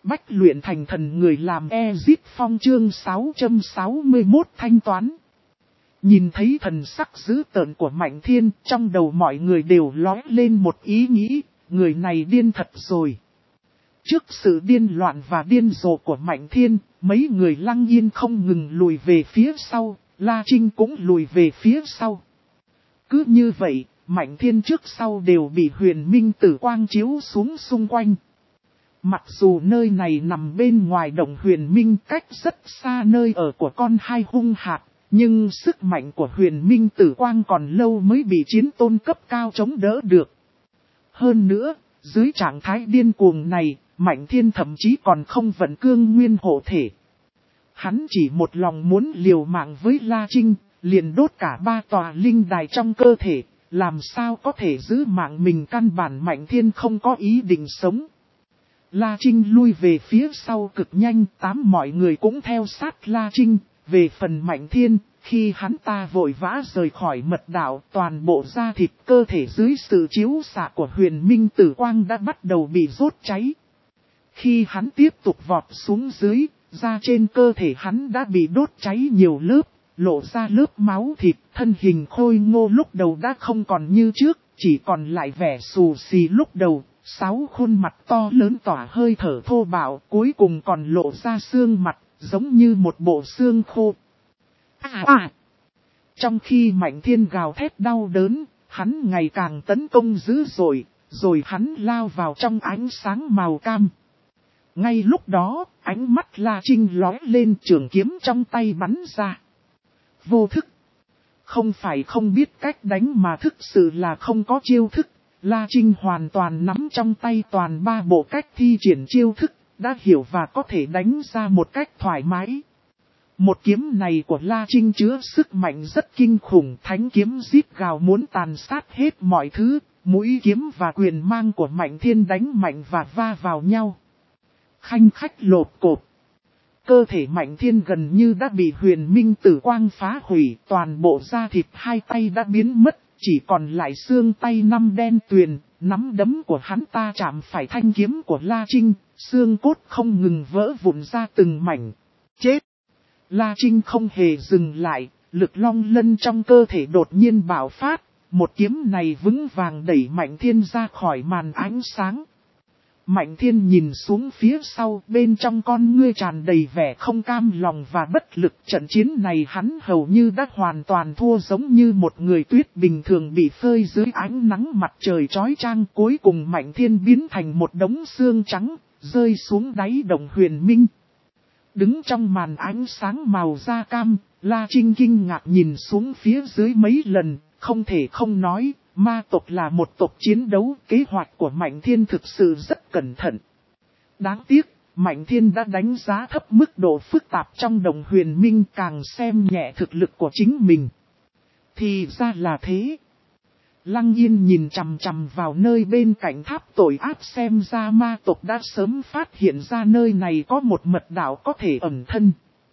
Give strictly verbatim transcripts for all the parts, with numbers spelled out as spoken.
Bách luyện thành thần người làm Ezip Phong chương sáu trăm sáu mươi mốt thanh toán. Nhìn thấy thần sắc dữ tợn của Mạnh Thiên, trong đầu mọi người đều lóe lên một ý nghĩ, người này điên thật rồi. Trước sự điên loạn và điên rồ của Mạnh Thiên, mấy người Lăng Yên không ngừng lùi về phía sau, La Trinh cũng lùi về phía sau. Cứ như vậy, Mạnh Thiên trước sau đều bị huyền minh tử quang chiếu xuống xung quanh. Mặc dù nơi này nằm bên ngoài động huyền minh cách rất xa nơi ở của con hai hung hạt, nhưng sức mạnh của huyền minh tử quang còn lâu mới bị chiến tôn cấp cao chống đỡ được. Hơn nữa, dưới trạng thái điên cuồng này, Mạnh Thiên thậm chí còn không vận cương nguyên hộ thể. Hắn chỉ một lòng muốn liều mạng với La Trinh, liền đốt cả ba tòa linh đài trong cơ thể, làm sao có thể giữ mạng mình, căn bản Mạnh Thiên không có ý định sống. La Trinh lui về phía sau cực nhanh, tám mọi người cũng theo sát La Trinh. Về phần Mạnh Thiên, khi hắn ta vội vã rời khỏi mật đạo, toàn bộ da thịt cơ thể dưới sự chiếu xạ của huyền minh tử quang đã bắt đầu bị rốt cháy. Khi hắn tiếp tục vọt xuống dưới, da trên cơ thể hắn đã bị đốt cháy nhiều lớp, lộ ra lớp máu thịt, thân hình khôi ngô lúc đầu đã không còn như trước, chỉ còn lại vẻ xù xì lúc đầu. Sáu khuôn mặt to lớn tỏa hơi thở thô bạo, cuối cùng còn lộ ra xương mặt, giống như một bộ xương khô. À à! Trong khi Mạnh Thiên gào thét đau đớn, hắn ngày càng tấn công dữ dội, rồi hắn lao vào trong ánh sáng màu cam. Ngay lúc đó, ánh mắt La Trinh lóe lên, trường kiếm trong tay bắn ra. Vô thức. Không phải không biết cách đánh mà thực sự là không có chiêu thức. La Trinh hoàn toàn nắm trong tay toàn ba bộ cách thi triển chiêu thức, đã hiểu và có thể đánh ra một cách thoải mái. Một kiếm này của La Trinh chứa sức mạnh rất kinh khủng, thánh kiếm rít gào muốn tàn sát hết mọi thứ, mũi kiếm và quyền mang của Mạnh Thiên đánh mạnh và va vào nhau. Khanh khách lột cột. Cơ thể Mạnh Thiên gần như đã bị huyền minh tử quang phá hủy, toàn bộ da thịt hai tay đã biến mất. Chỉ còn lại xương tay năm đen tuyền, nắm đấm của hắn ta chạm phải thanh kiếm của La Trinh, xương cốt không ngừng vỡ vụn ra từng mảnh. Chết! La Trinh không hề dừng lại, lực long lân trong cơ thể đột nhiên bạo phát, một kiếm này vững vàng đẩy Mạnh Thiên ra khỏi màn ánh sáng. Mạnh Thiên nhìn xuống phía sau, bên trong con ngươi tràn đầy vẻ không cam lòng và bất lực. Trận chiến này hắn hầu như đã hoàn toàn thua, giống như một người tuyết bình thường bị phơi dưới ánh nắng mặt trời chói chang. Cuối cùng Mạnh Thiên biến thành một đống xương trắng, rơi xuống đáy động huyền minh. Đứng trong màn ánh sáng màu da cam, La Trinh kinh ngạc nhìn xuống phía dưới mấy lần, không thể không nói. Ma tộc là một tộc chiến đấu, kế hoạch của Mạnh Thiên thực sự rất cẩn thận. Đáng tiếc, Mạnh Thiên đã đánh giá thấp mức độ phức tạp trong đồng huyền minh, càng xem nhẹ thực lực của chính mình. Thì ra là thế. Lăng Yên nhìn chằm chằm vào nơi bên cạnh tháp tội ác, xem ra ma tộc đã sớm phát hiện ra nơi này có một mật đạo có thể ẩn thân.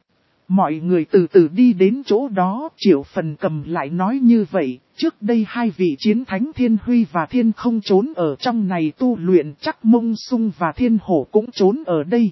Mọi người từ từ đi đến chỗ đó, Triệu Phần Cầm lại nói như vậy, trước đây hai vị chiến thánh Thiên Huy và Thiên Không trốn ở trong này tu luyện, chắc Mông Sung và Thiên Hổ cũng trốn ở đây.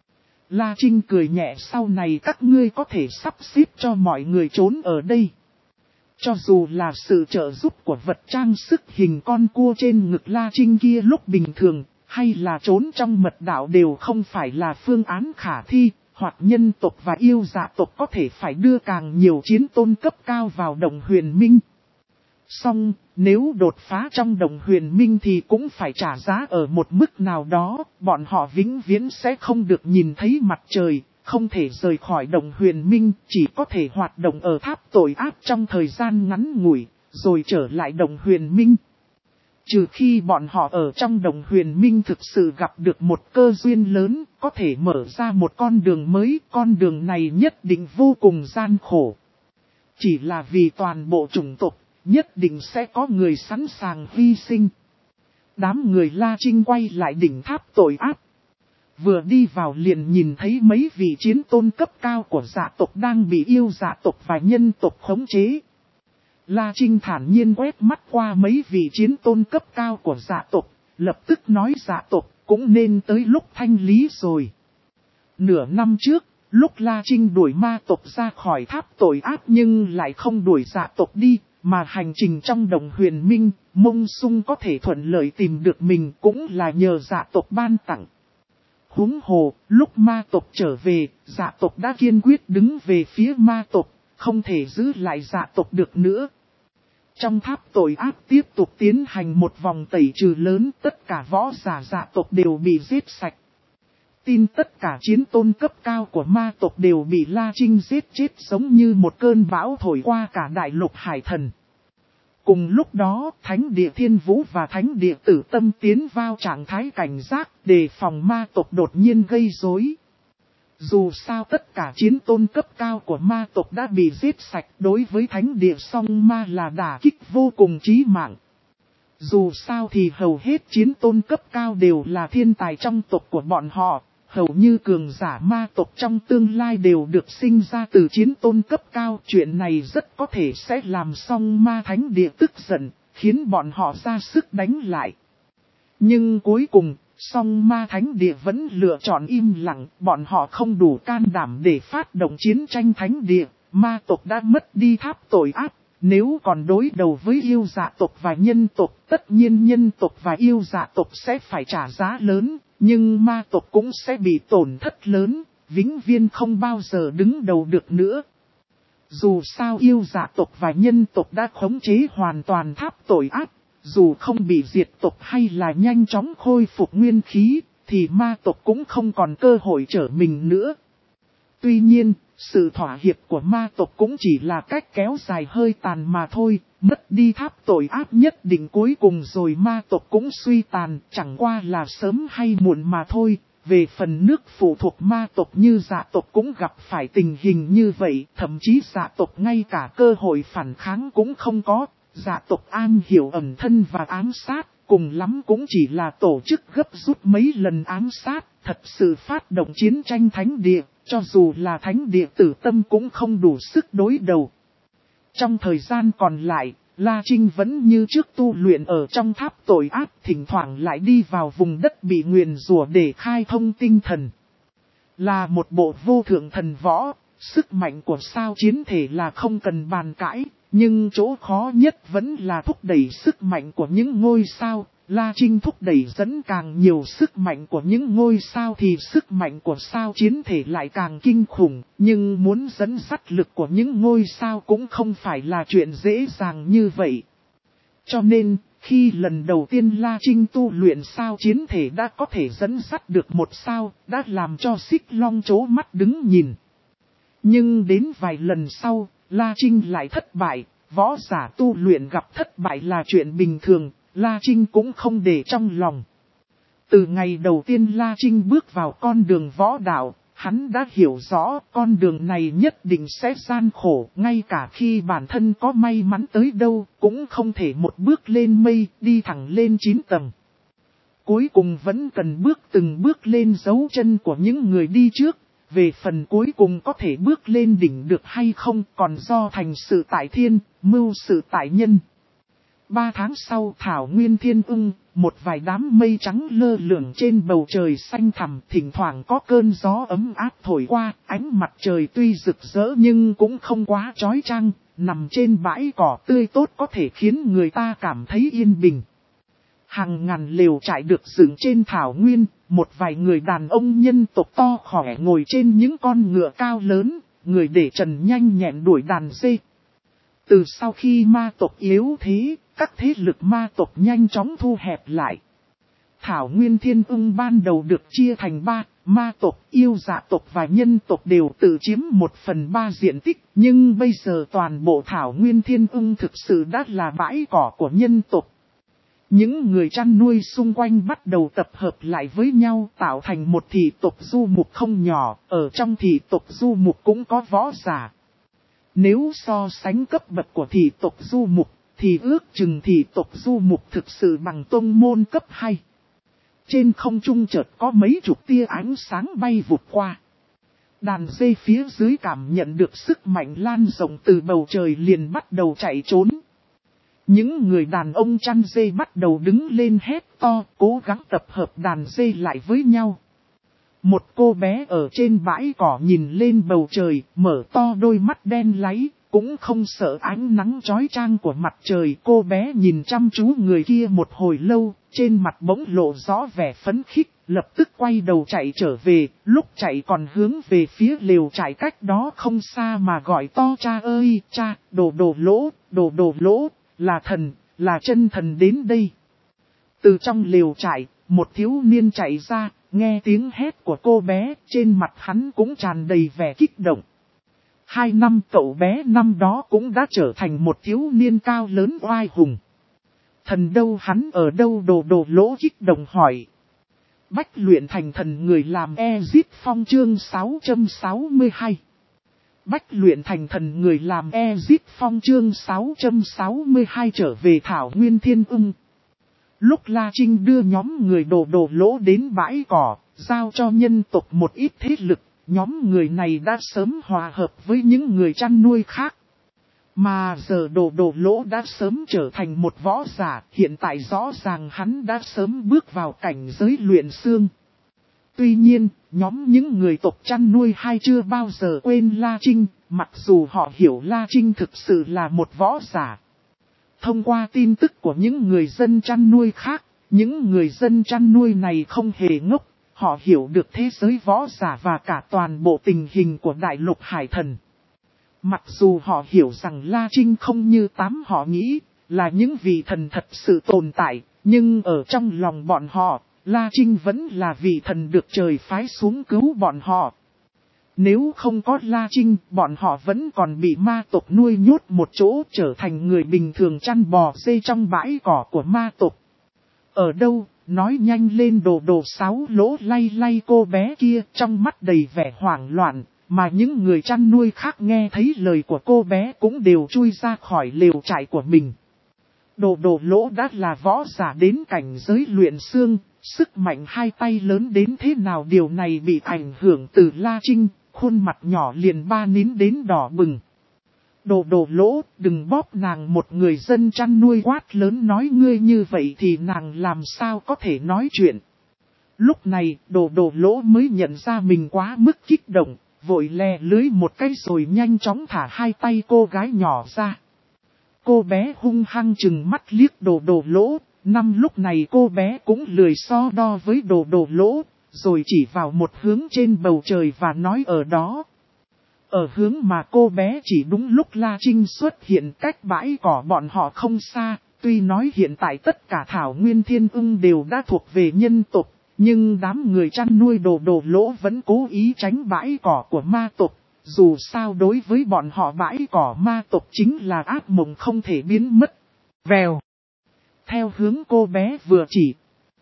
La Trinh cười nhẹ, sau này các ngươi có thể sắp xếp cho mọi người trốn ở đây. Cho dù là sự trợ giúp của vật trang sức hình con cua trên ngực La Trinh kia lúc bình thường, hay là trốn trong mật đạo đều không phải là phương án khả thi. Hoặc nhân tộc và yêu dạ tộc có thể phải đưa càng nhiều chiến tôn cấp cao vào đồng huyền minh. Song, nếu đột phá trong đồng huyền minh thì cũng phải trả giá ở một mức nào đó, bọn họ vĩnh viễn sẽ không được nhìn thấy mặt trời, không thể rời khỏi đồng huyền minh, chỉ có thể hoạt động ở tháp tội ác trong thời gian ngắn ngủi, rồi trở lại đồng huyền minh. Trừ khi bọn họ ở trong đồng huyền minh thực sự gặp được một cơ duyên lớn, có thể mở ra một con đường mới, con đường này nhất định vô cùng gian khổ. Chỉ là vì toàn bộ chủng tộc, nhất định sẽ có người sẵn sàng hy sinh. Đám người La Trinh quay lại đỉnh tháp tội ác. Vừa đi vào liền nhìn thấy mấy vị chiến tôn cấp cao của dạ tộc đang bị yêu dạ tộc và nhân tộc khống chế. La Trinh thản nhiên quét mắt qua mấy vị chiến tôn cấp cao của dạ tộc, lập tức nói dạ tộc cũng nên tới lúc thanh lý rồi. Nửa năm trước, lúc La Trinh đuổi ma tộc ra khỏi tháp tội ác nhưng lại không đuổi dạ tộc đi, mà hành trình trong đồng huyền minh, Mông Sung có thể thuận lợi tìm được mình cũng là nhờ dạ tộc ban tặng. Huống hồ, lúc ma tộc trở về, dạ tộc đã kiên quyết đứng về phía ma tộc, không thể giữ lại dạ tộc được nữa. Trong tháp tội ác tiếp tục tiến hành một vòng tẩy trừ lớn, tất cả võ giả dạ tộc đều bị giết sạch. Tin tất cả chiến tôn cấp cao của ma tộc đều bị La Trinh giết chết giống như một cơn bão thổi qua cả đại lục hải thần. Cùng lúc đó, Thánh địa Thiên Vũ và Thánh địa Tử Tâm tiến vào trạng thái cảnh giác, đề phòng ma tộc đột nhiên gây rối. Dù sao tất cả chiến tôn cấp cao của ma tộc đã bị giết sạch, đối với Thánh địa Song Ma là đả kích vô cùng chí mạng. Dù sao thì hầu hết chiến tôn cấp cao đều là thiên tài trong tộc của bọn họ, hầu như cường giả ma tộc trong tương lai đều được sinh ra từ chiến tôn cấp cao. Chuyện này rất có thể sẽ làm Song Ma Thánh địa tức giận, khiến bọn họ ra sức đánh lại. Nhưng cuối cùng, Song Ma Thánh địa vẫn lựa chọn im lặng, bọn họ không đủ can đảm để phát động chiến tranh thánh địa, ma tộc đã mất đi tháp tội ác. Nếu còn đối đầu với yêu dạ tộc và nhân tộc, tất nhiên nhân tộc và yêu dạ tộc sẽ phải trả giá lớn, nhưng ma tộc cũng sẽ bị tổn thất lớn, vĩnh viễn không bao giờ đứng đầu được nữa. Dù sao yêu dạ tộc và nhân tộc đã khống chế hoàn toàn tháp tội ác, dù không bị diệt tộc hay là nhanh chóng khôi phục nguyên khí, thì ma tộc cũng không còn cơ hội trở mình nữa. Tuy nhiên, sự thỏa hiệp của ma tộc cũng chỉ là cách kéo dài hơi tàn mà thôi, mất đi tháp tội ác nhất định cuối cùng rồi ma tộc cũng suy tàn, chẳng qua là sớm hay muộn mà thôi. Về phần nước phụ thuộc ma tộc như dạ tộc cũng gặp phải tình hình như vậy, thậm chí dạ tộc ngay cả cơ hội phản kháng cũng không có. Dạ tộc am hiểu ẩn thân và ám sát, cùng lắm cũng chỉ là tổ chức gấp rút mấy lần ám sát, thật sự phát động chiến tranh thánh địa, cho dù là thánh địa Tử Tâm cũng không đủ sức đối đầu. Trong thời gian còn lại, La Trinh vẫn như trước tu luyện ở trong tháp tội ác, thỉnh thoảng lại đi vào vùng đất bị nguyền rủa để khai thông tinh thần. Là một bộ vô thượng thần võ, sức mạnh của sao chiến thể là không cần bàn cãi. Nhưng chỗ khó nhất vẫn là thúc đẩy sức mạnh của những ngôi sao. La Trinh thúc đẩy dẫn càng nhiều sức mạnh của những ngôi sao thì sức mạnh của sao chiến thể lại càng kinh khủng. Nhưng muốn dẫn dắt lực của những ngôi sao cũng không phải là chuyện dễ dàng như vậy. Cho nên, khi lần đầu tiên La Trinh tu luyện sao chiến thể đã có thể dẫn dắt được một sao, đã làm cho Xích Long trố mắt đứng nhìn. Nhưng đến vài lần sau, La Trinh lại thất bại, võ giả tu luyện gặp thất bại là chuyện bình thường, La Trinh cũng không để trong lòng. Từ ngày đầu tiên La Trinh bước vào con đường võ đạo, hắn đã hiểu rõ con đường này nhất định sẽ gian khổ, ngay cả khi bản thân có may mắn tới đâu, cũng không thể một bước lên mây, đi thẳng lên chín tầng. Cuối cùng vẫn cần bước từng bước lên dấu chân của những người đi trước. Về phần cuối cùng có thể bước lên đỉnh được hay không còn do thành sự tại thiên, mưu sự tại nhân. Ba tháng sau thảo nguyên thiên ưng, một vài đám mây trắng lơ lửng trên bầu trời xanh thẳm, thỉnh thoảng có cơn gió ấm áp thổi qua, ánh mặt trời tuy rực rỡ nhưng cũng không quá chói chang, nằm trên bãi cỏ tươi tốt có thể khiến người ta cảm thấy yên bình. Hàng ngàn lều trại được dựng trên thảo nguyên, một vài người đàn ông nhân tộc to khỏe ngồi trên những con ngựa cao lớn, người để trần nhanh nhẹn đuổi đàn dê. Từ sau khi ma tộc yếu thế, các thế lực ma tộc nhanh chóng thu hẹp lại. Thảo nguyên thiên ưng ban đầu được chia thành ba, ma tộc, yêu dạ tộc và nhân tộc đều tự chiếm một phần ba diện tích, nhưng bây giờ toàn bộ thảo nguyên thiên ưng thực sự đã là bãi cỏ của nhân tộc. Những người chăn nuôi xung quanh bắt đầu tập hợp lại với nhau tạo thành một thị tộc du mục không nhỏ, ở trong thị tộc du mục cũng có võ giả. Nếu so sánh cấp bậc của thị tộc du mục, thì ước chừng thị tộc du mục thực sự bằng tông môn cấp hai. Trên không trung chợt có mấy chục tia ánh sáng bay vụt qua. Đàn dê phía dưới cảm nhận được sức mạnh lan rộng từ bầu trời liền bắt đầu chạy trốn. Những người đàn ông chăn dê bắt đầu đứng lên hét to, cố gắng tập hợp đàn dê lại với nhau. Một cô bé ở trên bãi cỏ nhìn lên bầu trời, mở to đôi mắt đen láy, cũng không sợ ánh nắng chói chang của mặt trời. Cô bé nhìn chăm chú người kia một hồi lâu, trên mặt bỗng lộ rõ vẻ phấn khích, lập tức quay đầu chạy trở về, lúc chạy còn hướng về phía lều trại cách đó không xa mà gọi to: cha ơi, cha, đồ đồ lỗ, đồ đồ lỗ, là thần, là chân thần đến đây. Từ trong lều trại, một thiếu niên chạy ra, nghe tiếng hét của cô bé, trên mặt hắn cũng tràn đầy vẻ kích động. Hai năm cậu bé năm đó cũng đã trở thành một thiếu niên cao lớn oai hùng. Thần đâu, hắn ở đâu? Đồ đồ lỗ kích động hỏi. Bách luyện thành thần người làm Ezip Phong chương sáu trăm sáu mươi hai. Bách luyện thành thần người làm Ezip Phong chương sáu trăm sáu mươi hai trở về Thảo Nguyên Thiên Ưng. Lúc La Trinh đưa nhóm người đồ đồ lỗ đến bãi cỏ, giao cho nhân tộc một ít thế lực, nhóm người này đã sớm hòa hợp với những người chăn nuôi khác. Mà giờ đồ đồ lỗ đã sớm trở thành một võ giả, hiện tại rõ ràng hắn đã sớm bước vào cảnh giới luyện xương. Tuy nhiên, nhóm những người tộc chăn nuôi hay chưa bao giờ quên La Trinh, mặc dù họ hiểu La Trinh thực sự là một võ giả. Thông qua tin tức của những người dân chăn nuôi khác, những người dân chăn nuôi này không hề ngốc, họ hiểu được thế giới võ giả và cả toàn bộ tình hình của đại lục hải thần. Mặc dù họ hiểu rằng La Trinh không như tám họ nghĩ, là những vị thần thật sự tồn tại, nhưng ở trong lòng bọn họ, La Trinh vẫn là vị thần được trời phái xuống cứu bọn họ. Nếu không có La Trinh, bọn họ vẫn còn bị ma tộc nuôi nhốt một chỗ, trở thành người bình thường chăn bò dê trong bãi cỏ của ma tộc. Ở đâu, nói nhanh lên! Đồ đồ sáu lỗ lay lay cô bé kia, trong mắt đầy vẻ hoảng loạn, mà những người chăn nuôi khác nghe thấy lời của cô bé cũng đều chui ra khỏi lều trại của mình. Đồ đồ lỗ đã là võ giả đến cảnh giới luyện xương, sức mạnh hai tay lớn đến thế nào điều này bị ảnh hưởng từ La Trinh, khuôn mặt nhỏ liền ba nín đến đỏ bừng. Đồ đồ lỗ, đừng bóp nàng! Một người dân chăn nuôi quát lớn nói. Ngươi như vậy thì nàng làm sao có thể nói chuyện. Lúc này, đồ đồ lỗ mới nhận ra mình quá mức kích động, vội lè lưới một cái rồi nhanh chóng thả hai tay cô gái nhỏ ra. Cô bé hung hăng chừng mắt liếc đồ đồ lỗ, năm lúc này cô bé cũng lười so đo với đồ đồ lỗ, rồi chỉ vào một hướng trên bầu trời và nói ở đó. Ở hướng mà cô bé chỉ đúng lúc La Trinh xuất hiện cách bãi cỏ bọn họ không xa, tuy nói hiện tại tất cả Thảo Nguyên Thiên Ưng đều đã thuộc về nhân tộc, nhưng đám người chăn nuôi đồ đồ lỗ vẫn cố ý tránh bãi cỏ của ma tộc. Dù sao đối với bọn họ bãi cỏ ma tộc chính là ác mộng không thể biến mất. Vèo. Theo hướng cô bé vừa chỉ,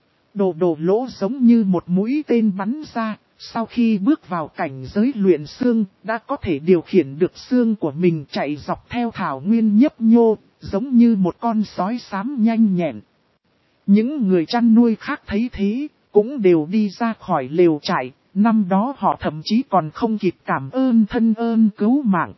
đồ đồ lỗ giống như một mũi tên bắn ra. Sau khi bước vào cảnh giới luyện xương, đã có thể điều khiển được xương của mình chạy dọc theo thảo nguyên nhấp nhô, giống như một con sói xám nhanh nhẹn. Những người chăn nuôi khác thấy thế, cũng đều đi ra khỏi lều trại. Năm đó họ thậm chí còn không kịp cảm ơn thân ơn cứu mạng.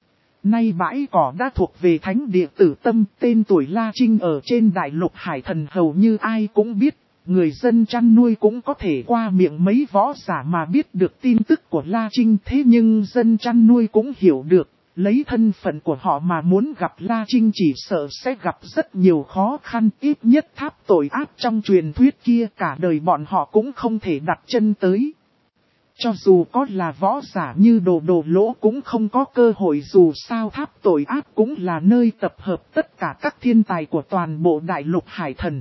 Nay bãi cỏ đã thuộc về thánh địa Tử Tâm, tên tuổi La Trinh ở trên đại lục hải thần hầu như ai cũng biết. Người dân chăn nuôi cũng có thể qua miệng mấy võ giả mà biết được tin tức của La Trinh. Thế nhưng dân chăn nuôi cũng hiểu được, lấy thân phận của họ mà muốn gặp La Trinh chỉ sợ sẽ gặp rất nhiều khó khăn. Ít nhất tháp tội ác trong truyền thuyết kia cả đời bọn họ cũng không thể đặt chân tới. Cho dù có là võ giả như đồ đồ lỗ cũng không có cơ hội, dù sao tháp tội ác cũng là nơi tập hợp tất cả các thiên tài của toàn bộ đại lục hải thần.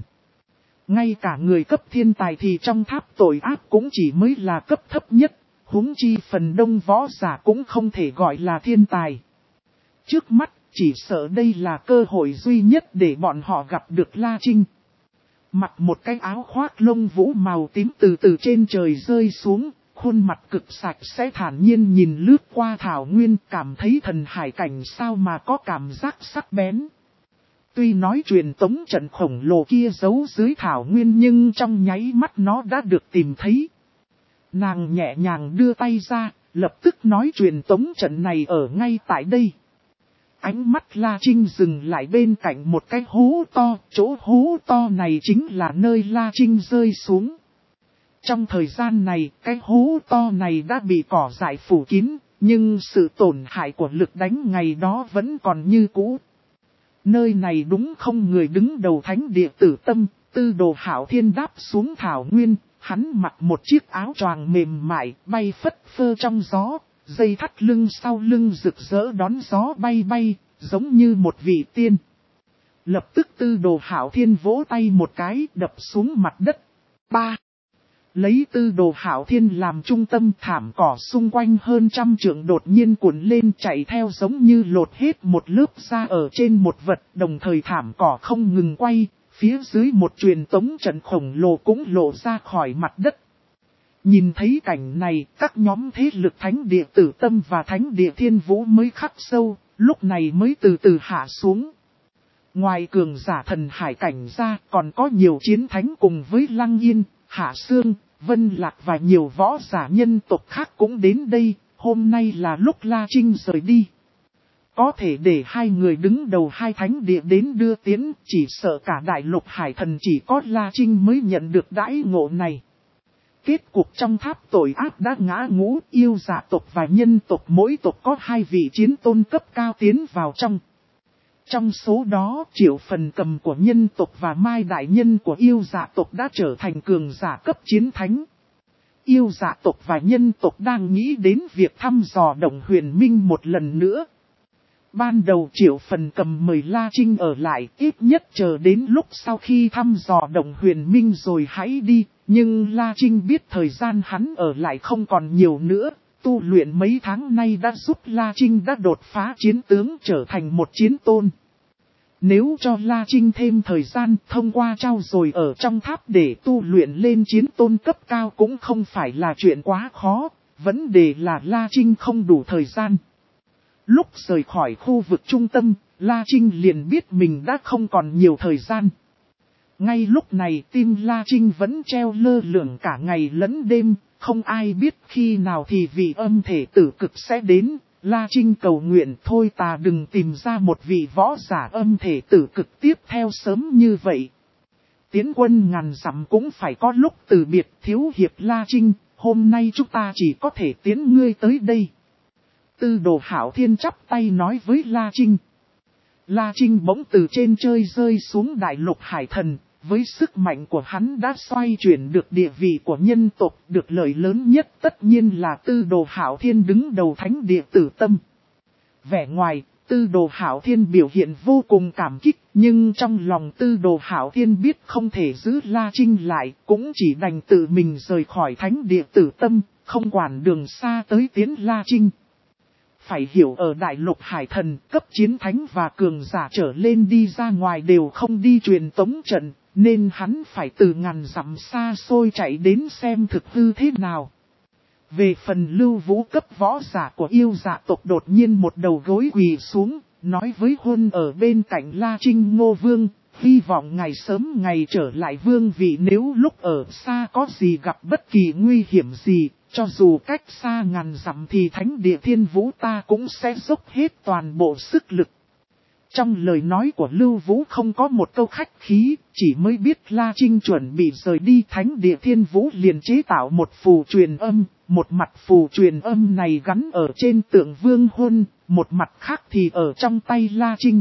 Ngay cả người cấp thiên tài thì trong tháp tội ác cũng chỉ mới là cấp thấp nhất, huống chi phần đông võ giả cũng không thể gọi là thiên tài. Trước mắt, chỉ sợ đây là cơ hội duy nhất để bọn họ gặp được La Trinh. Mặc một cái áo khoác lông vũ màu tím từ từ trên trời rơi xuống, khuôn mặt cực sạch sẽ thản nhiên nhìn lướt qua thảo nguyên, cảm thấy thần hải cảnh sao mà có cảm giác sắc bén. Tuy nói truyền tống trận khổng lồ kia giấu dưới thảo nguyên nhưng trong nháy mắt nó đã được tìm thấy. Nàng nhẹ nhàng đưa tay ra, lập tức nói truyền tống trận này ở ngay tại đây. Ánh mắt La Trinh dừng lại bên cạnh một cái hố to, chỗ hố to này chính là nơi La Trinh rơi xuống. Trong thời gian này, cái hố to này đã bị cỏ dại phủ kín, nhưng sự tổn hại của lực đánh ngày đó vẫn còn như cũ. Nơi này đúng không người đứng đầu thánh địa Tử Tâm, Tư Đồ Hạo Thiên đáp xuống thảo nguyên, hắn mặc một chiếc áo choàng mềm mại, bay phất phơ trong gió, dây thắt lưng sau lưng rực rỡ đón gió bay bay, giống như một vị tiên. Lập tức Tư Đồ Hạo Thiên vỗ tay một cái đập xuống mặt đất. Ba. Lấy Tư Đồ Hạo Thiên làm trung tâm, thảm cỏ xung quanh hơn trăm trượng đột nhiên cuộn lên chạy theo giống như lột hết một lớp da ở trên một vật, đồng thời thảm cỏ không ngừng quay, phía dưới một truyền tống trận khổng lồ cũng lộ ra khỏi mặt đất. Nhìn thấy cảnh này, các nhóm thế lực thánh địa Tử Tâm và thánh địa Thiên Vũ mới khắc sâu, lúc này mới từ từ hạ xuống. Ngoài cường giả thần hải cảnh ra, còn có nhiều chiến thánh cùng với Lăng Yên, Hạ Sương, Vân Lạc và nhiều võ giả nhân tộc khác cũng đến đây, hôm nay là lúc La Trinh rời đi. Có thể để hai người đứng đầu hai thánh địa đến đưa tiến, chỉ sợ cả đại lục hải thần chỉ có La Trinh mới nhận được đãi ngộ này. Kết cục trong tháp tội ác đã ngã ngũ, yêu dạ tộc và nhân tộc mỗi tộc có hai vị chiến tôn cấp cao tiến vào trong. Trong số đó, Triệu Phần Cầm của nhân tộc và Mai Đại Nhân của yêu dạ tộc đã trở thành cường giả cấp chiến thánh. Yêu dạ tộc và nhân tộc đang nghĩ đến việc thăm dò Động Huyền Minh một lần nữa. Ban đầu Triệu Phần Cầm mời La Trinh ở lại, ít nhất chờ đến lúc sau khi thăm dò Động Huyền Minh rồi hãy đi. Nhưng La Trinh biết thời gian hắn ở lại không còn nhiều nữa, tu luyện mấy tháng nay đã giúp La Trinh đã đột phá chiến tướng trở thành một chiến tôn. Nếu cho La Trinh thêm thời gian thông qua trao dồi ở trong tháp để tu luyện lên chiến tôn cấp cao cũng không phải là chuyện quá khó, vấn đề là La Trinh không đủ thời gian. Lúc rời khỏi khu vực trung tâm, La Trinh liền biết mình đã không còn nhiều thời gian. Ngay lúc này tim La Trinh vẫn treo lơ lửng cả ngày lẫn đêm, không ai biết khi nào thì vị âm thể tử cực sẽ đến. La Trinh cầu nguyện thôi ta đừng tìm ra một vị võ giả âm thể tử cực tiếp theo sớm như vậy. Tiến quân ngàn dặm cũng phải có lúc từ biệt, thiếu hiệp La Trinh, hôm nay chúng ta chỉ có thể tiến ngươi tới đây. Tư Đồ Hạo Thiên chắp tay nói với La Trinh. La Trinh bỗng từ trên trời rơi xuống đại lục hải thần, với sức mạnh của hắn đã xoay chuyển được địa vị của nhân tộc, được lợi lớn nhất tất nhiên là Tư Đồ Hạo Thiên đứng đầu thánh địa Tử Tâm. Vẻ ngoài, Tư Đồ Hạo Thiên biểu hiện vô cùng cảm kích, nhưng trong lòng Tư Đồ Hạo Thiên biết không thể giữ La Trinh lại, cũng chỉ đành tự mình rời khỏi thánh địa Tử Tâm, không quản đường xa tới tiến La Trinh. Phải hiểu ở đại lục hải thần, cấp chiến thánh và cường giả trở lên đi ra ngoài đều không đi truyền tống trận, nên hắn phải từ ngàn dặm xa xôi chạy đến xem thực hư thế nào. Về phần Lưu Vũ cấp võ giả của yêu dạ tộc đột nhiên một đầu gối quỳ xuống, nói với Huân ở bên cạnh La Trinh Ngô Vương, hy vọng ngày sớm ngày trở lại vương vị, nếu lúc ở xa có gì gặp bất kỳ nguy hiểm gì. Cho dù cách xa ngàn dặm thì thánh địa Thiên Vũ ta cũng sẽ dốc hết toàn bộ sức lực. Trong lời nói của Lưu Vũ không có một câu khách khí, chỉ mới biết La Trinh chuẩn bị rời đi, thánh địa Thiên Vũ liền chế tạo một phù truyền âm, một mặt phù truyền âm này gắn ở trên tượng Vương Huân, một mặt khác thì ở trong tay La Trinh.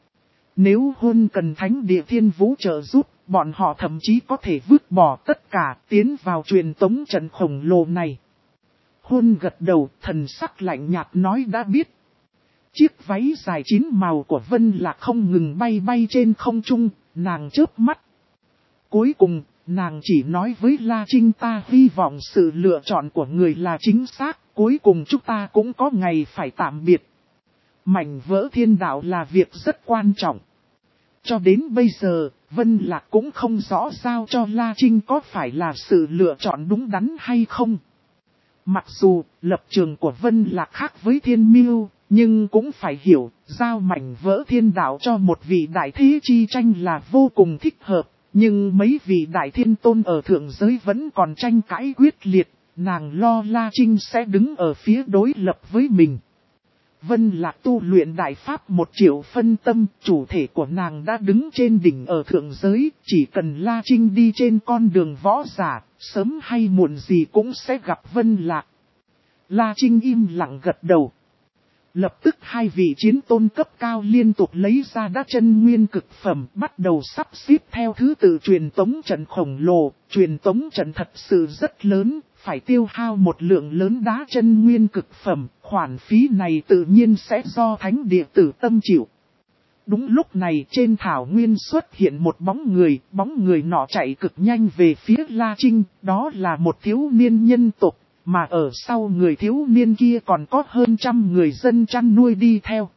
Nếu Huân cần thánh địa Thiên Vũ trợ giúp, bọn họ thậm chí có thể vứt bỏ tất cả tiến vào truyền tống trận khổng lồ này. Huân gật đầu, thần sắc lạnh nhạt nói đã biết. Chiếc váy dài chín màu của Vân Lạc không ngừng bay bay trên không trung, nàng chớp mắt. Cuối cùng, nàng chỉ nói với La Trinh ta hy vọng sự lựa chọn của người là chính xác, cuối cùng chúng ta cũng có ngày phải tạm biệt. Mảnh vỡ thiên đạo là việc rất quan trọng. Cho đến bây giờ, Vân Lạc cũng không rõ giao cho La Trinh có phải là sự lựa chọn đúng đắn hay không. Mặc dù lập trường của Vân Lạc khác với Thiên Miêu, nhưng cũng phải hiểu, giao mảnh vỡ thiên đạo cho một vị đại thế chi tranh là vô cùng thích hợp. Nhưng mấy vị đại thiên tôn ở thượng giới vẫn còn tranh cãi quyết liệt, nàng lo La Trinh sẽ đứng ở phía đối lập với mình. Vân Lạc tu luyện đại pháp một triệu phân tâm, chủ thể của nàng đã đứng trên đỉnh ở thượng giới, chỉ cần La Trinh đi trên con đường võ giả, sớm hay muộn gì cũng sẽ gặp Vân Lạc. La Trinh im lặng gật đầu. Lập tức hai vị chiến tôn cấp cao liên tục lấy ra đá chân nguyên cực phẩm, bắt đầu sắp xếp theo thứ tự truyền tống trận khổng lồ. Truyền tống trận thật sự rất lớn, phải tiêu hao một lượng lớn đá chân nguyên cực phẩm, khoản phí này tự nhiên sẽ do thánh địa tử tâm chịu. Đúng lúc này trên thảo nguyên xuất hiện một bóng người, bóng người nọ chạy cực nhanh về phía La Trinh, đó là một thiếu niên nhân tộc. Mà ở sau người thiếu niên kia còn có hơn trăm người dân chăn nuôi đi theo.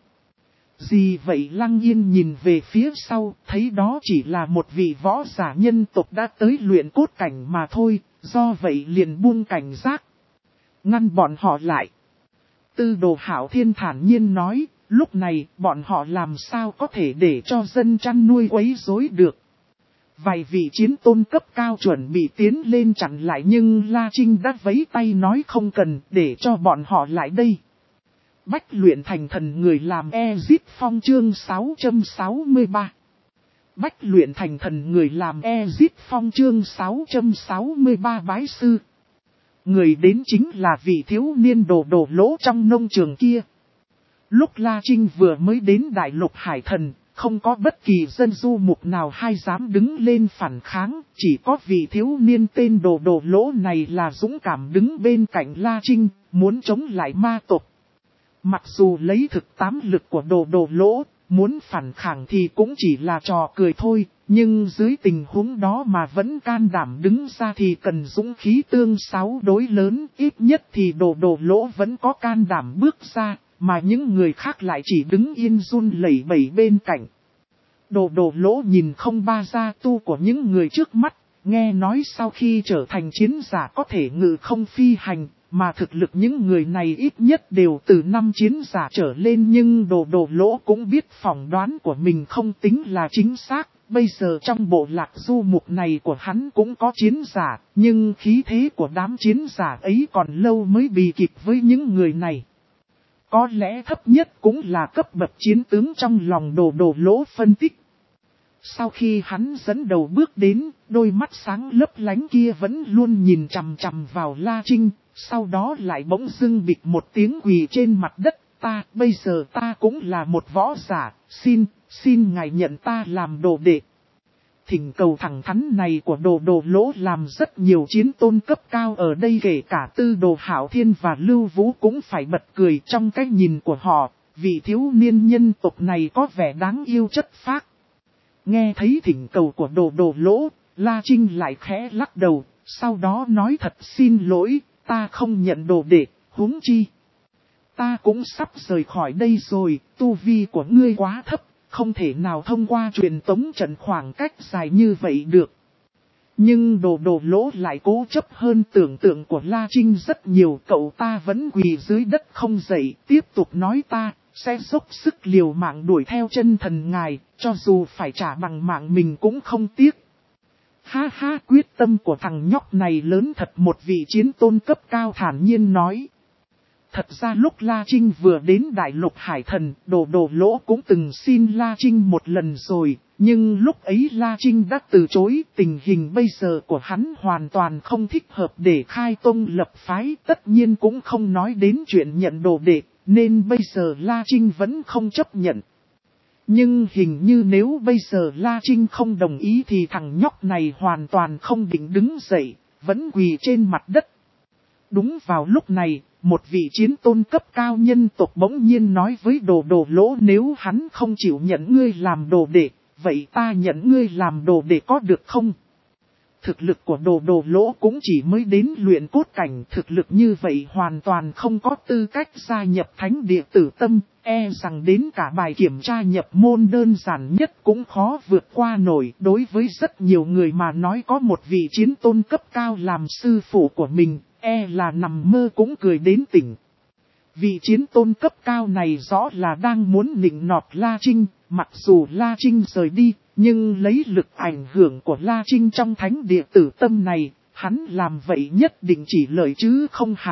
Gì vậy? Lăng Yên nhìn về phía sau, thấy đó chỉ là một vị võ giả nhân tộc đã tới luyện cốt cảnh mà thôi, do vậy liền buông cảnh giác. Ngăn bọn họ lại. Tư Đồ Hạo Thiên thản nhiên nói, lúc này bọn họ làm sao có thể để cho dân chăn nuôi quấy rối được. Vài vị chiến tôn cấp cao chuẩn bị tiến lên chặn lại nhưng La Trinh đã vẫy tay nói không cần để cho bọn họ lại đây. Bách luyện thành thần người làm Ezip Phong chương sáu trăm sáu mươi ba. Bách luyện thành thần người làm Ezip Phong chương sáu trăm sáu mươi ba bái sư. Người đến chính là vị thiếu niên đồ đồ lỗ trong nông trường kia. Lúc La Trinh vừa mới đến Đại Lục Hải Thần, không có bất kỳ dân du mục nào hay dám đứng lên phản kháng, chỉ có vị thiếu niên tên đồ đồ lỗ này là dũng cảm đứng bên cạnh La Trinh, muốn chống lại ma tộc. Mặc dù lấy thực tám lực của đồ đồ lỗ, muốn phản kháng thì cũng chỉ là trò cười thôi, nhưng dưới tình huống đó mà vẫn can đảm đứng ra thì cần dũng khí tương sáu đối lớn, ít nhất thì đồ đồ lỗ vẫn có can đảm bước ra. Mà những người khác lại chỉ đứng yên run lẩy bẩy bên cạnh. Đồ đồ lỗ nhìn không ba gia tu của những người trước mắt, nghe nói sau khi trở thành chiến giả có thể ngự không phi hành, mà thực lực những người này ít nhất đều từ năm chiến giả trở lên, nhưng đồ đồ lỗ cũng biết phỏng đoán của mình không tính là chính xác. Bây giờ trong bộ lạc du mục này của hắn cũng có chiến giả, nhưng khí thế của đám chiến giả ấy còn lâu mới bì kịp với những người này. Có lẽ thấp nhất cũng là cấp bậc chiến tướng trong lòng đồ đồ lỗ phân tích. Sau khi hắn dẫn đầu bước đến, đôi mắt sáng lấp lánh kia vẫn luôn nhìn chằm chằm vào La Trinh, sau đó lại bỗng dưng bịch một tiếng quỳ trên mặt đất. Ta, bây giờ ta cũng là một võ giả, xin, xin ngài nhận ta làm đồ đệ. Thỉnh cầu thẳng thắn này của đồ đồ lỗ làm rất nhiều chiến tôn cấp cao ở đây, kể cả Tư Đồ Hạo Thiên và Lưu Vũ cũng phải bật cười trong cái nhìn của họ, vì thiếu niên nhân tộc này có vẻ đáng yêu chất phác. Nghe thấy thỉnh cầu của đồ đồ lỗ, La Trinh lại khẽ lắc đầu, sau đó nói thật xin lỗi, ta không nhận đồ đệ, huống chi. Ta cũng sắp rời khỏi đây rồi, tu vi của ngươi quá thấp. Không thể nào thông qua truyền tống trận khoảng cách dài như vậy được. Nhưng đồ đồ lỗ lại cố chấp hơn tưởng tượng của La Trinh rất nhiều. Cậu ta vẫn quỳ dưới đất không dậy, tiếp tục nói ta sẽ dốc sức liều mạng đuổi theo chân thần ngài, cho dù phải trả bằng mạng mình cũng không tiếc. Ha ha, quyết tâm của thằng nhóc này lớn thật, một vị chiến tôn cấp cao thản nhiên nói. Thật ra lúc La Trinh vừa đến Đại Lục Hải Thần, đồ đồ lỗ cũng từng xin La Trinh một lần rồi, nhưng lúc ấy La Trinh đã từ chối. Tình hình bây giờ của hắn hoàn toàn không thích hợp để khai tông lập phái, tất nhiên cũng không nói đến chuyện nhận đồ đệ, nên bây giờ La Trinh vẫn không chấp nhận. Nhưng hình như nếu bây giờ La Trinh không đồng ý thì thằng nhóc này hoàn toàn không định đứng dậy, vẫn quỳ trên mặt đất. Đúng vào lúc này, một vị chiến tôn cấp cao nhân tộc bỗng nhiên nói với đồ đồ lỗ, nếu hắn không chịu nhận ngươi làm đồ đệ, vậy ta nhận ngươi làm đồ đệ có được không? Thực lực của đồ đồ lỗ cũng chỉ mới đến luyện cốt cảnh, thực lực như vậy hoàn toàn không có tư cách gia nhập thánh địa tử tâm, e rằng đến cả bài kiểm tra nhập môn đơn giản nhất cũng khó vượt qua nổi. Đối với rất nhiều người mà nói có một vị chiến tôn cấp cao làm sư phụ của mình, e là nằm mơ cũng cười đến tỉnh. Vị chiến tôn cấp cao này rõ là đang muốn nịnh nọt La Trinh, mặc dù La Trinh rời đi, nhưng lấy lực ảnh hưởng của La Trinh trong thánh địa tử tâm này, hắn làm vậy nhất định chỉ lợi chứ không hại.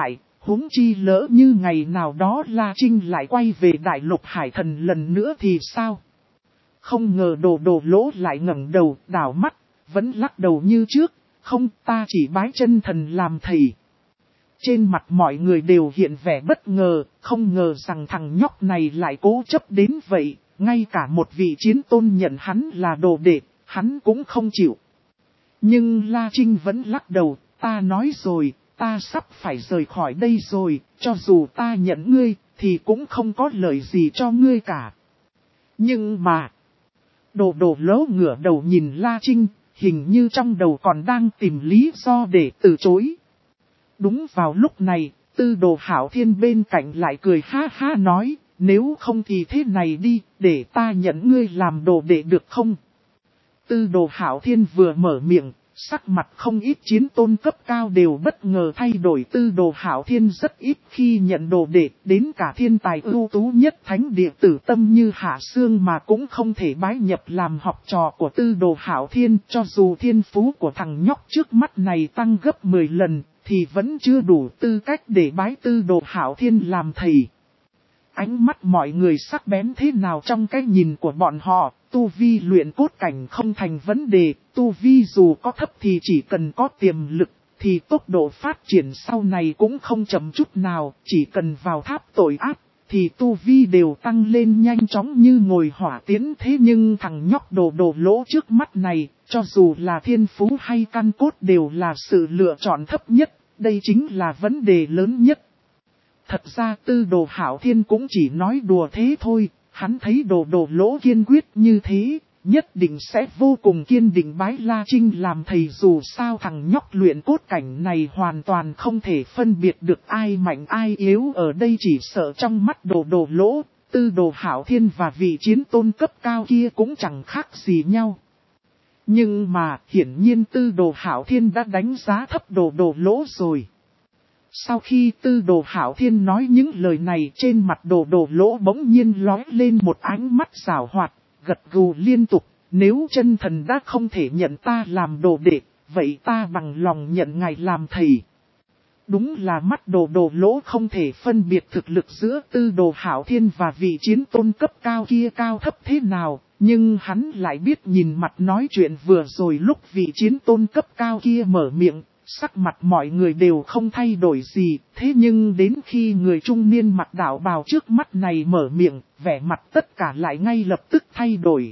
Huống chi lỡ như ngày nào đó La Trinh lại quay về đại lục hải thần lần nữa thì sao? Không ngờ đồ đồ lỗ lại ngẩng đầu, đảo mắt, vẫn lắc đầu như trước, không, ta chỉ bái chân thần làm thầy. Trên mặt mọi người đều hiện vẻ bất ngờ, không ngờ rằng thằng nhóc này lại cố chấp đến vậy, ngay cả một vị chiến tôn nhận hắn là đồ đệ, hắn cũng không chịu. Nhưng La Trinh vẫn lắc đầu, ta nói rồi, ta sắp phải rời khỏi đây rồi, cho dù ta nhận ngươi, thì cũng không có lợi gì cho ngươi cả. Nhưng mà, đồ đồ lỗ ngửa đầu nhìn La Trinh, hình như trong đầu còn đang tìm lý do để từ chối. Đúng vào lúc này, Tư Đồ Hạo Thiên bên cạnh lại cười ha ha nói, nếu không thì thế này đi, để ta nhận ngươi làm đồ đệ được không? Tư Đồ Hạo Thiên vừa mở miệng, sắc mặt không ít chiến tôn cấp cao đều bất ngờ thay đổi. Tư Đồ Hạo Thiên rất ít khi nhận đồ đệ, đến cả thiên tài ưu tú nhất thánh địa Tử Tâm như Hạ Sương mà cũng không thể bái nhập làm học trò của Tư Đồ Hạo Thiên. Cho dù thiên phú của thằng nhóc trước mắt này tăng gấp mười lần, thì vẫn chưa đủ tư cách để bái Tư Đồ Hạo Thiên làm thầy. Ánh mắt mọi người sắc bén thế nào trong cái nhìn của bọn họ, tu vi luyện cốt cảnh không thành vấn đề, tu vi dù có thấp thì chỉ cần có tiềm lực, thì tốc độ phát triển sau này cũng không chậm chút nào, chỉ cần vào tháp tội ác, thì tu vi đều tăng lên nhanh chóng như ngồi hỏa tiễn. Thế nhưng thằng nhóc đồ đồ lỗ trước mắt này, cho dù là thiên phú hay căn cốt đều là sự lựa chọn thấp nhất, đây chính là vấn đề lớn nhất. Thật ra Tư Đồ Hạo Thiên cũng chỉ nói đùa thế thôi, hắn thấy đồ đồ lỗ kiên quyết như thế, nhất định sẽ vô cùng kiên định bái La Trinh làm thầy. Dù sao thằng nhóc luyện cốt cảnh này hoàn toàn không thể phân biệt được ai mạnh ai yếu, ở đây chỉ sợ trong mắt đồ đồ lỗ, Tư Đồ Hạo Thiên và vị chiến tôn cấp cao kia cũng chẳng khác gì nhau. Nhưng mà hiển nhiên Tư Đồ Hạo Thiên đã đánh giá thấp đồ đồ lỗ rồi. Sau khi Tư Đồ Hạo Thiên nói những lời này, trên mặt đồ đồ lỗ bỗng nhiên lóe lên một ánh mắt giảo hoạt, gật gù liên tục, nếu chân thần đã không thể nhận ta làm đồ đệ, vậy ta bằng lòng nhận ngài làm thầy. Đúng là mắt đồ đồ lỗ không thể phân biệt thực lực giữa Tư Đồ Hạo Thiên và vị chiến tôn cấp cao kia cao thấp thế nào, nhưng hắn lại biết nhìn mặt nói chuyện vừa rồi lúc vị chiến tôn cấp cao kia mở miệng. Sắc mặt mọi người đều không thay đổi gì, thế nhưng đến khi người trung niên mặt đạo bào trước mắt này mở miệng, vẻ mặt tất cả lại ngay lập tức thay đổi.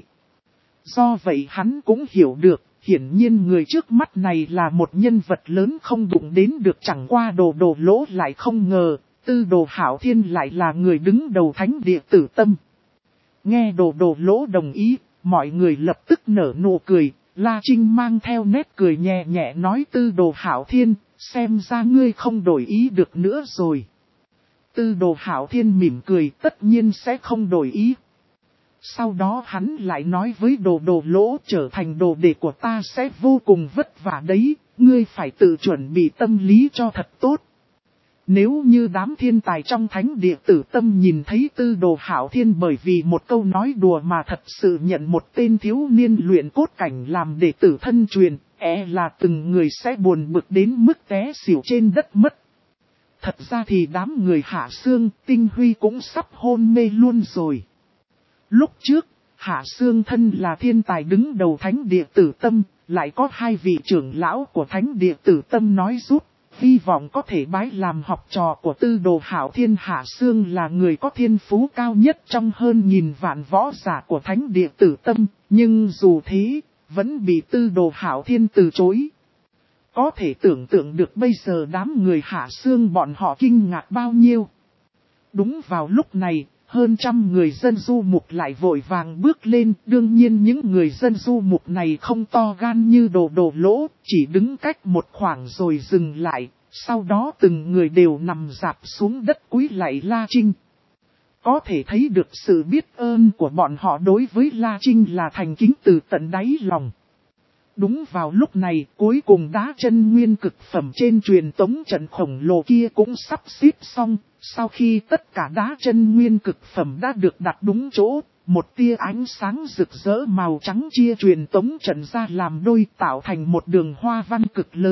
Do vậy hắn cũng hiểu được, hiển nhiên người trước mắt này là một nhân vật lớn không đụng đến được, chẳng qua đồ đồ lỗ lại không ngờ, Tư Đồ Hạo Thiên lại là người đứng đầu thánh địa Tử Tâm. Nghe đồ đồ lỗ đồng ý, mọi người lập tức nở nụ cười. La Trinh mang theo nét cười nhẹ nhẹ nói, Tư Đồ Hạo Thiên, xem ra ngươi không đổi ý được nữa rồi. Tư Đồ Hạo Thiên mỉm cười, tất nhiên sẽ không đổi ý. Sau đó hắn lại nói với đồ đồ lỗ, trở thành đồ đệ của ta sẽ vô cùng vất vả đấy, ngươi phải tự chuẩn bị tâm lý cho thật tốt. Nếu như đám thiên tài trong thánh địa Tử Tâm nhìn thấy Tư Đồ Hạo Thiên bởi vì một câu nói đùa mà thật sự nhận một tên thiếu niên luyện cốt cảnh làm đệ tử thân truyền, e là từng người sẽ buồn bực đến mức té xỉu trên đất mất. Thật ra thì đám người Hạ Sương, Tinh Huy cũng sắp hôn mê luôn rồi. Lúc trước, Hạ Sương thân là thiên tài đứng đầu thánh địa Tử Tâm, lại có hai vị trưởng lão của thánh địa Tử Tâm nói giúp. Hy vọng có thể bái làm học trò của Tư Đồ Hạo Thiên. Hạ Sương là người có thiên phú cao nhất trong hơn nghìn vạn võ giả của thánh địa Tử Tâm, nhưng dù thế, vẫn bị Tư Đồ Hạo Thiên từ chối. Có thể tưởng tượng được bây giờ đám người Hạ Sương bọn họ kinh ngạc bao nhiêu. Đúng vào lúc này, hơn trăm người dân du mục lại vội vàng bước lên. Đương nhiên những người dân du mục này không to gan như đồ đồ lỗ, chỉ đứng cách một khoảng rồi dừng lại. Sau đó từng người đều nằm rạp xuống đất cúi lạy La Trinh. Có thể thấy được sự biết ơn của bọn họ đối với La Trinh là thành kính từ tận đáy lòng. Đúng vào lúc này, cuối cùng đá chân nguyên cực phẩm trên truyền tống trận khổng lồ kia cũng sắp xếp xong. Sau khi tất cả đá chân nguyên cực phẩm đã được đặt đúng chỗ, một tia ánh sáng rực rỡ màu trắng chia truyền tống trận ra làm đôi, tạo thành một đường hoa văn cực lớn,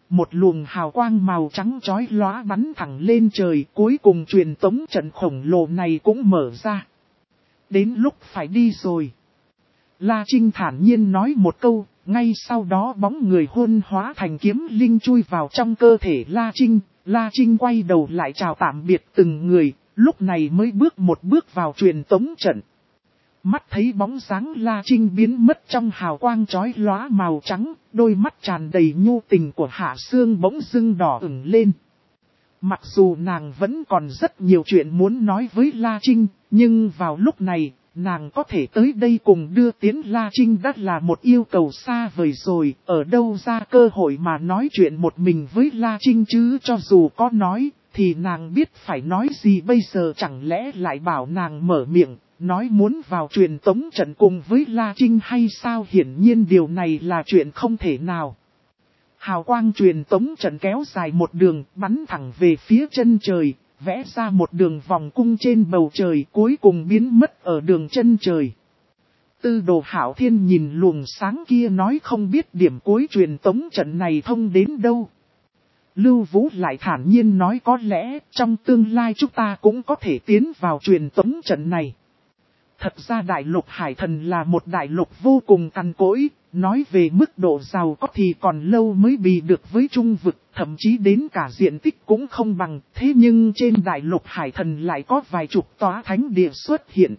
một luồng hào quang màu trắng chói lóa bắn thẳng lên trời, cuối cùng truyền tống trận khổng lồ này cũng mở ra. Đến lúc phải đi rồi. La Trinh thản nhiên nói một câu, ngay sau đó bóng người huân hóa thành kiếm linh chui vào trong cơ thể La Trinh. La Trinh quay đầu lại chào tạm biệt từng người, lúc này mới bước một bước vào truyền tống trận. Mắt thấy bóng dáng La Trinh biến mất trong hào quang chói lóa màu trắng, đôi mắt tràn đầy nhu tình của Hạ Sương bỗng dưng đỏ ửng lên. Mặc dù nàng vẫn còn rất nhiều chuyện muốn nói với La Trinh, nhưng vào lúc này, nàng có thể tới đây cùng đưa tiến La Trinh đã là một yêu cầu xa vời rồi, ở đâu ra cơ hội mà nói chuyện một mình với La Trinh chứ, cho dù có nói, thì nàng biết phải nói gì bây giờ, chẳng lẽ lại bảo nàng mở miệng, nói muốn vào truyền tống trận cùng với La Trinh hay sao? Hiển nhiên điều này là chuyện không thể nào. Hào quang truyền tống trận kéo dài một đường, bắn thẳng về phía chân trời, vẽ ra một đường vòng cung trên bầu trời, cuối cùng biến mất ở đường chân trời. Tư Đồ Hạo Thiên nhìn luồng sáng kia nói không biết điểm cuối truyền tống trận này thông đến đâu. Lưu Vũ lại thản nhiên nói có lẽ trong tương lai chúng ta cũng có thể tiến vào truyền tống trận này. Thật ra đại lục Hải Thần là một đại lục vô cùng cằn cỗi, nói về mức độ giàu có thì còn lâu mới bì được với trung vực, thậm chí đến cả diện tích cũng không bằng. Thế nhưng trên đại lục Hải Thần lại có vài chục tòa thánh địa xuất hiện.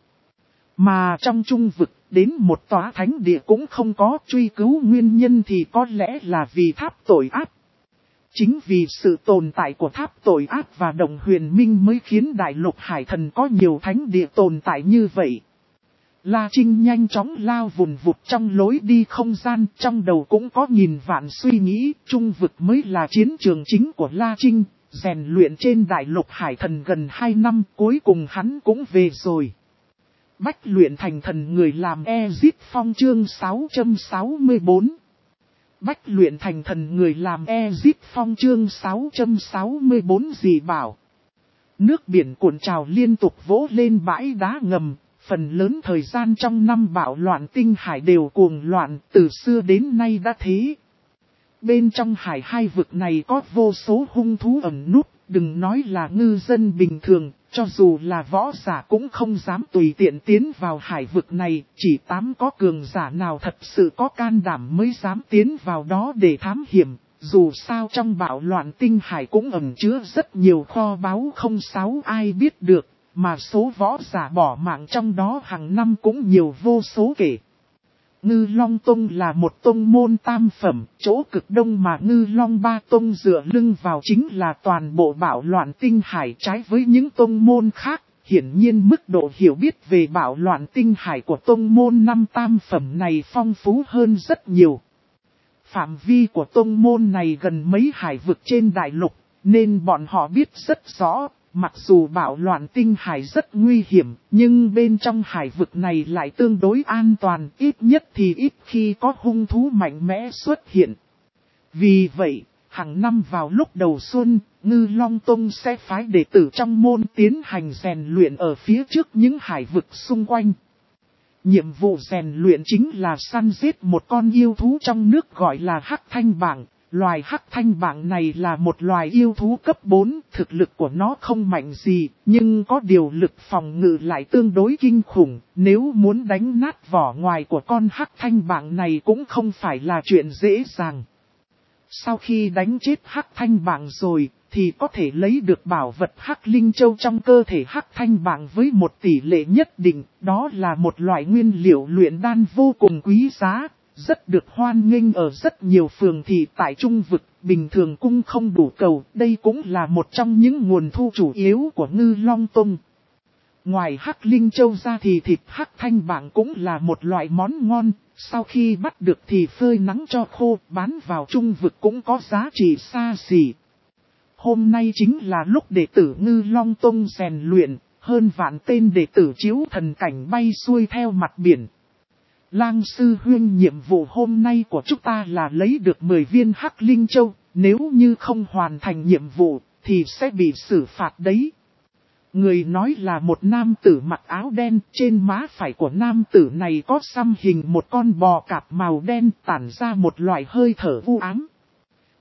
Mà trong trung vực, đến một tòa thánh địa cũng không có. Truy cứu nguyên nhân thì có lẽ là vì tháp tội ác. Chính vì sự tồn tại của tháp tội ác và Đồng Huyền Minh mới khiến đại lục Hải Thần có nhiều thánh địa tồn tại như vậy. La Trinh nhanh chóng lao vùn vụt trong lối đi không gian, trong đầu cũng có nghìn vạn suy nghĩ. Trung vực mới là chiến trường chính của La Trinh, rèn luyện trên đại lục Hải Thần gần hai năm, cuối cùng hắn cũng về rồi. Bách luyện thành thần người làm Ezit Phong chương sáu trăm sáu mươi tư. Bách luyện thành thần người làm Ezit Phong chương sáu trăm sáu mươi tư gì bảo. Nước biển cuộn trào liên tục vỗ lên bãi đá ngầm. Phần lớn thời gian trong năm bạo loạn tinh hải đều cuồng loạn, từ xưa đến nay đã thế. Bên trong hải hai vực này có vô số hung thú ẩn núp, đừng nói là ngư dân bình thường, cho dù là võ giả cũng không dám tùy tiện tiến vào hải vực này, chỉ tám có cường giả nào thật sự có can đảm mới dám tiến vào đó để thám hiểm. Dù sao trong bạo loạn tinh hải cũng ẩn chứa rất nhiều kho báu không sáu ai biết được. Mà số võ giả bỏ mạng trong đó hàng năm cũng nhiều vô số kể. Ngư Long Tông là một tông môn tam phẩm, chỗ cực đông mà Ngư Long Ba Tông dựa lưng vào chính là toàn bộ bạo loạn tinh hải, trái với những tông môn khác. Hiển nhiên mức độ hiểu biết về bạo loạn tinh hải của tông môn năm tam phẩm này phong phú hơn rất nhiều. Phạm vi của tông môn này gần mấy hải vực trên đại lục, nên bọn họ biết rất rõ. Mặc dù bạo loạn tinh hải rất nguy hiểm, nhưng bên trong hải vực này lại tương đối an toàn, ít nhất thì ít khi có hung thú mạnh mẽ xuất hiện. Vì vậy, hàng năm vào lúc đầu xuân, Ngư Long Tông sẽ phái đệ tử trong môn tiến hành rèn luyện ở phía trước những hải vực xung quanh. Nhiệm vụ rèn luyện chính là săn giết một con yêu thú trong nước gọi là Hắc Thanh Bảng. Loài Hắc Thanh Bảng này là một loài yêu thú cấp bốn, thực lực của nó không mạnh gì, nhưng có điều lực phòng ngự lại tương đối kinh khủng, nếu muốn đánh nát vỏ ngoài của con Hắc Thanh Bảng này cũng không phải là chuyện dễ dàng. Sau khi đánh chết Hắc Thanh Bảng rồi, thì có thể lấy được bảo vật Hắc Linh Châu trong cơ thể Hắc Thanh Bảng với một tỷ lệ nhất định, đó là một loại nguyên liệu luyện đan vô cùng quý giá. Rất được hoan nghênh ở rất nhiều phường thị tại trung vực, bình thường cung không đủ cầu, đây cũng là một trong những nguồn thu chủ yếu của Ngư Long Tông. Ngoài Hắc Linh Châu ra thì thịt Hắc Thanh Bảng cũng là một loại món ngon, sau khi bắt được thì phơi nắng cho khô, bán vào trung vực cũng có giá trị xa xỉ. Hôm nay chính là lúc đệ tử Ngư Long Tông rèn luyện, hơn vạn tên đệ tử chiếu thần cảnh bay xuôi theo mặt biển. Lang sư huynh, nhiệm vụ hôm nay của chúng ta là lấy được mười viên Hắc Linh Châu, nếu như không hoàn thành nhiệm vụ, thì sẽ bị xử phạt đấy. Người nói là một nam tử mặc áo đen, trên má phải của nam tử này có xăm hình một con bò cạp màu đen tản ra một loại hơi thở u ám.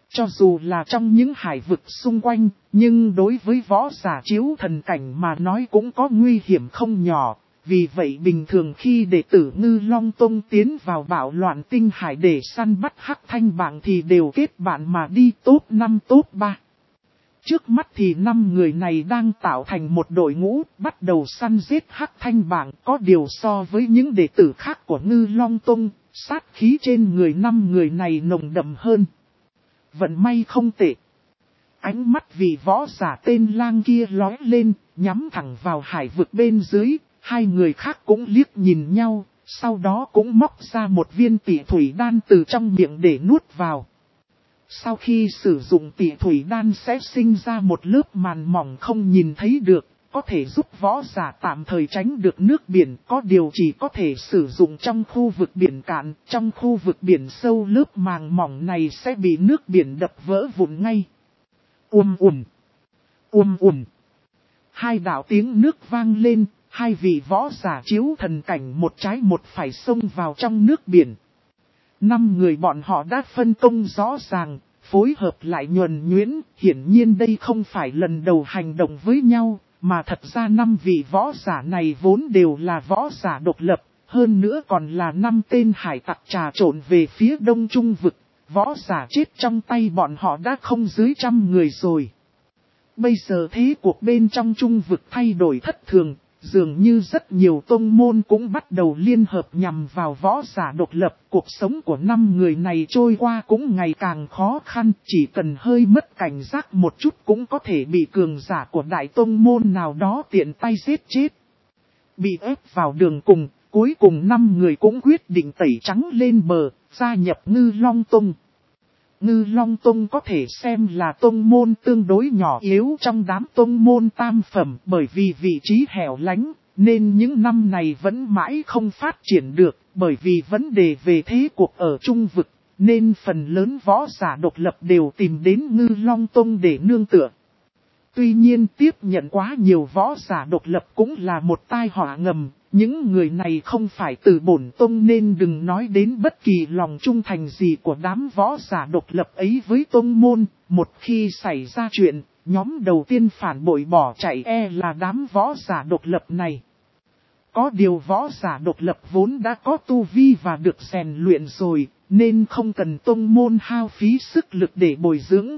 Cho dù là trong những hải vực xung quanh, nhưng đối với võ giả chiếu thần cảnh mà nói cũng có nguy hiểm không nhỏ. Vì vậy bình thường khi đệ tử Ngư Long Tông tiến vào bạo loạn tinh hải để săn bắt hắc thanh bảng thì đều kết bạn mà đi top năm top ba. Trước mắt thì năm người này đang tạo thành một đội ngũ bắt đầu săn giết hắc thanh bảng, có điều so với những đệ tử khác của Ngư Long Tông, sát khí trên người năm người này nồng đậm hơn. Vận may không tệ. Ánh mắt vị võ giả tên Lang kia lóe lên, nhắm thẳng vào hải vực bên dưới, hai người khác cũng liếc nhìn nhau, sau đó cũng móc ra một viên tị thủy đan từ trong miệng để nuốt vào. Sau khi sử dụng tị thủy đan sẽ sinh ra một lớp màn mỏng không nhìn thấy được, có thể giúp võ giả tạm thời tránh được nước biển, có điều chỉ có thể sử dụng trong khu vực biển cạn, trong khu vực biển sâu lớp màng mỏng này sẽ bị nước biển đập vỡ vụn ngay. Ùm ùm, ùm ùm. Hai đạo tiếng nước vang lên, hai vị võ giả chiếu thần cảnh một trái một phải xông vào trong nước biển. Năm người bọn họ đã phân công rõ ràng, phối hợp lại nhuần nhuyễn, hiển nhiên đây không phải lần đầu hành động với nhau, mà thật ra năm vị võ giả này vốn đều là võ giả độc lập, hơn nữa còn là năm tên hải tặc trà trộn về phía đông trung vực, võ giả chết trong tay bọn họ đã không dưới trăm người rồi. Bây giờ thế cuộc bên trong trung vực thay đổi thất thường. Dường như rất nhiều tông môn cũng bắt đầu liên hợp nhằm vào võ giả độc lập. Cuộc sống của năm người này trôi qua cũng ngày càng khó khăn. Chỉ cần hơi mất cảnh giác một chút cũng có thể bị cường giả của đại tông môn nào đó tiện tay giết chết. Bị ép vào đường cùng, cuối cùng năm người cũng quyết định tẩy trắng lên bờ, gia nhập Ngư Long Tông. Ngư Long Tông có thể xem là tông môn tương đối nhỏ yếu trong đám tông môn tam phẩm, bởi vì vị trí hẻo lánh, nên những năm này vẫn mãi không phát triển được, bởi vì vấn đề về thế cuộc ở trung vực, nên phần lớn võ giả độc lập đều tìm đến Ngư Long Tông để nương tựa. Tuy nhiên tiếp nhận quá nhiều võ giả độc lập cũng là một tai họa ngầm. Những người này không phải từ bổn tông nên đừng nói đến bất kỳ lòng trung thành gì của đám võ giả độc lập ấy với tông môn. Một khi xảy ra chuyện, nhóm đầu tiên phản bội bỏ chạy e là đám võ giả độc lập này. Có điều võ giả độc lập vốn đã có tu vi và được rèn luyện rồi, nên không cần tông môn hao phí sức lực để bồi dưỡng.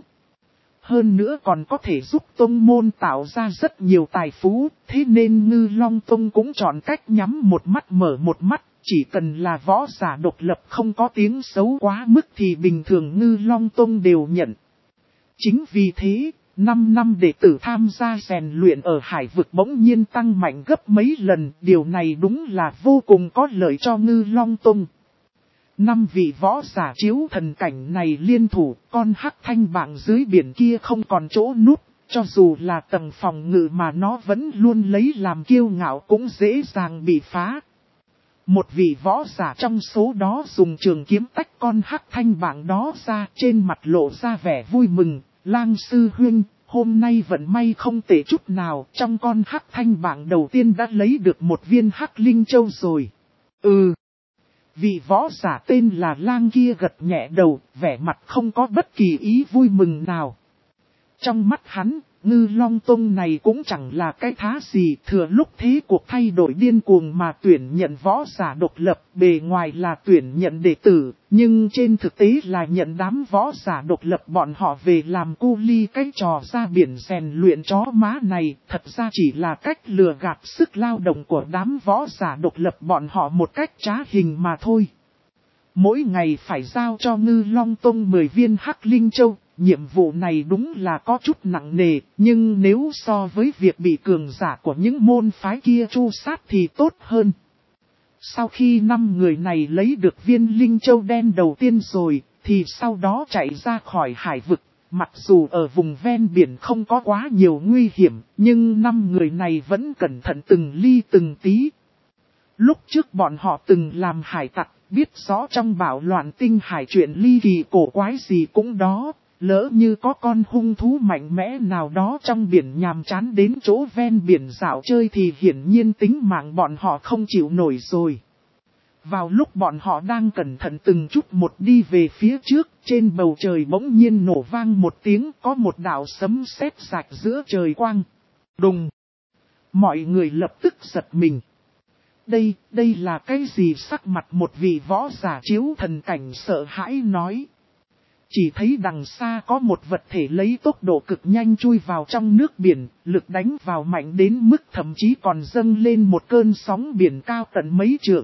Hơn nữa còn có thể giúp tông môn tạo ra rất nhiều tài phú, thế nên Ngư Long Tông cũng chọn cách nhắm một mắt mở một mắt, chỉ cần là võ giả độc lập không có tiếng xấu quá mức thì bình thường Ngư Long Tông đều nhận. Chính vì thế, năm năm đệ tử tham gia rèn luyện ở hải vực bỗng nhiên tăng mạnh gấp mấy lần, điều này đúng là vô cùng có lợi cho Ngư Long Tông. Năm vị võ giả chiếu thần cảnh này liên thủ, con hắc thanh bảng dưới biển kia không còn chỗ núp, cho dù là tầng phòng ngự mà nó vẫn luôn lấy làm kiêu ngạo cũng dễ dàng bị phá. Một vị võ giả trong số đó dùng trường kiếm tách con hắc thanh bảng đó ra, trên mặt lộ ra vẻ vui mừng. Lang sư huynh, hôm nay vận may không tệ chút nào, trong con hắc thanh bảng đầu tiên đã lấy được một viên hắc linh châu rồi. Ừ. Vị võ giả tên là Lang kia gật nhẹ đầu, vẻ mặt không có bất kỳ ý vui mừng nào. Trong mắt hắn, Ngư Long Tông này cũng chẳng là cái thá gì, thừa lúc thế cuộc thay đổi điên cuồng mà tuyển nhận võ giả độc lập, bề ngoài là tuyển nhận đệ tử, nhưng trên thực tế là nhận đám võ giả độc lập bọn họ về làm cu ly cái trò ra biển rèn luyện chó má này, thật ra chỉ là cách lừa gạt sức lao động của đám võ giả độc lập bọn họ một cách trá hình mà thôi. Mỗi ngày phải giao cho Ngư Long Tông mười viên hắc linh châu. Nhiệm vụ này đúng là có chút nặng nề, nhưng nếu so với việc bị cường giả của những môn phái kia tru sát thì tốt hơn. Sau khi năm người này lấy được viên linh châu đen đầu tiên rồi, thì sau đó chạy ra khỏi hải vực. Mặc dù ở vùng ven biển không có quá nhiều nguy hiểm, nhưng năm người này vẫn cẩn thận từng ly từng tí. Lúc trước bọn họ từng làm hải tặc, biết rõ trong bạo loạn tinh hải chuyện ly kỳ cổ quái gì cũng đó. Lỡ như có con hung thú mạnh mẽ nào đó trong biển nhàm chán đến chỗ ven biển dạo chơi thì hiển nhiên tính mạng bọn họ không chịu nổi rồi. Vào lúc bọn họ đang cẩn thận từng chút một đi về phía trước, trên bầu trời bỗng nhiên nổ vang một tiếng, có một đạo sấm sét rạch giữa trời quang. Đùng! Mọi người lập tức giật mình. Đây, đây là cái gì? Sắc mặt một vị võ giả chiếu thần cảnh sợ hãi nói. Chỉ thấy đằng xa có một vật thể lấy tốc độ cực nhanh chui vào trong nước biển, lực đánh vào mạnh đến mức thậm chí còn dâng lên một cơn sóng biển cao tận mấy trượng.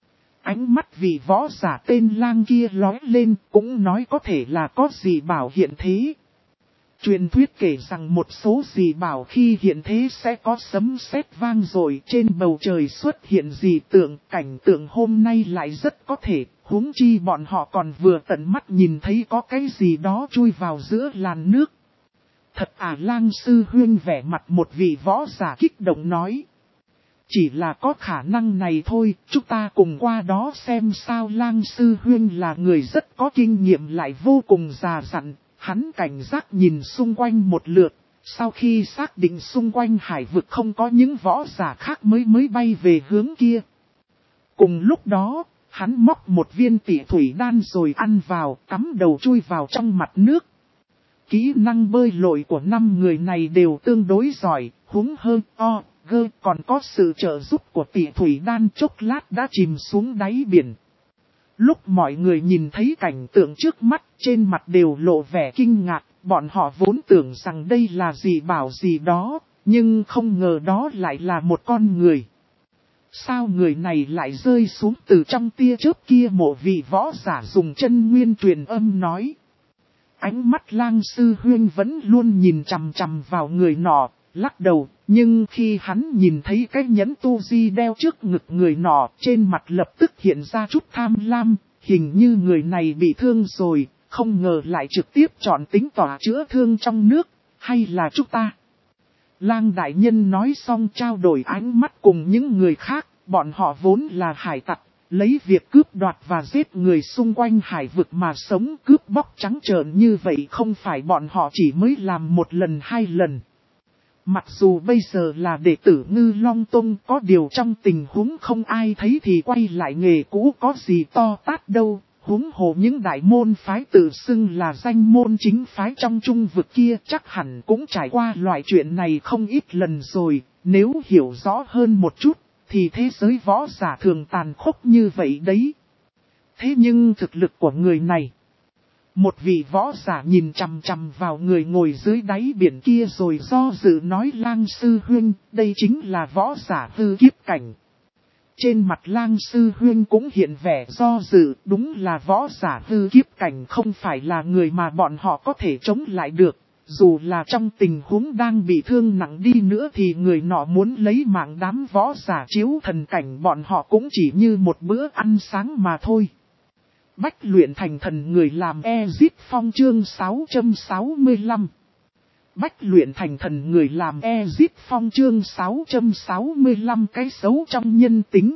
Ánh mắt vị võ giả tên Lang kia lóe lên, cũng nói có thể là có dị bảo hiện thế. Truyền thuyết kể rằng một số dị bảo khi hiện thế sẽ có sấm sét vang dội, trên bầu trời xuất hiện dị tượng, cảnh tượng hôm nay lại rất có thể, huống chi bọn họ còn vừa tận mắt nhìn thấy có cái gì đó chui vào giữa làn nước. Thật à? Lang sư huynh vẻ mặt một vị võ giả kích động nói. Chỉ là có khả năng này thôi, chúng ta cùng qua đó xem sao. Lang sư huynh là người rất có kinh nghiệm lại vô cùng già dặn. Hắn cảnh giác nhìn xung quanh một lượt, sau khi xác định xung quanh hải vực không có những võ giả khác mới mới bay về hướng kia. Cùng lúc đó, hắn móc một viên tỷ thủy đan rồi ăn vào, cắm đầu chui vào trong mặt nước. Kỹ năng bơi lội của năm người này đều tương đối giỏi, húng hơn o, gơ, còn có sự trợ giúp của tỷ thủy đan, chốc lát đã chìm xuống đáy biển. Lúc mọi người nhìn thấy cảnh tượng trước mắt, trên mặt đều lộ vẻ kinh ngạc, bọn họ vốn tưởng rằng đây là gì bảo gì đó, nhưng không ngờ đó lại là một con người. Sao người này lại rơi xuống từ trong tia chớp kia? Một vị võ giả dùng chân nguyên truyền âm nói. Ánh mắt Lang sư huynh vẫn luôn nhìn chằm chằm vào người nọ, lắc đầu, nhưng khi hắn nhìn thấy cái nhẫn tu di đeo trước ngực người nọ, trên mặt lập tức hiện ra chút tham lam, hình như người này bị thương rồi, không ngờ lại trực tiếp chọn tính tỏa chữa thương trong nước, hay là chúng ta? Lang đại nhân nói xong trao đổi ánh mắt cùng những người khác, bọn họ vốn là hải tặc, lấy việc cướp đoạt và giết người xung quanh hải vực mà sống, cướp bóc trắng trợn như vậy không phải bọn họ chỉ mới làm một lần hai lần. Mặc dù bây giờ là đệ tử Ngư Long Tông, có điều trong tình huống không ai thấy thì quay lại nghề cũ có gì to tát đâu, huống hồ những đại môn phái tự xưng là danh môn chính phái trong trung vực kia chắc hẳn cũng trải qua loại chuyện này không ít lần rồi, nếu hiểu rõ hơn một chút, thì thế giới võ giả thường tàn khốc như vậy đấy. Thế nhưng thực lực của người này... Một vị võ giả nhìn chằm chằm vào người ngồi dưới đáy biển kia rồi do dự nói. Lang sư huynh, đây chính là võ giả hư kiếp cảnh. Trên mặt Lang sư huynh cũng hiện vẻ do dự, đúng là võ giả hư kiếp cảnh không phải là người mà bọn họ có thể chống lại được. Dù là trong tình huống đang bị thương nặng đi nữa thì người nọ muốn lấy mạng đám võ giả chiếu thần cảnh bọn họ cũng chỉ như một bữa ăn sáng mà thôi. Bách luyện thành thần người làm Ezip Phong chương sáu trăm sáu mươi lăm. Bách luyện thành thần người làm Ezip Phong chương sáu trăm sáu mươi lăm. Cái xấu trong nhân tính.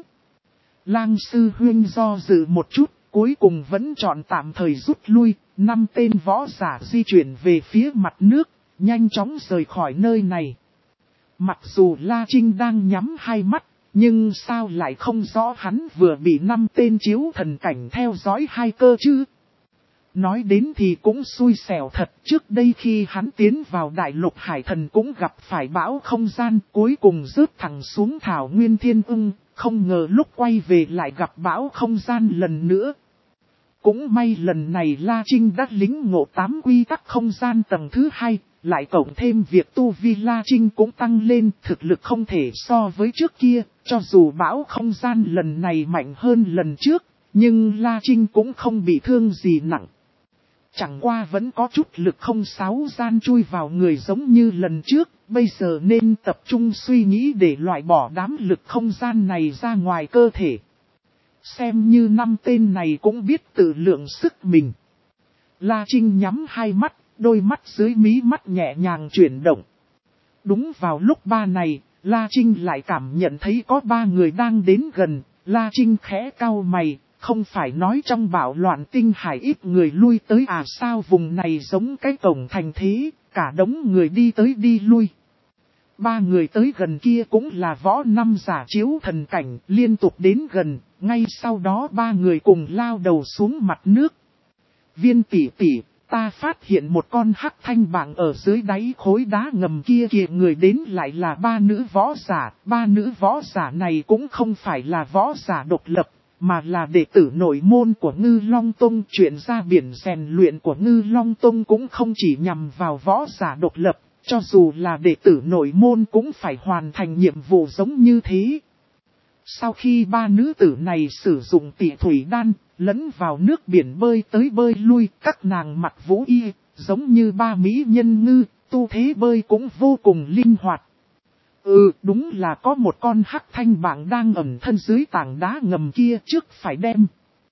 Lang sư huynh do dự một chút, cuối cùng vẫn chọn tạm thời rút lui. Năm tên võ giả di chuyển về phía mặt nước, nhanh chóng rời khỏi nơi này. Mặc dù La Trinh đang nhắm hai mắt, nhưng sao lại không rõ hắn vừa bị năm tên chiếu thần cảnh theo dõi hai cơ chứ? Nói đến thì cũng xui xẻo thật, trước đây khi hắn tiến vào đại lục hải thần cũng gặp phải bão không gian, cuối cùng rớt thẳng xuống thảo nguyên thiên ưng, không ngờ lúc quay về lại gặp bão không gian lần nữa. Cũng may lần này La Trinh đã lính ngộ tám quy tắc không gian tầng thứ hai, lại cộng thêm việc tu vi La Trinh cũng tăng lên, thực lực không thể so với trước kia, cho dù bão không gian lần này mạnh hơn lần trước, nhưng La Trinh cũng không bị thương gì nặng. Chẳng qua vẫn có chút lực không sáu gian chui vào người giống như lần trước, bây giờ nên tập trung suy nghĩ để loại bỏ đám lực không gian này ra ngoài cơ thể. Xem như năm tên này cũng biết tự lượng sức mình. La Trinh nhắm hai mắt, đôi mắt dưới mí mắt nhẹ nhàng chuyển động. Đúng vào lúc ba này, La Trinh lại cảm nhận thấy có ba người đang đến gần. La Trinh khẽ cau mày, không phải nói trong bạo loạn tinh hải ít người lui tới à? Sao vùng này giống cái cổng thành thế, cả đống người đi tới đi lui. Ba người tới gần kia cũng là võ năm giả chiếu thần cảnh, liên tục đến gần, ngay sau đó ba người cùng lao đầu xuống mặt nước. Viên tỷ tỷ, ta phát hiện một con hắc thanh bảng ở dưới đáy khối đá ngầm kia kìa, người đến lại là ba nữ võ giả, ba nữ võ giả này cũng không phải là võ giả độc lập, mà là đệ tử nội môn của Ngư Long Tông. Chuyện ra biển rèn luyện của Ngư Long Tông cũng không chỉ nhằm vào võ giả độc lập, cho dù là đệ tử nội môn cũng phải hoàn thành nhiệm vụ giống như thế. Sau khi ba nữ tử này sử dụng tị thủy đan, lẫn vào nước biển bơi tới bơi lui, các nàng mặc vũ y, giống như ba mỹ nhân ngư, tu thế bơi cũng vô cùng linh hoạt. Ừ, đúng là có một con hắc thanh bảng đang ẩn thân dưới tảng đá ngầm kia, trước phải đem.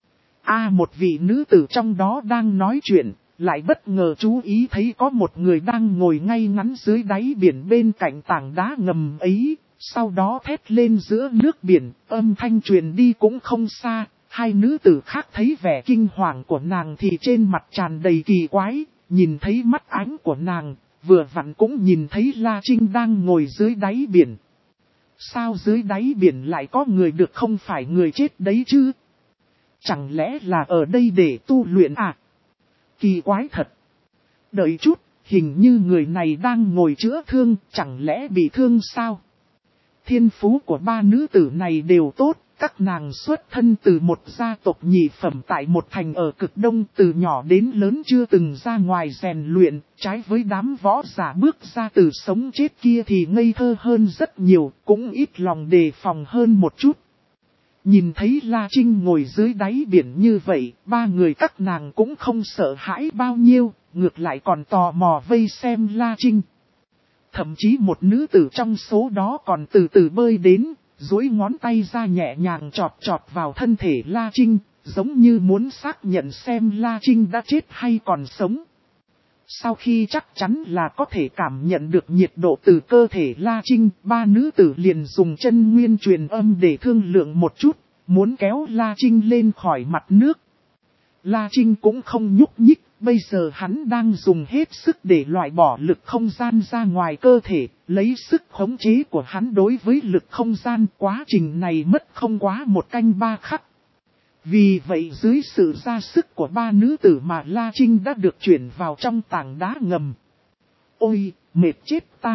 A một vị nữ tử trong đó đang nói chuyện, lại bất ngờ chú ý thấy có một người đang ngồi ngay ngắn dưới đáy biển bên cạnh tảng đá ngầm ấy, sau đó thét lên giữa nước biển, âm thanh truyền đi cũng không xa. Hai nữ tử khác thấy vẻ kinh hoàng của nàng thì trên mặt tràn đầy kỳ quái, nhìn thấy mắt ánh của nàng, vừa vặn cũng nhìn thấy La Trinh đang ngồi dưới đáy biển. Sao dưới đáy biển lại có người được, không phải người chết đấy chứ? Chẳng lẽ là ở đây để tu luyện à? Kỳ quái thật. Đợi chút, hình như người này đang ngồi chữa thương, chẳng lẽ bị thương sao? Thiên phú của ba nữ tử này đều tốt. Các nàng xuất thân từ một gia tộc nhị phẩm tại một thành ở cực đông, từ nhỏ đến lớn chưa từng ra ngoài rèn luyện, trái với đám võ giả bước ra từ sống chết kia thì ngây thơ hơn rất nhiều, cũng ít lòng đề phòng hơn một chút. Nhìn thấy La Trinh ngồi dưới đáy biển như vậy, ba người các nàng cũng không sợ hãi bao nhiêu, ngược lại còn tò mò vây xem La Trinh. Thậm chí một nữ tử trong số đó còn từ từ bơi đến, duỗi ngón tay ra nhẹ nhàng chọt chọt vào thân thể La Trinh, giống như muốn xác nhận xem La Trinh đã chết hay còn sống. Sau khi chắc chắn là có thể cảm nhận được nhiệt độ từ cơ thể La Trinh, ba nữ tử liền dùng chân nguyên truyền âm để thương lượng một chút, muốn kéo La Trinh lên khỏi mặt nước. La Trinh cũng không nhúc nhích, bây giờ hắn đang dùng hết sức để loại bỏ lực không gian ra ngoài cơ thể, lấy sức khống chế của hắn đối với lực không gian. Quá trình này mất không quá một canh ba khắc. Vì vậy dưới sự ra sức của ba nữ tử mà La Trinh đã được chuyển vào trong tảng đá ngầm. Ôi, mệt chết ta!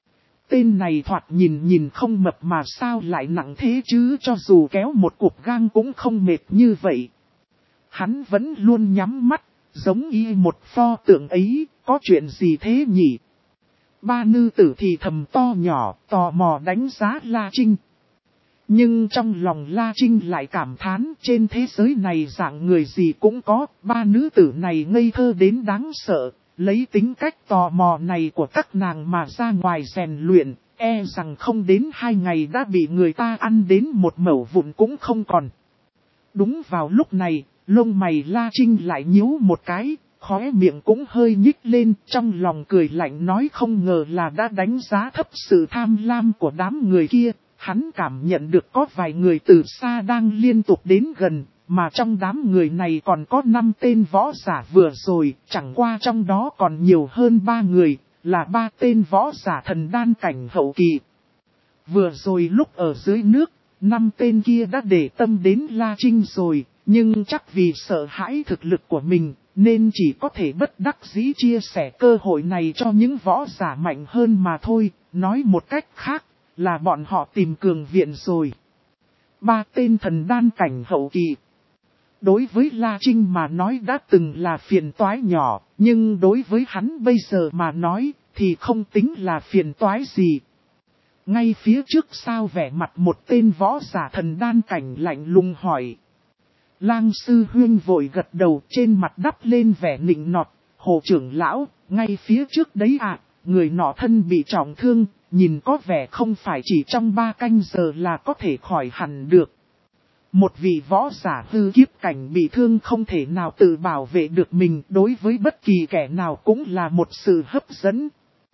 Tên này thoạt nhìn nhìn không mập mà sao lại nặng thế chứ, cho dù kéo một cục gang cũng không mệt như vậy. Hắn vẫn luôn nhắm mắt, giống y một pho tượng ấy, có chuyện gì thế nhỉ? Ba nữ tử thì thầm to nhỏ, tò mò đánh giá La Trinh. Nhưng trong lòng La Trinh lại cảm thán, trên thế giới này dạng người gì cũng có, ba nữ tử này ngây thơ đến đáng sợ, lấy tính cách tò mò này của các nàng mà ra ngoài rèn luyện, e rằng không đến hai ngày đã bị người ta ăn đến một mẩu vụn cũng không còn. Đúng vào lúc này, lông mày La Trinh lại nhíu một cái, khóe miệng cũng hơi nhích lên, trong lòng cười lạnh nói không ngờ là đã đánh giá thấp sự tham lam của đám người kia. Hắn cảm nhận được có vài người từ xa đang liên tục đến gần, mà trong đám người này còn có năm tên võ giả vừa rồi, chẳng qua trong đó còn nhiều hơn ba người, là ba tên võ giả thần đan cảnh hậu kỳ. Vừa rồi lúc ở dưới nước, năm tên kia đã để tâm đến La Trinh rồi, nhưng chắc vì sợ hãi thực lực của mình, nên chỉ có thể bất đắc dĩ chia sẻ cơ hội này cho những võ giả mạnh hơn mà thôi, nói một cách khác. Là bọn họ tìm cường viện rồi. Ba tên thần đan cảnh hậu kỳ. Đối với La Trinh mà nói đã từng là phiền toái nhỏ, nhưng đối với hắn bây giờ mà nói thì không tính là phiền toái gì. Ngay phía trước sao vẻ mặt một tên võ giả thần đan cảnh lạnh lùng hỏi. Lang sư huyên vội gật đầu, trên mặt đắp lên vẻ nịnh nọt. Hồ trưởng lão, ngay phía trước đấy ạ, à, người nọ thân bị trọng thương. Nhìn có vẻ không phải chỉ trong ba canh giờ là có thể khỏi hẳn được. Một vị võ giả hư kiếp cảnh bị thương không thể nào tự bảo vệ được mình, đối với bất kỳ kẻ nào cũng là một sự hấp dẫn.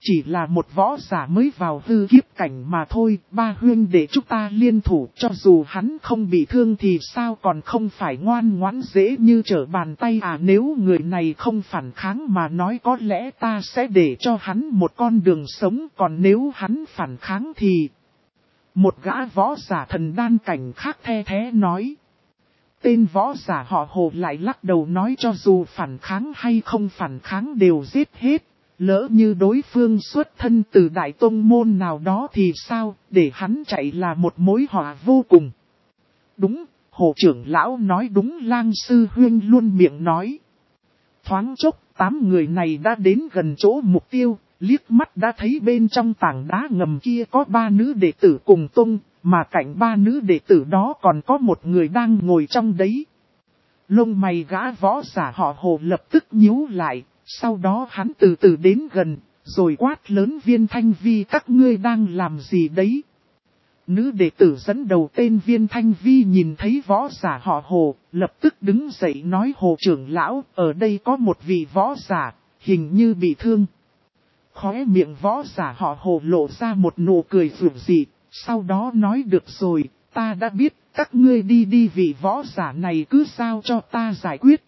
chỉ là một võ giả mới vào hư kiếp cảnh mà thôi, ba huynh để chúng ta liên thủ, cho dù hắn không bị thương thì sao còn không phải ngoan ngoãn dễ như trở bàn tay à, nếu người này không phản kháng mà nói có lẽ ta sẽ để cho hắn một con đường sống, còn nếu hắn phản kháng thì... Một gã võ giả thần đan cảnh khác the thế nói. Tên võ giả họ Hồ lại lắc đầu nói cho dù phản kháng hay không phản kháng đều giết hết. Lỡ như đối phương xuất thân từ đại tông môn nào đó thì sao, để hắn chạy là một mối họa vô cùng. Đúng, Hồ trưởng lão nói đúng, Lang sư huynh luôn miệng nói. Thoáng chốc, tám người này đã đến gần chỗ mục tiêu, liếc mắt đã thấy bên trong tảng đá ngầm kia có ba nữ đệ tử cùng tung, mà cạnh ba nữ đệ tử đó còn có một người đang ngồi trong đấy. Lông mày gã võ giả họ Hồ lập tức nhíu lại. Sau đó hắn từ từ đến gần, rồi quát lớn Viên Thanh Vi, các ngươi đang làm gì đấy? Nữ đệ tử dẫn đầu tên Viên Thanh Vi nhìn thấy võ giả họ Hồ, lập tức đứng dậy nói Hồ trưởng lão, ở đây có một vị võ giả, hình như bị thương. Khóe miệng võ giả họ Hồ lộ ra một nụ cười rực rỡ, sau đó nói được rồi, ta đã biết, các ngươi đi đi, vị võ giả này cứ giao cho ta giải quyết.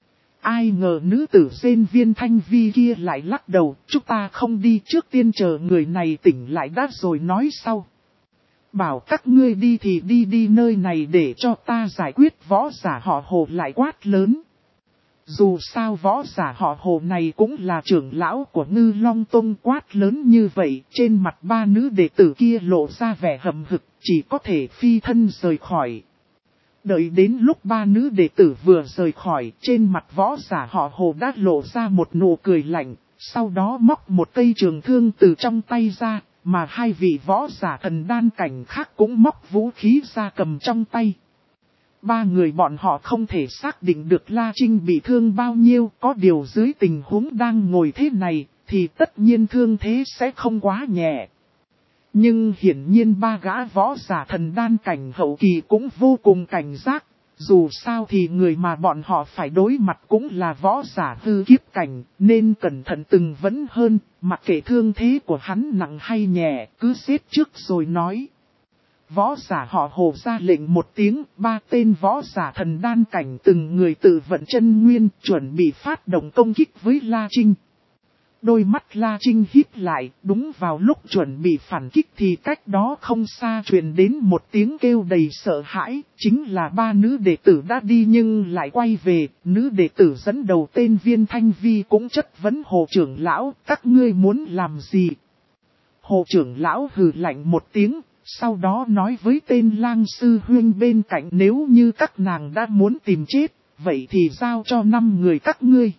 Ai ngờ nữ tử tên Viên Thanh Vi kia lại lắc đầu, chúng ta không đi, trước tiên chờ người này tỉnh lại đã rồi nói sau. Bảo các ngươi đi thì đi đi, nơi này để cho ta giải quyết, võ giả họ Hồ lại quát lớn. Dù sao võ giả họ Hồ này cũng là trưởng lão của Ngư Long Tông, quát lớn như vậy, trên mặt ba nữ đệ tử kia lộ ra vẻ hậm hực, chỉ có thể phi thân rời khỏi. Đợi đến lúc ba nữ đệ tử vừa rời khỏi, trên mặt võ giả họ Hồ đã lộ ra một nụ cười lạnh, sau đó móc một cây trường thương từ trong tay ra, mà hai vị võ giả thần đan cảnh khác cũng móc vũ khí ra cầm trong tay. Ba người bọn họ không thể xác định được La Trinh bị thương bao nhiêu, có điều dưới tình huống đang ngồi thế này, thì tất nhiên thương thế sẽ không quá nhẹ. Nhưng hiển nhiên ba gã võ giả thần đan cảnh hậu kỳ cũng vô cùng cảnh giác, dù sao thì người mà bọn họ phải đối mặt cũng là võ giả hư kiếp cảnh, nên cẩn thận từng vấn hơn, mặc kệ thương thế của hắn nặng hay nhẹ, cứ xếp trước rồi nói. Võ giả họ Hồ ra lệnh một tiếng, ba tên võ giả thần đan cảnh từng người tự vận chân nguyên, chuẩn bị phát động công kích với La Trinh. Đôi mắt La Trinh híp lại, đúng vào lúc chuẩn bị phản kích thì cách đó không xa truyền đến một tiếng kêu đầy sợ hãi, chính là ba nữ đệ tử đã đi nhưng lại quay về, nữ đệ tử dẫn đầu tên Viên Thanh Vi cũng chất vấn Hồ trưởng lão, các ngươi muốn làm gì? Hồ trưởng lão hừ lạnh một tiếng, sau đó nói với tên Lang sư huynh bên cạnh, nếu như các nàng đã muốn tìm chết, vậy thì giao cho năm người các ngươi.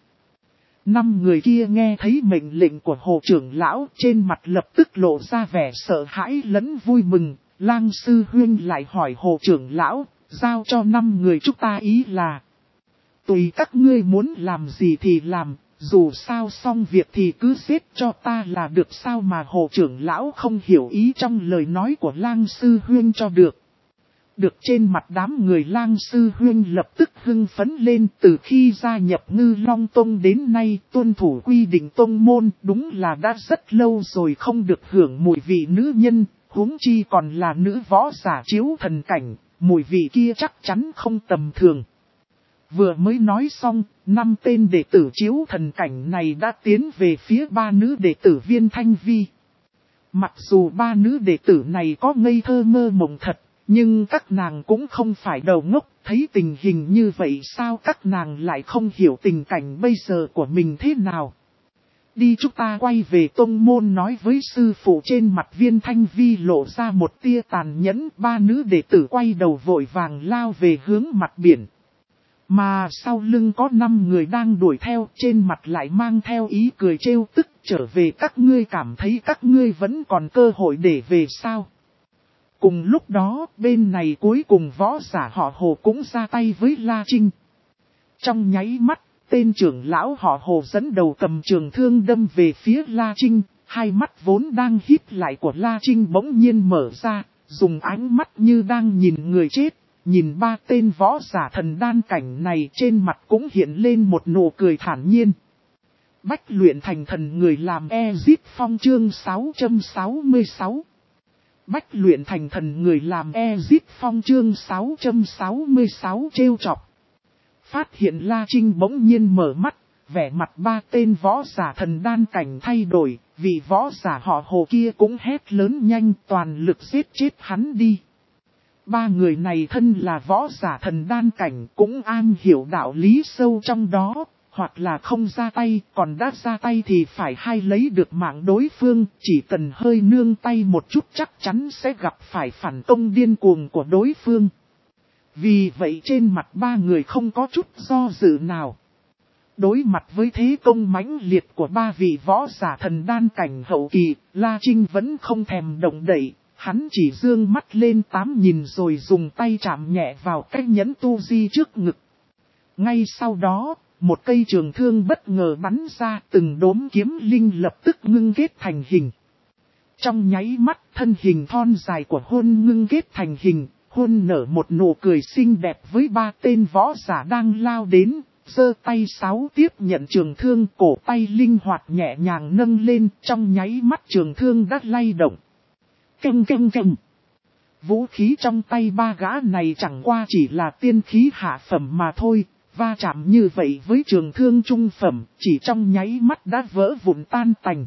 Năm người kia nghe thấy mệnh lệnh của Hồ trưởng lão, trên mặt lập tức lộ ra vẻ sợ hãi lẫn vui mừng. Lang sư huynh lại hỏi Hồ trưởng lão, giao cho năm người chúng ta ý là tùy các ngươi muốn làm gì thì làm, dù sao xong việc thì cứ xếp cho ta là được, sao mà Hồ trưởng lão không hiểu ý trong lời nói của Lang sư huynh cho được. Được, trên mặt đám người Lang sư huynh lập tức hưng phấn lên, từ khi gia nhập Ngư Long Tông đến nay tuân thủ quy định tông môn, đúng là đã rất lâu rồi không được hưởng mùi vị nữ nhân, huống chi còn là nữ võ giả chiếu thần cảnh, mùi vị kia chắc chắn không tầm thường. Vừa mới nói xong, năm tên đệ tử chiếu thần cảnh này đã tiến về phía ba nữ đệ tử Viên Thanh Vi. Mặc dù ba nữ đệ tử này có ngây thơ mơ mộng thật, nhưng các nàng cũng không phải đầu ngốc, thấy tình hình như vậy sao các nàng lại không hiểu tình cảnh bây giờ của mình thế nào. Đi, chúng ta quay về tông môn, nói với sư phụ. Trên mặt Viên Thanh Vi lộ ra một tia tàn nhẫn, ba nữ đệ tử quay đầu vội vàng lao về hướng mặt biển. Mà sau lưng có năm người đang đuổi theo, trên mặt lại mang theo ý cười trêu tức, trở về các ngươi cảm thấy các ngươi vẫn còn cơ hội để về sao. Cùng lúc đó, bên này cuối cùng võ giả họ Hồ cũng ra tay với La Trinh. Trong nháy mắt, tên trưởng lão họ Hồ dẫn đầu cầm trường thương đâm về phía La Trinh, hai mắt vốn đang híp lại của La Trinh bỗng nhiên mở ra, dùng ánh mắt như đang nhìn người chết. Nhìn ba tên võ giả thần đan cảnh này, trên mặt cũng hiện lên một nụ cười thản nhiên. Bách luyện thành thần người làm Ezip Phong chương sáu trăm sáu mươi sáu. Bách luyện thành thần người làm Ezip Phong chương sáu trăm sáu mươi sáu trêu chọc. Phát hiện La Trinh bỗng nhiên mở mắt, vẻ mặt ba tên võ giả thần đan cảnh thay đổi, vì võ giả họ Hồ kia cũng hét lớn nhanh toàn lực giết chết hắn đi. Ba người này thân là võ giả thần đan cảnh cũng am hiểu đạo lý sâu trong đó, hoặc là không ra tay, còn đã ra tay thì phải hay lấy được mạng đối phương, chỉ cần hơi nương tay một chút chắc chắn sẽ gặp phải phản công điên cuồng của đối phương. Vì vậy trên mặt ba người không có chút do dự nào. Đối mặt với thế công mãnh liệt của ba vị võ giả thần đan cảnh hậu kỳ, La Trinh vẫn không thèm động đậy. Hắn chỉ dương mắt lên tám nhìn rồi dùng tay chạm nhẹ vào cái nhẫn tu di trước ngực. Ngay sau đó, một cây trường thương bất ngờ bắn ra, từng đốm kiếm linh lập tức ngưng kết thành hình. Trong nháy mắt, thân hình thon dài của Hôn ngưng kết thành hình, Hôn nở một nụ cười xinh đẹp với ba tên võ giả đang lao đến, giơ tay sáo tiếp nhận trường thương, cổ tay linh hoạt nhẹ nhàng nâng lên, trong nháy mắt trường thương đã lay động. Căng căng căng. Vũ khí trong tay ba gã này chẳng qua chỉ là tiên khí hạ phẩm mà thôi, va chạm như vậy với trường thương trung phẩm, chỉ trong nháy mắt đã vỡ vụn tan tành.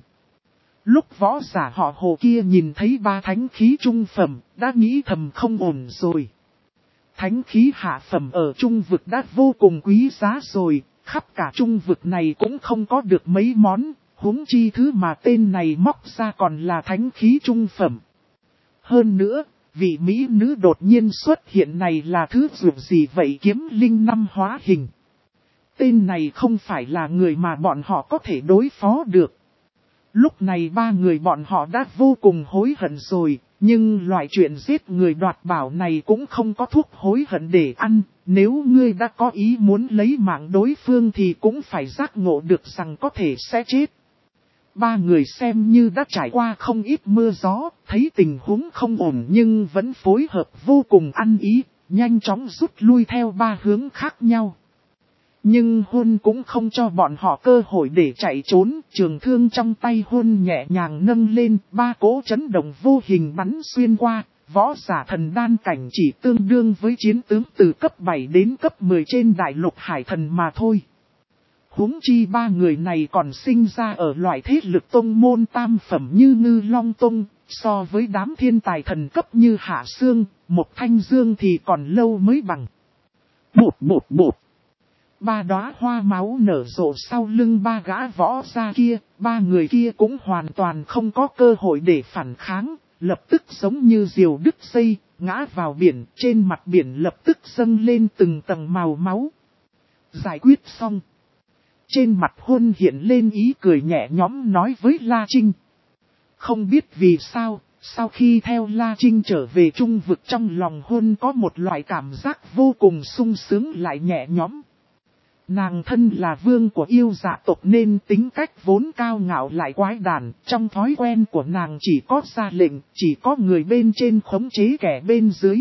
Lúc võ giả họ Hồ kia nhìn thấy ba thánh khí trung phẩm, đã nghĩ thầm không ổn rồi. Thánh khí hạ phẩm ở trung vực đã vô cùng quý giá rồi, khắp cả trung vực này cũng không có được mấy món, huống chi thứ mà tên này móc ra còn là thánh khí trung phẩm. Hơn nữa, vị mỹ nữ đột nhiên xuất hiện này là thứ dù gì vậy kiếm linh năm hóa hình. Tên này không phải là người mà bọn họ có thể đối phó được. Lúc này ba người bọn họ đã vô cùng hối hận rồi, nhưng loại chuyện giết người đoạt bảo này cũng không có thuốc hối hận để ăn. Nếu ngươi đã có ý muốn lấy mạng đối phương thì cũng phải giác ngộ được rằng có thể sẽ chết. Ba người xem như đã trải qua không ít mưa gió, thấy tình huống không ổn nhưng vẫn phối hợp vô cùng ăn ý, nhanh chóng rút lui theo ba hướng khác nhau. Nhưng Hôn cũng không cho bọn họ cơ hội để chạy trốn, trường thương trong tay Hôn nhẹ nhàng nâng lên, ba cỗ chấn động vô hình bắn xuyên qua, võ giả thần đan cảnh chỉ tương đương với chiến tướng từ cấp bảy đến cấp mười trên đại lục hải thần mà thôi. Huống chi ba người này còn sinh ra ở loại thế lực tông môn tam phẩm như Ngư Long Tông, so với đám thiên tài thần cấp như Hạ Sương, Mộc Thanh Dương thì còn lâu mới bằng. Bột bột bột. Ba đóa hoa máu nở rộ sau lưng ba gã võ gia kia, ba người kia cũng hoàn toàn không có cơ hội để phản kháng, lập tức giống như diều đứt dây, ngã vào biển, trên mặt biển lập tức dâng lên từng tầng màu máu. Giải quyết xong. Trên mặt Hôn hiện lên ý cười nhẹ nhõm nói với La Trinh. Không biết vì sao, sau khi theo La Trinh trở về trung vực trong lòng Hôn có một loại cảm giác vô cùng sung sướng lại nhẹ nhõm. Nàng thân là vương của yêu dạ tộc nên tính cách vốn cao ngạo lại quái đản, trong thói quen của nàng chỉ có ra lệnh, chỉ có người bên trên khống chế kẻ bên dưới.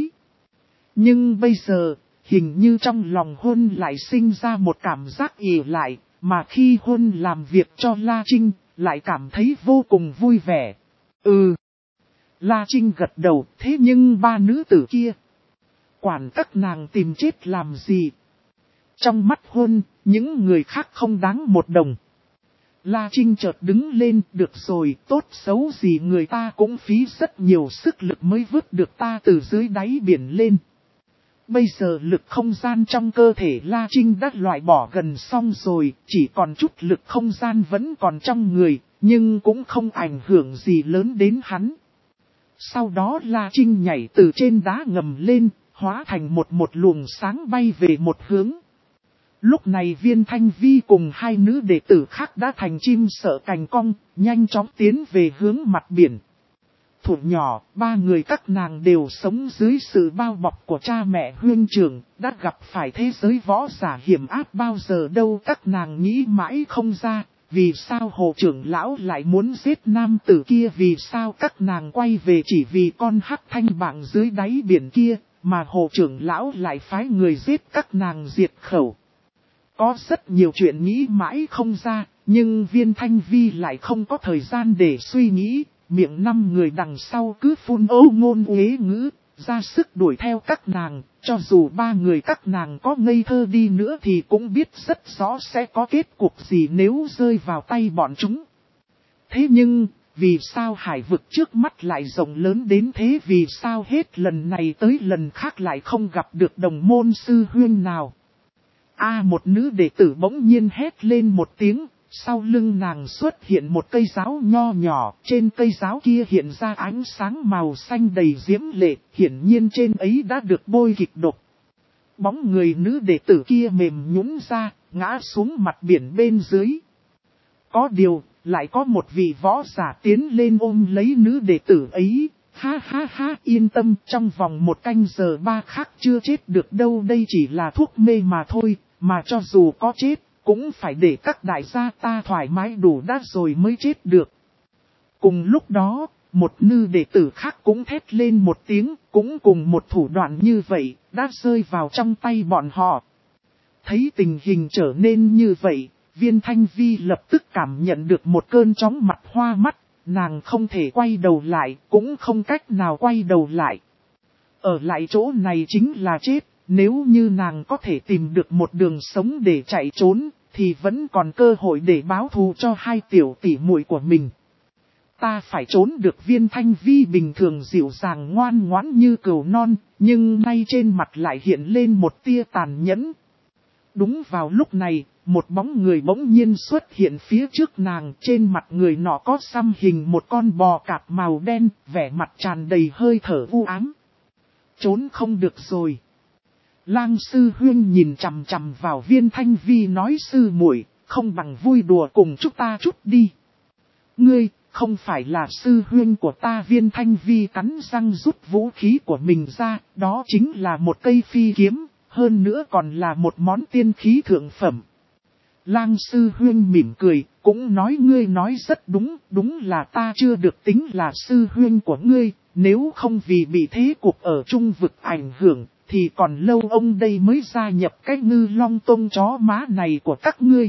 Nhưng bây giờ, hình như trong lòng Hôn lại sinh ra một cảm giác ỉ lại, mà khi Hôn làm việc cho La Trinh, lại cảm thấy vô cùng vui vẻ. Ừ. La Trinh gật đầu, thế nhưng ba nữ tử kia, quản các nàng tìm chết làm gì? Trong mắt Hôn, những người khác không đáng một đồng. La Trinh chợt đứng lên, được rồi, tốt xấu gì người ta cũng phí rất nhiều sức lực mới vớt được ta từ dưới đáy biển lên. Bây giờ lực không gian trong cơ thể La Trinh đã loại bỏ gần xong rồi, chỉ còn chút lực không gian vẫn còn trong người, nhưng cũng không ảnh hưởng gì lớn đến hắn. Sau đó La Trinh nhảy từ trên đá ngầm lên, hóa thành một một luồng sáng bay về một hướng. Lúc này Viên Thanh Vi cùng hai nữ đệ tử khác đã thành chim sợ cành cong, nhanh chóng tiến về hướng mặt biển. Thủ nhỏ, ba người các nàng đều sống dưới sự bao bọc của cha mẹ huynh trưởng, đã gặp phải thế giới võ giả hiểm ác bao giờ đâu các nàng nghĩ mãi không ra, vì sao Hồ trưởng lão lại muốn giết nam tử kia, vì sao các nàng quay về chỉ vì con hắc thanh bảng dưới đáy biển kia, mà Hồ trưởng lão lại phái người giết các nàng diệt khẩu. Có rất nhiều chuyện nghĩ mãi không ra, Nhưng Viên Thanh Vi lại không có thời gian để suy nghĩ, miệng năm người đằng sau cứ phun âu ngôn uế ngữ, ra sức đuổi theo các nàng, cho dù ba người các nàng có ngây thơ đi nữa thì cũng biết rất rõ sẽ có kết cục gì nếu rơi vào tay bọn chúng. Thế nhưng, vì sao hải vực trước mắt lại rộng lớn đến thế, vì sao hết lần này tới lần khác lại không gặp được đồng môn sư huynh nào? A một nữ đệ tử bỗng nhiên hét lên một tiếng, sau lưng nàng xuất hiện một cây giáo nho nhỏ, trên cây giáo kia hiện ra ánh sáng màu xanh đầy diễm lệ, hiển nhiên trên ấy đã được bôi kịch độc. Bóng người nữ đệ tử kia mềm nhũn ra, ngã xuống mặt biển bên dưới. Có điều, lại có một vị võ giả tiến lên ôm lấy nữ đệ tử ấy. Ha ha ha, yên tâm, trong vòng một canh giờ ba khắc chưa chết được đâu, đây chỉ là thuốc mê mà thôi, mà cho dù có chết, cũng phải để các đại gia ta thoải mái đủ đắt rồi mới chết được. Cùng lúc đó, một nữ đệ tử khác cũng thét lên một tiếng, cũng cùng một thủ đoạn như vậy, đã rơi vào trong tay bọn họ. Thấy tình hình trở nên như vậy, Viên Thanh Vi lập tức cảm nhận được một cơn chóng mặt hoa mắt, nàng không thể quay đầu lại, cũng không cách nào quay đầu lại. Ở lại chỗ này chính là chết, nếu như nàng có thể tìm được một đường sống để chạy trốn, thì vẫn còn cơ hội để báo thù cho hai tiểu tỷ muội của mình. Ta phải trốn được. Viên Thanh Vi bình thường dịu dàng ngoan ngoãn như cừu non, nhưng nay trên mặt lại hiện lên một tia tàn nhẫn. Đúng vào lúc này, một bóng người bỗng nhiên xuất hiện phía trước nàng, trên mặt người nọ có xăm hình một con bò cạp màu đen, vẻ mặt tràn đầy hơi thở u ám. Trốn không được rồi. Lang sư huynh nhìn chằm chằm vào Viên Thanh Vi nói, sư muội, không bằng vui đùa cùng chúng ta chút đi. Ngươi, không phải là sư huynh của ta. Viên Thanh Vi cắn răng rút vũ khí của mình ra, đó chính là một cây phi kiếm, hơn nữa còn là một món tiên khí thượng phẩm. Lang sư huynh mỉm cười, cũng nói ngươi nói rất đúng, đúng là ta chưa được tính là sư huynh của ngươi, nếu không vì bị thế cục ở trung vực ảnh hưởng, thì còn lâu ông đây mới gia nhập cái Ngư Long Tông chó má này của các ngươi.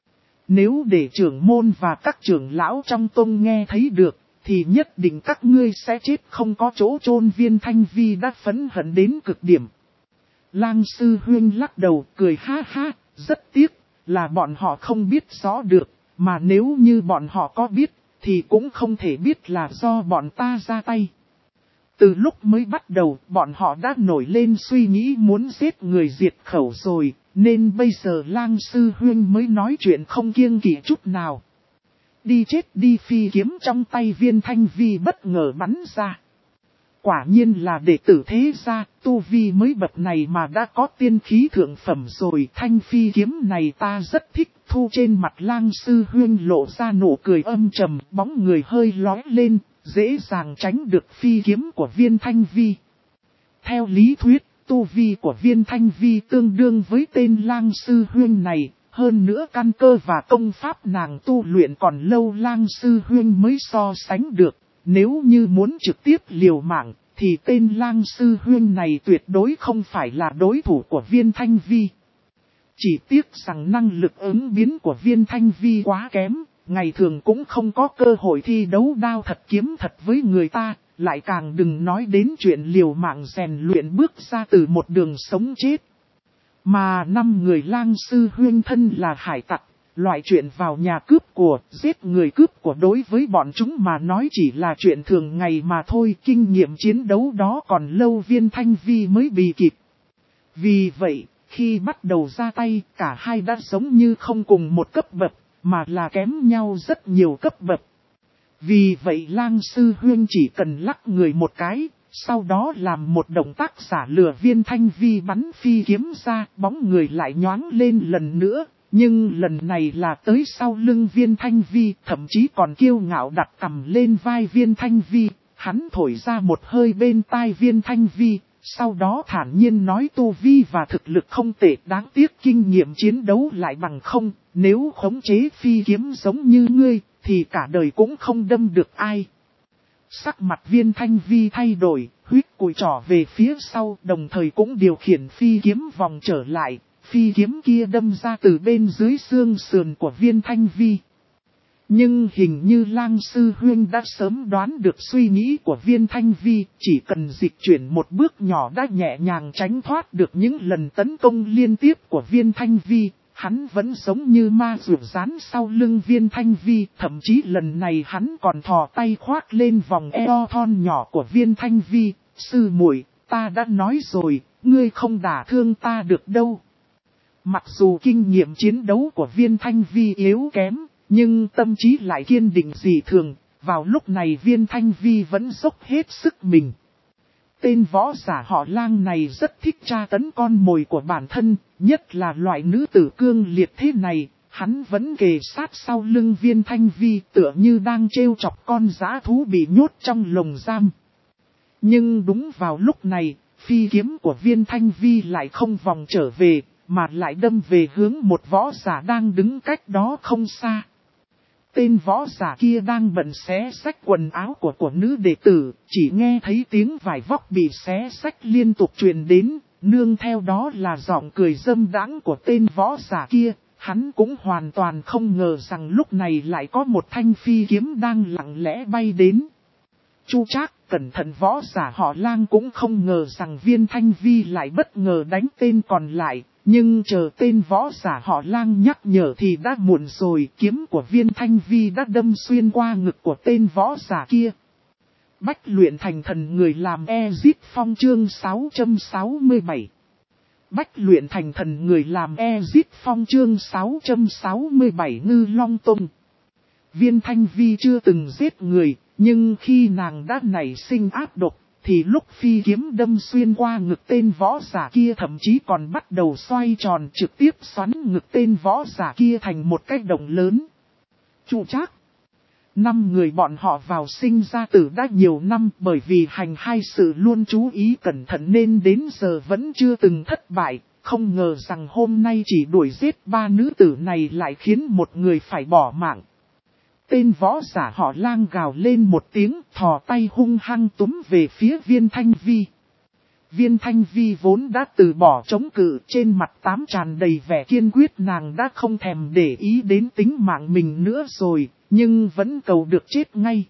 Nếu để trưởng môn và các trưởng lão trong tông nghe thấy được, thì nhất định các ngươi sẽ chết không có chỗ chôn. Viên Thanh Vi đã phẫn hận đến cực điểm. Lang sư huynh lắc đầu cười ha ha, rất tiếc là bọn họ không biết rõ được, mà nếu như bọn họ có biết, thì cũng không thể biết là do bọn ta ra tay. Từ lúc mới bắt đầu, bọn họ đã nổi lên suy nghĩ muốn giết người diệt khẩu rồi, nên bây giờ Lang sư huynh mới nói chuyện không kiêng kỵ chút nào. Đi chết đi. Phi kiếm trong tay Viên Thanh Vi bất ngờ bắn ra. Quả nhiên là đệ tử thế gia, tu vi mới bậc này mà đã có tiên khí thượng phẩm rồi. Thanh phi kiếm này ta rất thích. Thu trên mặt Lang sư huynh lộ ra nụ cười âm trầm, bóng người hơi lói lên, dễ dàng tránh được phi kiếm của Viên Thanh Vi. Theo lý thuyết, tu vi của Viên Thanh Vi tương đương với tên Lang sư huynh này, hơn nữa căn cơ và công pháp nàng tu luyện còn lâu Lang sư huynh mới so sánh được. Nếu như muốn trực tiếp liều mạng, thì tên Lang sư huynh này tuyệt đối không phải là đối thủ của Viên Thanh Vi. Chỉ tiếc rằng năng lực ứng biến của Viên Thanh Vi quá kém, ngày thường cũng không có cơ hội thi đấu đao thật kiếm thật với người ta, lại càng đừng nói đến chuyện liều mạng rèn luyện bước ra từ một đường sống chết. Mà năm người Lang sư huynh thân là hải tặc, loại chuyện vào nhà cướp của, giết người cướp của đối với bọn chúng mà nói chỉ là chuyện thường ngày mà thôi. Kinh nghiệm chiến đấu đó còn lâu Viên Thanh Vi mới bị kịp. Vì vậy, khi bắt đầu ra tay, cả hai đã giống như không cùng một cấp bậc, mà là kém nhau rất nhiều cấp bậc. Vì vậy Lang sư huynh chỉ cần lắc người một cái, sau đó làm một động tác giả lừa Viên Thanh Vi bắn phi kiếm ra, bóng người lại nhoáng lên lần nữa. Nhưng lần này là tới sau lưng Viên Thanh Vi, thậm chí còn kiêu ngạo đặt cằm lên vai Viên Thanh Vi. Hắn thổi ra một hơi bên tai Viên Thanh Vi, sau đó thản nhiên nói tu vi và thực lực không tệ, đáng tiếc kinh nghiệm chiến đấu lại bằng không. Nếu khống chế phi kiếm giống như ngươi, thì cả đời cũng không đâm được ai. Sắc mặt Viên Thanh Vi thay đổi, huyết cùi trỏ về phía sau, đồng thời cũng điều khiển phi kiếm vòng trở lại. phi kiếm kia đâm ra từ bên dưới xương sườn của Viên Thanh Vi. Nhưng hình như Lang Sư Huynh đã sớm đoán được suy nghĩ của Viên Thanh Vi, chỉ cần dịch chuyển một bước nhỏ đã nhẹ nhàng tránh thoát được những lần tấn công liên tiếp của Viên Thanh Vi. Hắn vẫn giống như ma rượu rán sau lưng Viên Thanh Vi, thậm chí lần này hắn còn thò tay khoác lên vòng eo thon nhỏ của Viên Thanh Vi. Sư muội, ta đã nói rồi, ngươi không đả thương ta được đâu. Mặc dù kinh nghiệm chiến đấu của Viên Thanh Vi yếu kém, nhưng tâm trí lại kiên định dị thường, vào lúc này Viên Thanh Vi vẫn dốc hết sức mình. Tên võ giả họ Lang này rất thích tra tấn con mồi của bản thân, nhất là loại nữ tử cương liệt thế này, hắn vẫn kề sát sau lưng Viên Thanh Vi tựa như đang trêu chọc con dã thú bị nhốt trong lồng giam. Nhưng đúng vào lúc này, phi kiếm của Viên Thanh Vi lại không vòng trở về, mà lại đâm về hướng một võ giả đang đứng cách đó không xa. Tên võ giả kia đang bận xé xách quần áo của của nữ đệ tử, chỉ nghe thấy tiếng vải vóc bị xé xách liên tục truyền đến, nương theo đó là giọng cười dâm đãng của tên võ giả kia. Hắn cũng hoàn toàn không ngờ rằng lúc này lại có một thanh phi kiếm đang lặng lẽ bay đến. Chu Trác, cẩn thận, võ giả họ Lang cũng không ngờ rằng Viên Thanh Vi lại bất ngờ đánh tên còn lại. Nhưng chờ tên võ giả họ Lang nhắc nhở thì đã muộn rồi, kiếm của Viên Thanh Vi đã đâm xuyên qua ngực của tên võ giả kia. Bách luyện thành thần người làm Ezit Phong chương sáu trăm sáu mươi bảy. Bách luyện thành thần người làm Ezit Phong chương sáu trăm sáu mươi bảy Ngư Long Tông. Viên Thanh Vi chưa từng giết người, nhưng khi nàng đã nảy sinh ác độc, thì lúc phi kiếm đâm xuyên qua ngực tên võ giả kia thậm chí còn bắt đầu xoay tròn trực tiếp xoắn ngực tên võ giả kia thành một cái động lớn. Chu Trác. Năm người bọn họ vào sinh ra tử đã nhiều năm, bởi vì hành hai sự luôn chú ý cẩn thận nên đến giờ vẫn chưa từng thất bại. Không ngờ rằng hôm nay chỉ đuổi giết ba nữ tử này lại khiến một người phải bỏ mạng. Tên võ giả họ Lang gào lên một tiếng, thò tay hung hăng túm về phía Viên Thanh Vi. Viên Thanh Vi vốn đã từ bỏ chống cự, trên mặt tám tràn đầy vẻ kiên quyết, nàng đã không thèm để ý đến tính mạng mình nữa rồi, nhưng vẫn cầu được chết ngay.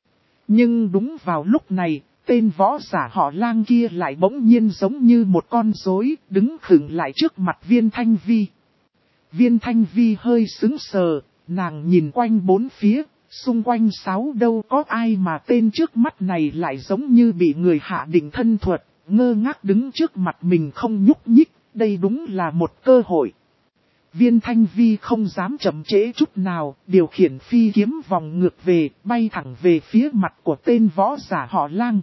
Nhưng đúng vào lúc này, tên võ giả họ Lang kia lại bỗng nhiên giống như một con rối, đứng khựng lại trước mặt Viên Thanh Vi. Viên Thanh Vi hơi sững sờ. Nàng nhìn quanh bốn phía, xung quanh sáu đâu có ai mà tên trước mắt này lại giống như bị người hạ định thân thuật, ngơ ngác đứng trước mặt mình không nhúc nhích, đây đúng là một cơ hội. Viên Thanh Vi không dám chậm trễ chút nào, điều khiển phi kiếm vòng ngược về, bay thẳng về phía mặt của tên võ giả họ Lang.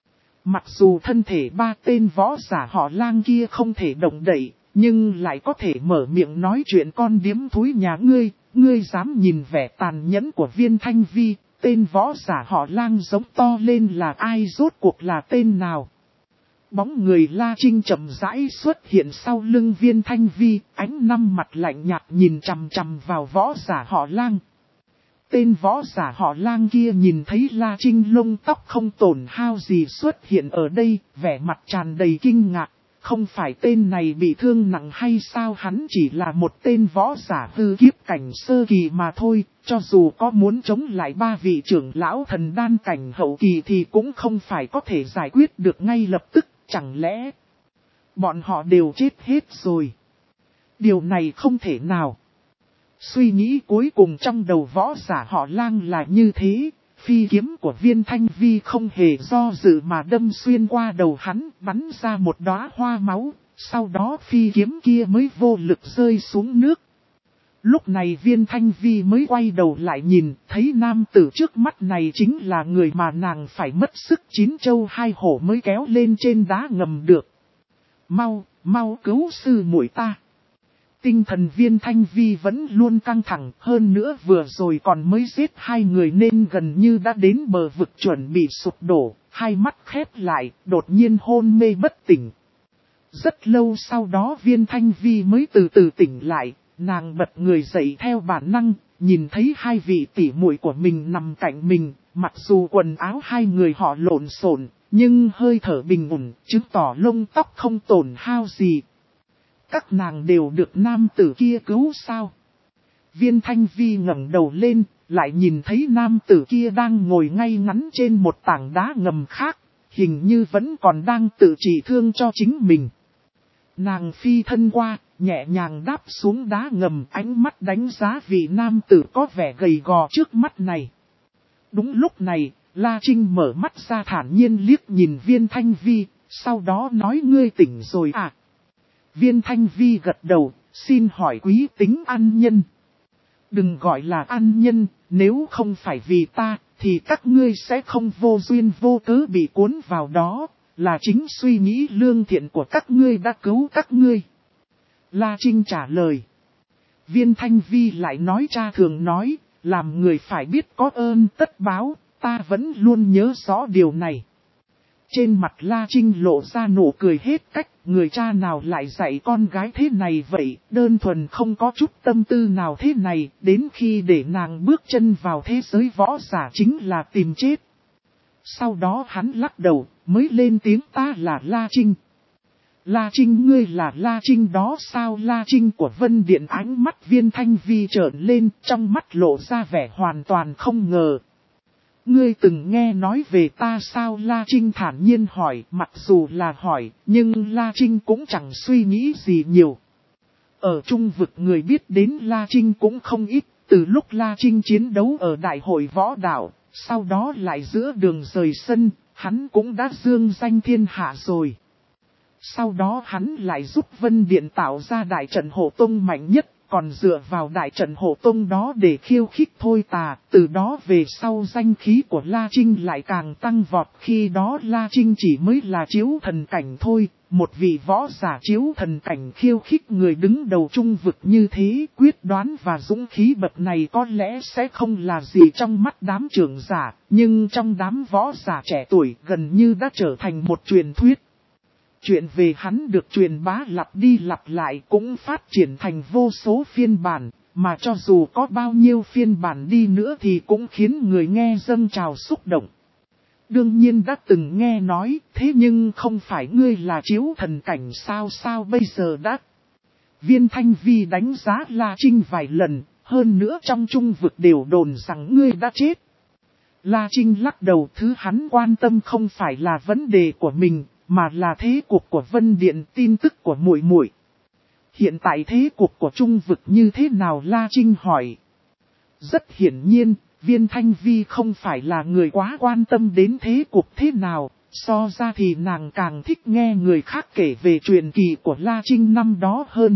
Mặc dù thân thể ba tên võ giả họ Lang kia không thể động đậy, nhưng lại có thể mở miệng nói chuyện con điếm thúi nhà ngươi. Ngươi dám nhìn vẻ tàn nhẫn của Viên Thanh Vi, tên võ giả họ Lang giống to lên là ai, rốt cuộc là tên nào. Bóng người La Trinh chậm rãi xuất hiện sau lưng Viên Thanh Vi, ánh năm mặt lạnh nhạt nhìn chằm chằm vào võ giả họ Lang. Tên võ giả họ Lang kia nhìn thấy La Trinh lông tóc không tổn hao gì xuất hiện ở đây, vẻ mặt tràn đầy kinh ngạc. Không phải tên này bị thương nặng hay sao, hắn chỉ là một tên võ giả hư kiếp cảnh sơ kỳ mà thôi, cho dù có muốn chống lại ba vị trưởng lão thần đan cảnh hậu kỳ thì cũng không phải có thể giải quyết được ngay lập tức, chẳng lẽ bọn họ đều chết hết rồi. Điều này không thể nào. Suy nghĩ cuối cùng trong đầu võ giả họ Lang là như thế. Phi kiếm của Viên Thanh Vi không hề do dự mà đâm xuyên qua đầu hắn, bắn ra một đóa hoa máu, sau đó phi kiếm kia mới vô lực rơi xuống nước. Lúc này Viên Thanh Vi mới quay đầu lại nhìn, thấy nam tử trước mắt này chính là người mà nàng phải mất sức chín châu hai hổ mới kéo lên trên đá ngầm được. Mau, mau cứu sư muội ta. Tinh thần Viên Thanh Vi vẫn luôn căng thẳng, hơn nữa vừa rồi còn mới giết hai người nên gần như đã đến bờ vực chuẩn bị sụp đổ, hai mắt khép lại, đột nhiên hôn mê bất tỉnh. Rất lâu sau đó Viên Thanh Vi mới từ từ tỉnh lại, nàng bật người dậy theo bản năng, nhìn thấy hai vị tỷ muội của mình nằm cạnh mình, mặc dù quần áo hai người họ lộn xộn, nhưng hơi thở bình ổn, chứng tỏ lông tóc không tổn hao gì. Các nàng đều được nam tử kia cứu sao? Viên Thanh Vi ngẩng đầu lên, lại nhìn thấy nam tử kia đang ngồi ngay ngắn trên một tảng đá ngầm khác, hình như vẫn còn đang tự trị thương cho chính mình. Nàng phi thân qua, nhẹ nhàng đáp xuống đá ngầm, ánh mắt đánh giá vị nam tử có vẻ gầy gò trước mắt này. Đúng lúc này, La Trinh mở mắt ra thản nhiên liếc nhìn Viên Thanh Vi, sau đó nói ngươi tỉnh rồi à? Viên Thanh Vi gật đầu, xin hỏi quý tính ăn nhân. Đừng gọi là ăn nhân, nếu không phải vì ta, thì các ngươi sẽ không vô duyên vô cớ bị cuốn vào đó, là chính suy nghĩ lương thiện của các ngươi đã cứu các ngươi. La Trinh trả lời. Viên Thanh Vi lại nói cha thường nói, làm người phải biết có ơn tất báo, ta vẫn luôn nhớ rõ điều này. Trên mặt La Trinh lộ ra nụ cười hết cách, người cha nào lại dạy con gái thế này vậy, đơn thuần không có chút tâm tư nào thế này, đến khi để nàng bước chân vào thế giới võ giả chính là tìm chết. Sau đó hắn lắc đầu, mới lên tiếng ta là La Trinh. La Trinh ngươi là La Trinh đó sao? La Trinh của Vân Điện, ánh mắt Viên Thanh Vi trợn lên, trong mắt lộ ra vẻ hoàn toàn không ngờ. Ngươi từng nghe nói về ta sao? La Trinh thản nhiên hỏi, mặc dù là hỏi, nhưng La Trinh cũng chẳng suy nghĩ gì nhiều. Ở trung vực người biết đến La Trinh cũng không ít, từ lúc La Trinh chiến đấu ở đại hội võ đạo, sau đó lại giữa đường rời sân, hắn cũng đã dương danh thiên hạ rồi. Sau đó hắn lại giúp Vân Điện tạo ra đại trận hộ tông mạnh nhất, còn dựa vào đại trận hộ tông đó để khiêu khích Thôi Tà, từ đó về sau danh khí của La Trinh lại càng tăng vọt. Khi đó La Trinh chỉ mới là chiếu thần cảnh thôi, một vị võ giả chiếu thần cảnh khiêu khích người đứng đầu trung vực như thế, quyết đoán và dũng khí bậc này có lẽ sẽ không là gì trong mắt đám trưởng giả, nhưng trong đám võ giả trẻ tuổi gần như đã trở thành một truyền thuyết. Chuyện về hắn được truyền bá lặp đi lặp lại cũng phát triển thành vô số phiên bản, mà cho dù có bao nhiêu phiên bản đi nữa thì cũng khiến người nghe dâng trào xúc động. Đương nhiên đã từng nghe nói, thế nhưng không phải ngươi là chiếu thần cảnh sao sao bây giờ đã. Viên Thanh Vi đánh giá La Trinh vài lần, hơn nữa trong trung vực đều đồn rằng ngươi đã chết. La Trinh lắc đầu, thứ hắn quan tâm không phải là vấn đề của mình, mà là thế cục của Vân Điện, tin tức của muội muội. Hiện tại thế cục của trung vực như thế nào? La Trinh hỏi. Rất hiển nhiên, Viên Thanh Vi không phải là người quá quan tâm đến thế cục thế nào, so ra thì nàng càng thích nghe người khác kể về truyền kỳ của La Trinh năm đó hơn.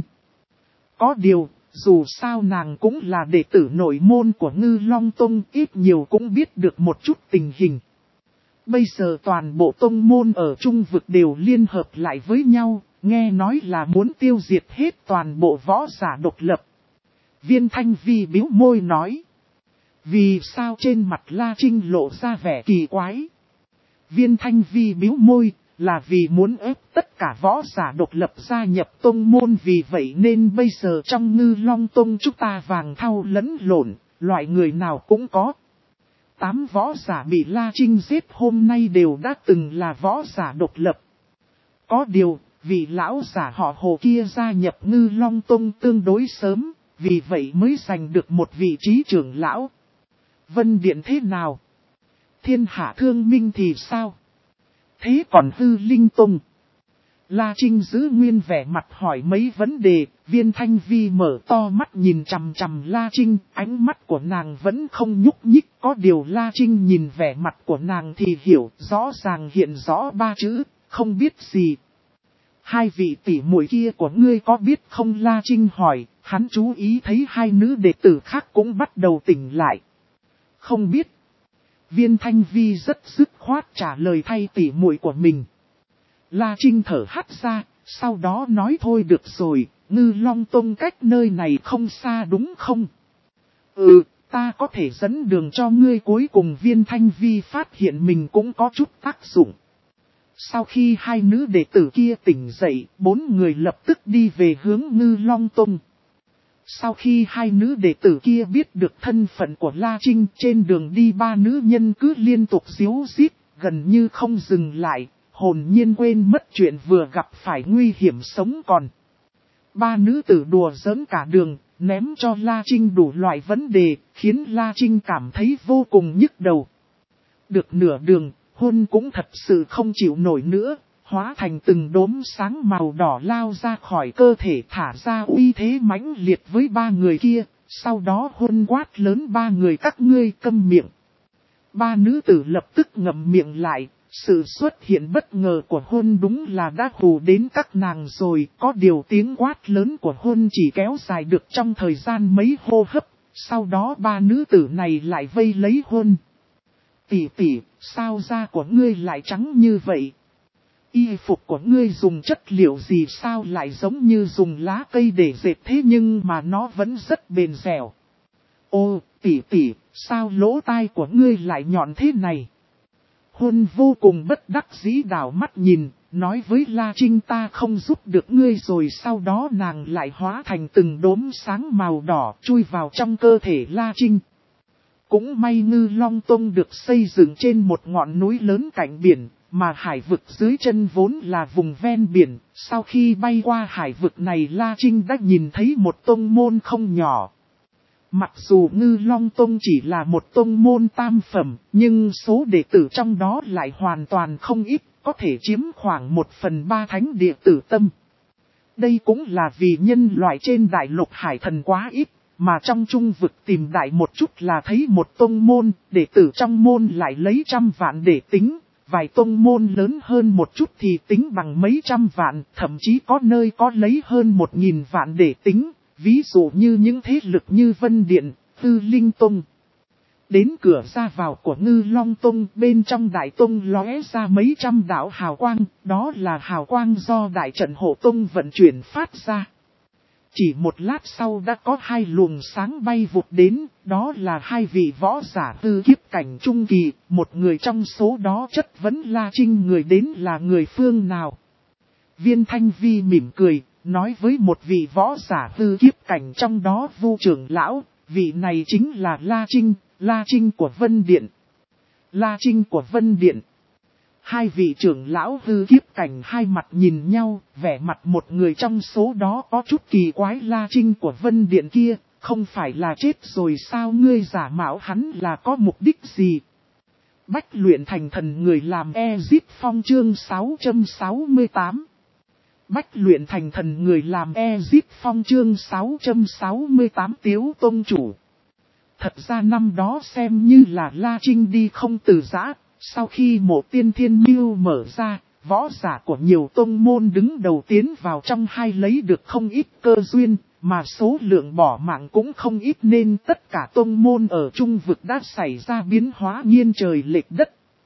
Có điều, dù sao nàng cũng là đệ tử nội môn của Ngư Long Tông, ít nhiều cũng biết được một chút tình hình. Bây giờ toàn bộ tông môn ở trung vực đều liên hợp lại với nhau, nghe nói là muốn tiêu diệt hết toàn bộ võ giả độc lập. Viên Thanh Vi bĩu môi nói. Vì sao? Trên mặt La Trinh lộ ra vẻ kỳ quái. Viên Thanh Vi bĩu môi, là vì muốn ép tất cả võ giả độc lập gia nhập tông môn, vì vậy nên bây giờ trong Ngư Long Tông chúng ta vàng thau lẫn lộn, loại người nào cũng có. Tám võ giả bị La Trinh giết hôm nay đều đã từng là võ giả độc lập. Có điều, vị lão giả họ Hồ kia gia nhập Ngư Long Tông tương đối sớm, vì vậy mới giành được một vị trí trưởng lão. Vân Điện thế nào? Thiên Hạ Thương Minh thì sao? Thế còn Hư Linh Tông? La Trinh giữ nguyên vẻ mặt hỏi mấy vấn đề, Viên Thanh Vi mở to mắt nhìn chằm chằm La Trinh, ánh mắt của nàng vẫn không nhúc nhích, có điều La Trinh nhìn vẻ mặt của nàng thì hiểu, rõ ràng hiện rõ ba chữ, không biết gì. Hai vị tỷ muội kia của ngươi có biết không? La Trinh hỏi, hắn chú ý thấy hai nữ đệ tử khác cũng bắt đầu tỉnh lại. Không biết. Viên Thanh Vi rất dứt khoát trả lời thay tỷ muội của mình. La Trinh thở hắt ra, sau đó nói thôi được rồi, Ngư Long Tông cách nơi này không xa đúng không? Ừ, ta có thể dẫn đường cho ngươi. Cuối cùng Viên Thanh Vi phát hiện mình cũng có chút tác dụng. Sau khi hai nữ đệ tử kia tỉnh dậy, bốn người lập tức đi về hướng Ngư Long Tông. Sau khi hai nữ đệ tử kia biết được thân phận của La Trinh, trên đường đi ba nữ nhân cứ liên tục díu dít, gần như không dừng lại, hồn nhiên quên mất chuyện vừa gặp phải nguy hiểm sống còn. Ba nữ tử đùa giỡn cả đường, ném cho La Trinh đủ loại vấn đề, khiến La Trinh cảm thấy vô cùng nhức đầu. Được nửa đường, hôn cũng thật sự không chịu nổi nữa, hóa thành từng đốm sáng màu đỏ lao ra khỏi cơ thể, thả ra uy thế mãnh liệt với ba người kia, sau đó hôn quát lớn ba người các ngươi câm miệng. Ba nữ tử lập tức ngậm miệng lại, sự xuất hiện bất ngờ của hôn đúng là đã hù đến các nàng rồi, có điều tiếng quát lớn của hôn chỉ kéo dài được trong thời gian mấy hô hấp, sau đó ba nữ tử này lại vây lấy hôn. Tỷ tỷ, sao da của ngươi lại trắng như vậy? Y phục của ngươi dùng chất liệu gì sao lại giống như dùng lá cây để dệt thế nhưng mà nó vẫn rất bền dẻo. Ô, tỷ tỷ, sao lỗ tai của ngươi lại nhọn thế này? Hôn vô cùng bất đắc dĩ đảo mắt nhìn, nói với La Trinh ta không giúp được ngươi rồi, sau đó nàng lại hóa thành từng đốm sáng màu đỏ chui vào trong cơ thể La Trinh. Cũng may Ngư Long Tông được xây dựng trên một ngọn núi lớn cạnh biển, mà hải vực dưới chân vốn là vùng ven biển. Sau khi bay qua hải vực này, La Trinh đã nhìn thấy một tông môn không nhỏ. Mặc dù Ngư Long Tông chỉ là một tông môn tam phẩm, nhưng số đệ tử trong đó lại hoàn toàn không ít, có thể chiếm khoảng một phần ba thánh địa tử tâm. Đây cũng là vì nhân loại trên đại lục hải thần quá ít, mà trong trung vực tìm đại một chút là thấy một tông môn, đệ tử trong môn lại lấy trăm vạn để tính, vài tông môn lớn hơn một chút thì tính bằng mấy trăm vạn, thậm chí có nơi có lấy hơn một nghìn vạn để tính. Ví dụ như những thế lực như Vân Điện, Tư Linh Tông. Đến cửa ra vào của Ngư Long Tông, bên trong đại tông lóe ra mấy trăm đạo hào quang, đó là hào quang do đại trận hộ tông vận chuyển phát ra. Chỉ một lát sau đã có hai luồng sáng bay vụt đến, đó là hai vị võ giả tư kiếp cảnh trung kỳ, một người trong số đó chất vấn La Trinh người đến là người phương nào. Viên Thanh Vi mỉm cười, nói với một vị võ giả tư kiếp cảnh trong đó Vu trưởng lão, vị này chính là La Trinh, La Trinh của Vân Điện. La Trinh của Vân Điện. Hai vị trưởng lão tư kiếp cảnh hai mặt nhìn nhau, vẻ mặt một người trong số đó có chút kỳ quái. La Trinh của Vân Điện kia, không phải là chết rồi sao, ngươi giả mạo hắn là có mục đích gì? Bách luyện thành thần người làm Ezip Phong chương sáu trăm sáu mươi tám. Bách luyện thành thần người làm Ezip Phong chương sáu trăm sáu mươi tám Tiếu Tông Chủ. Thật ra năm đó xem như là La Trinh đi không từ giã, sau khi mộ tiên thiên mưu mở ra, võ giả của nhiều tông môn đứng đầu tiến vào trong hai lấy được không ít cơ duyên, mà số lượng bỏ mạng cũng không ít nên tất cả tông môn ở trung vực đã xảy ra biến hóa nghiêng trời lệch đất.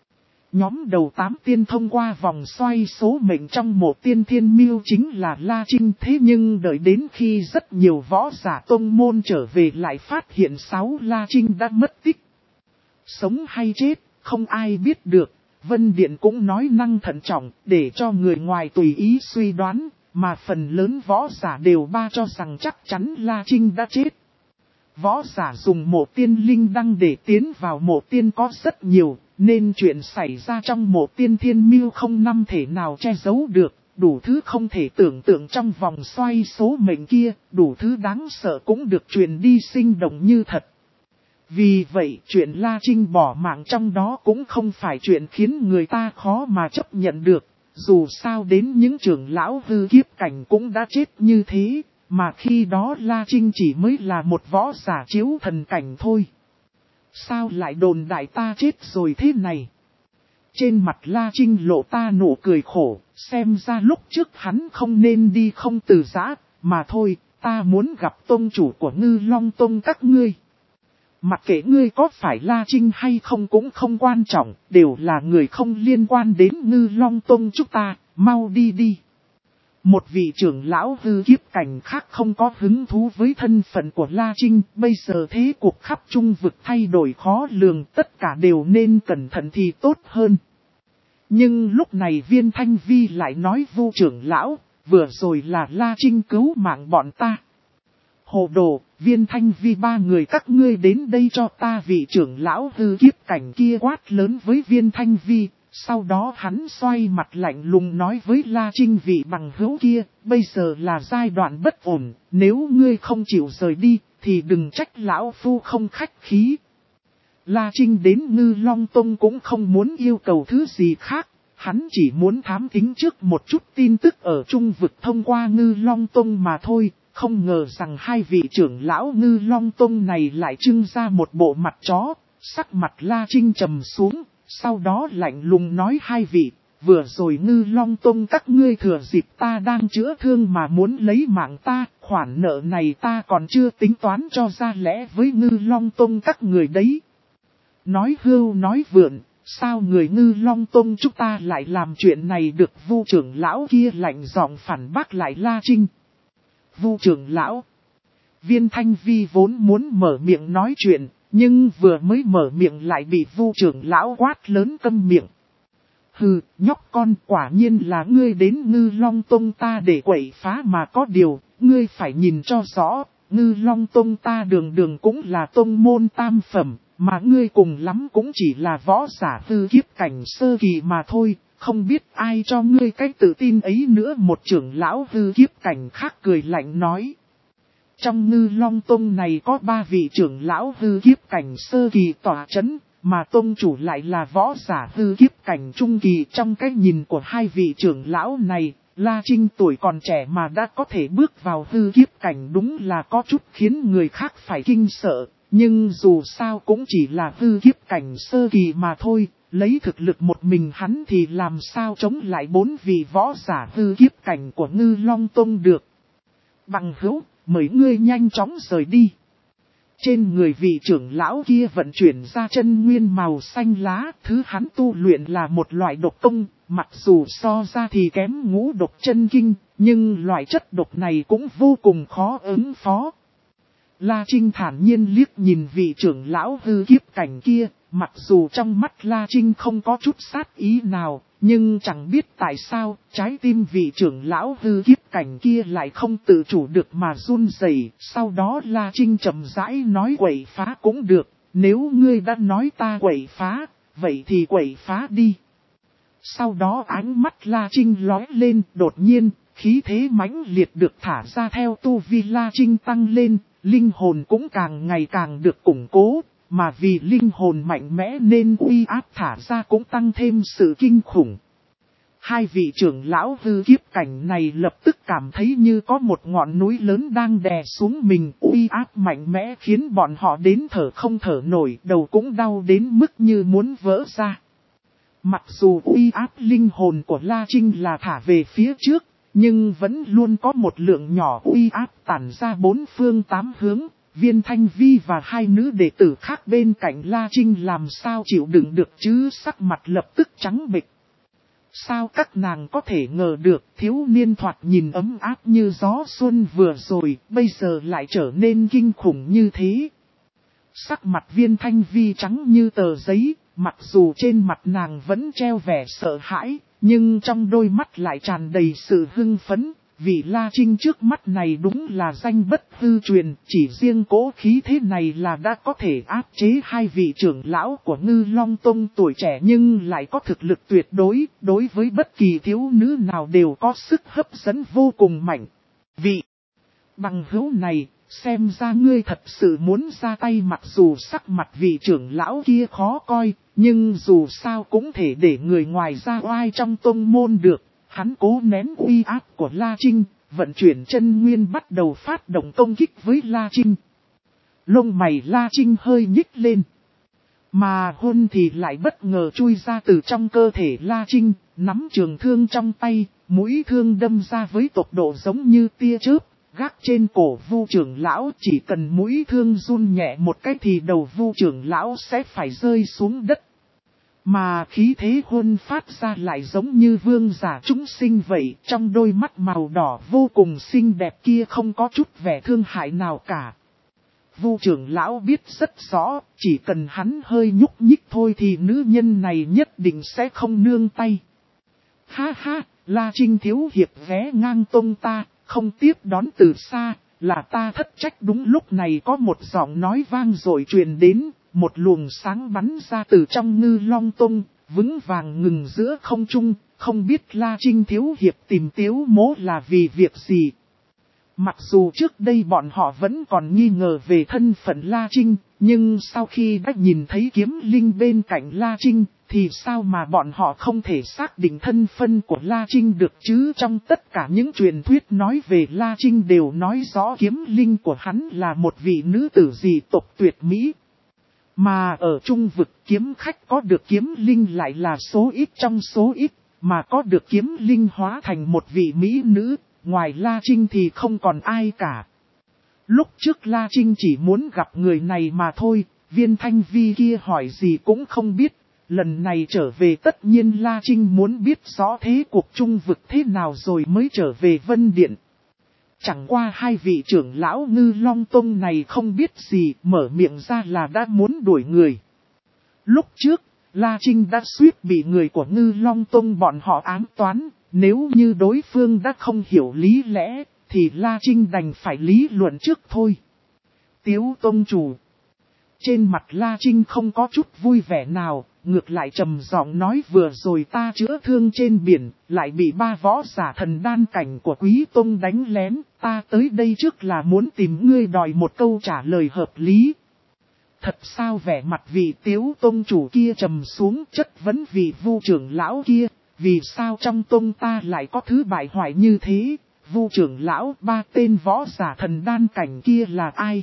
Nhóm đầu tám tiên thông qua vòng xoay số mệnh trong một tiên thiên mưu chính là La Trinh, thế nhưng đợi đến khi rất nhiều võ giả tông môn trở về lại phát hiện sáu La Trinh đã mất tích. Sống hay chết, không ai biết được, Vân Điện cũng nói năng thận trọng để cho người ngoài tùy ý suy đoán, mà phần lớn võ giả đều ba cho rằng chắc chắn La Trinh đã chết. Võ giả dùng mộ tiên linh đăng để tiến vào mộ tiên có rất nhiều, nên chuyện xảy ra trong mộ tiên thiên mưu không năm thể nào che giấu được, đủ thứ không thể tưởng tượng trong vòng xoay số mệnh kia, đủ thứ đáng sợ cũng được truyền đi sinh động như thật. Vì vậy chuyện La Trinh bỏ mạng trong đó cũng không phải chuyện khiến người ta khó mà chấp nhận được, dù sao đến những trưởng lão hư kiếp cảnh cũng đã chết như thế. Mà khi đó La Trinh chỉ mới là một võ giả chiếu thần cảnh thôi. Sao lại đồn đại ta chết rồi thế này? Trên mặt La Trinh lộ ta nụ cười khổ, xem ra lúc trước hắn không nên đi không từ giã, mà thôi, ta muốn gặp tông chủ của Ngư Long Tông các ngươi. Mặc kệ ngươi có phải La Trinh hay không cũng không quan trọng, đều là người không liên quan đến Ngư Long Tông chúng ta, mau đi đi. Một vị trưởng lão hư kiếp cảnh khác không có hứng thú với thân phận của La Trinh, bây giờ thế cuộc khắp trung vực thay đổi khó lường, tất cả đều nên cẩn thận thì tốt hơn. Nhưng lúc này Viên Thanh Vi lại nói Vu trưởng lão, vừa rồi là La Trinh cứu mạng bọn ta. Hồ đồ, Viên Thanh Vi ba người các ngươi đến đây cho ta, vị trưởng lão hư kiếp cảnh kia quát lớn với Viên Thanh Vi. Sau đó hắn xoay mặt lạnh lùng nói với La Trinh vị bằng hữu kia, bây giờ là giai đoạn bất ổn, nếu ngươi không chịu rời đi, thì đừng trách lão phu không khách khí. La Trinh đến Ngư Long Tông cũng không muốn yêu cầu thứ gì khác, hắn chỉ muốn thám thính trước một chút tin tức ở Trung vực thông qua Ngư Long Tông mà thôi, không ngờ rằng hai vị trưởng lão Ngư Long Tông này lại trưng ra một bộ mặt chó, sắc mặt La Trinh trầm xuống, sau đó lạnh lùng nói hai vị, vừa rồi Ngư Long Tông các ngươi thừa dịp ta đang chữa thương mà muốn lấy mạng ta, khoản nợ này ta còn chưa tính toán cho ra lẽ với Ngư Long Tông các người đấy. Nói hưu nói vượn, sao người Ngư Long Tông chúng ta lại làm chuyện này được? Vu trưởng lão kia lạnh giọng phản bác lại La Trinh. Vu trưởng lão, Viên Thanh Vi vốn muốn mở miệng nói chuyện, nhưng vừa mới mở miệng lại bị Vu trưởng lão quát lớn câm miệng. Hừ, nhóc con, quả nhiên là ngươi đến Ngư Long Tông ta để quậy phá mà có điều, ngươi phải nhìn cho rõ, Ngư Long Tông ta đường đường cũng là tông môn tam phẩm, mà ngươi cùng lắm cũng chỉ là võ giả hư kiếp cảnh sơ kỳ mà thôi, không biết ai cho ngươi cái tự tin ấy nữa. Một trưởng lão hư kiếp cảnh khác cười lạnh nói. Trong Ngư Long Tông này có ba vị trưởng lão hư kiếp cảnh sơ kỳ tỏa chấn, mà tông chủ lại là võ giả hư kiếp cảnh trung kỳ. Trong cái nhìn của hai vị trưởng lão này, La Trinh tuổi còn trẻ mà đã có thể bước vào hư kiếp cảnh đúng là có chút khiến người khác phải kinh sợ. Nhưng dù sao cũng chỉ là hư kiếp cảnh sơ kỳ mà thôi, lấy thực lực một mình hắn thì làm sao chống lại bốn vị võ giả hư kiếp cảnh của Ngư Long Tông được. Bằng hữu, mời ngươi nhanh chóng rời đi. Trên người vị trưởng lão kia vận chuyển ra chân nguyên màu xanh lá, thứ hắn tu luyện là một loại độc công, mặc dù so ra thì kém ngũ độc chân kinh, nhưng loại chất độc này cũng vô cùng khó ứng phó. La Trinh thản nhiên liếc nhìn vị trưởng lão hư kiếp cảnh kia, mặc dù trong mắt La Trinh không có chút sát ý nào, nhưng chẳng biết tại sao, trái tim vị trưởng lão hư kiếp cảnh kia lại không tự chủ được mà run rẩy. Sau đó La Trinh chậm rãi nói quậy phá cũng được, nếu ngươi đã nói ta quậy phá, vậy thì quậy phá đi. Sau đó ánh mắt La Trinh lóe lên, đột nhiên, khí thế mãnh liệt được thả ra theo tu vi La Trinh tăng lên. Linh hồn cũng càng ngày càng được củng cố, mà vì linh hồn mạnh mẽ nên uy áp thả ra cũng tăng thêm sự kinh khủng. Hai vị trưởng lão hư kiếp cảnh này lập tức cảm thấy như có một ngọn núi lớn đang đè xuống mình, uy áp mạnh mẽ khiến bọn họ đến thở không thở nổi, đầu cũng đau đến mức như muốn vỡ ra. Mặc dù uy áp linh hồn của La Trinh là thả về phía trước, nhưng vẫn luôn có một lượng nhỏ uy áp tản ra bốn phương tám hướng. Viên Thanh Vi và hai nữ đệ tử khác bên cạnh La Trinh làm sao chịu đựng được chứ, sắc mặt lập tức trắng bệch. Sao các nàng có thể ngờ được thiếu niên thoạt nhìn ấm áp như gió xuân vừa rồi, bây giờ lại trở nên kinh khủng như thế. Sắc mặt Viên Thanh Vi trắng như tờ giấy, mặc dù trên mặt nàng vẫn treo vẻ sợ hãi, nhưng trong đôi mắt lại tràn đầy sự hưng phấn. Vị La Trinh trước mắt này đúng là danh bất hư truyền, chỉ riêng cố khí thế này là đã có thể áp chế hai vị trưởng lão của Ngư Long Tông tuổi trẻ nhưng lại có thực lực tuyệt đối, đối với bất kỳ thiếu nữ nào đều có sức hấp dẫn vô cùng mạnh. Vị bằng hữu này, xem ra ngươi thật sự muốn ra tay. Mặc dù sắc mặt vị trưởng lão kia khó coi, nhưng dù sao cũng thể để người ngoài ra oai trong tông môn được. Hắn cố nén uy áp của La Trinh, vận chuyển chân nguyên bắt đầu phát động công kích với La Trinh. Lông mày La Trinh hơi nhích lên. Mà hôn thì lại bất ngờ chui ra từ trong cơ thể La Trinh, nắm trường thương trong tay, mũi thương đâm ra với tốc độ giống như tia chớp, gác trên cổ Vu trưởng lão. Chỉ cần mũi thương run nhẹ một cái thì đầu Vu trưởng lão sẽ phải rơi xuống đất. Mà khí thế hôn phát ra lại giống như vương giả chúng sinh vậy, trong đôi mắt màu đỏ vô cùng xinh đẹp kia không có chút vẻ thương hại nào cả. Vu trưởng lão biết rất rõ, chỉ cần hắn hơi nhúc nhích thôi thì nữ nhân này nhất định sẽ không nương tay. Ha ha, La Trinh thiếu hiệp vé ngang tông ta, không tiếp đón từ xa, là ta thất trách. Đúng lúc này có một giọng nói vang dội truyền đến. Một luồng sáng bắn ra từ trong Ngư Long Tông, vững vàng ngừng giữa không trung, không biết La Trinh thiếu hiệp tìm Tiếu Mỗ là vì việc gì. Mặc dù trước đây bọn họ vẫn còn nghi ngờ về thân phận La Trinh, nhưng sau khi đã nhìn thấy kiếm linh bên cạnh La Trinh, thì sao mà bọn họ không thể xác định thân phận của La Trinh được chứ? Trong tất cả những truyền thuyết nói về La Trinh đều nói rõ kiếm linh của hắn là một vị nữ tử dị tộc tuyệt mỹ. Mà ở trung vực kiếm khách có được kiếm linh lại là số ít trong số ít, mà có được kiếm linh hóa thành một vị mỹ nữ, ngoài La Trinh thì không còn ai cả. Lúc trước La Trinh chỉ muốn gặp người này mà thôi, Viên Thanh Vi kia hỏi gì cũng không biết. Lần này trở về tất nhiên La Trinh muốn biết rõ thế cuộc trung vực thế nào rồi mới trở về Vân Điện. Chẳng qua hai vị trưởng lão Ngư Long Tông này không biết gì, mở miệng ra là đã muốn đuổi người. Lúc trước, La Trinh đã suýt bị người của Ngư Long Tông bọn họ ám toán, nếu như đối phương đã không hiểu lý lẽ, thì La Trinh đành phải lý luận trước thôi. Tiếu Tông chủ. Trên mặt La Trinh không có chút vui vẻ nào, ngược lại trầm giọng nói vừa rồi ta chữa thương trên biển, lại bị ba võ giả thần đan cảnh của Quý Tông đánh lén, ta tới đây trước là muốn tìm ngươi đòi một câu trả lời hợp lý. Thật sao? Vẻ mặt vị Tiếu Tông chủ kia trầm xuống, chất vấn vị Vu trưởng lão kia, vì sao trong tông ta lại có thứ bại hoại như thế? Vu trưởng lão, ba tên võ giả thần đan cảnh kia là ai?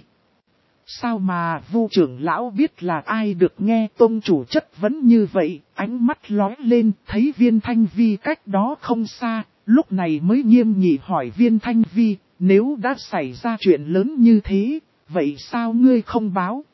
Sao mà Vu trưởng lão biết là ai? Được nghe tông chủ chất vấn như vậy, ánh mắt lóe lên, thấy Viên Thanh Vi cách đó không xa, lúc này mới nghiêm nghị hỏi Viên Thanh Vi, nếu đã xảy ra chuyện lớn như thế, vậy sao ngươi không báo?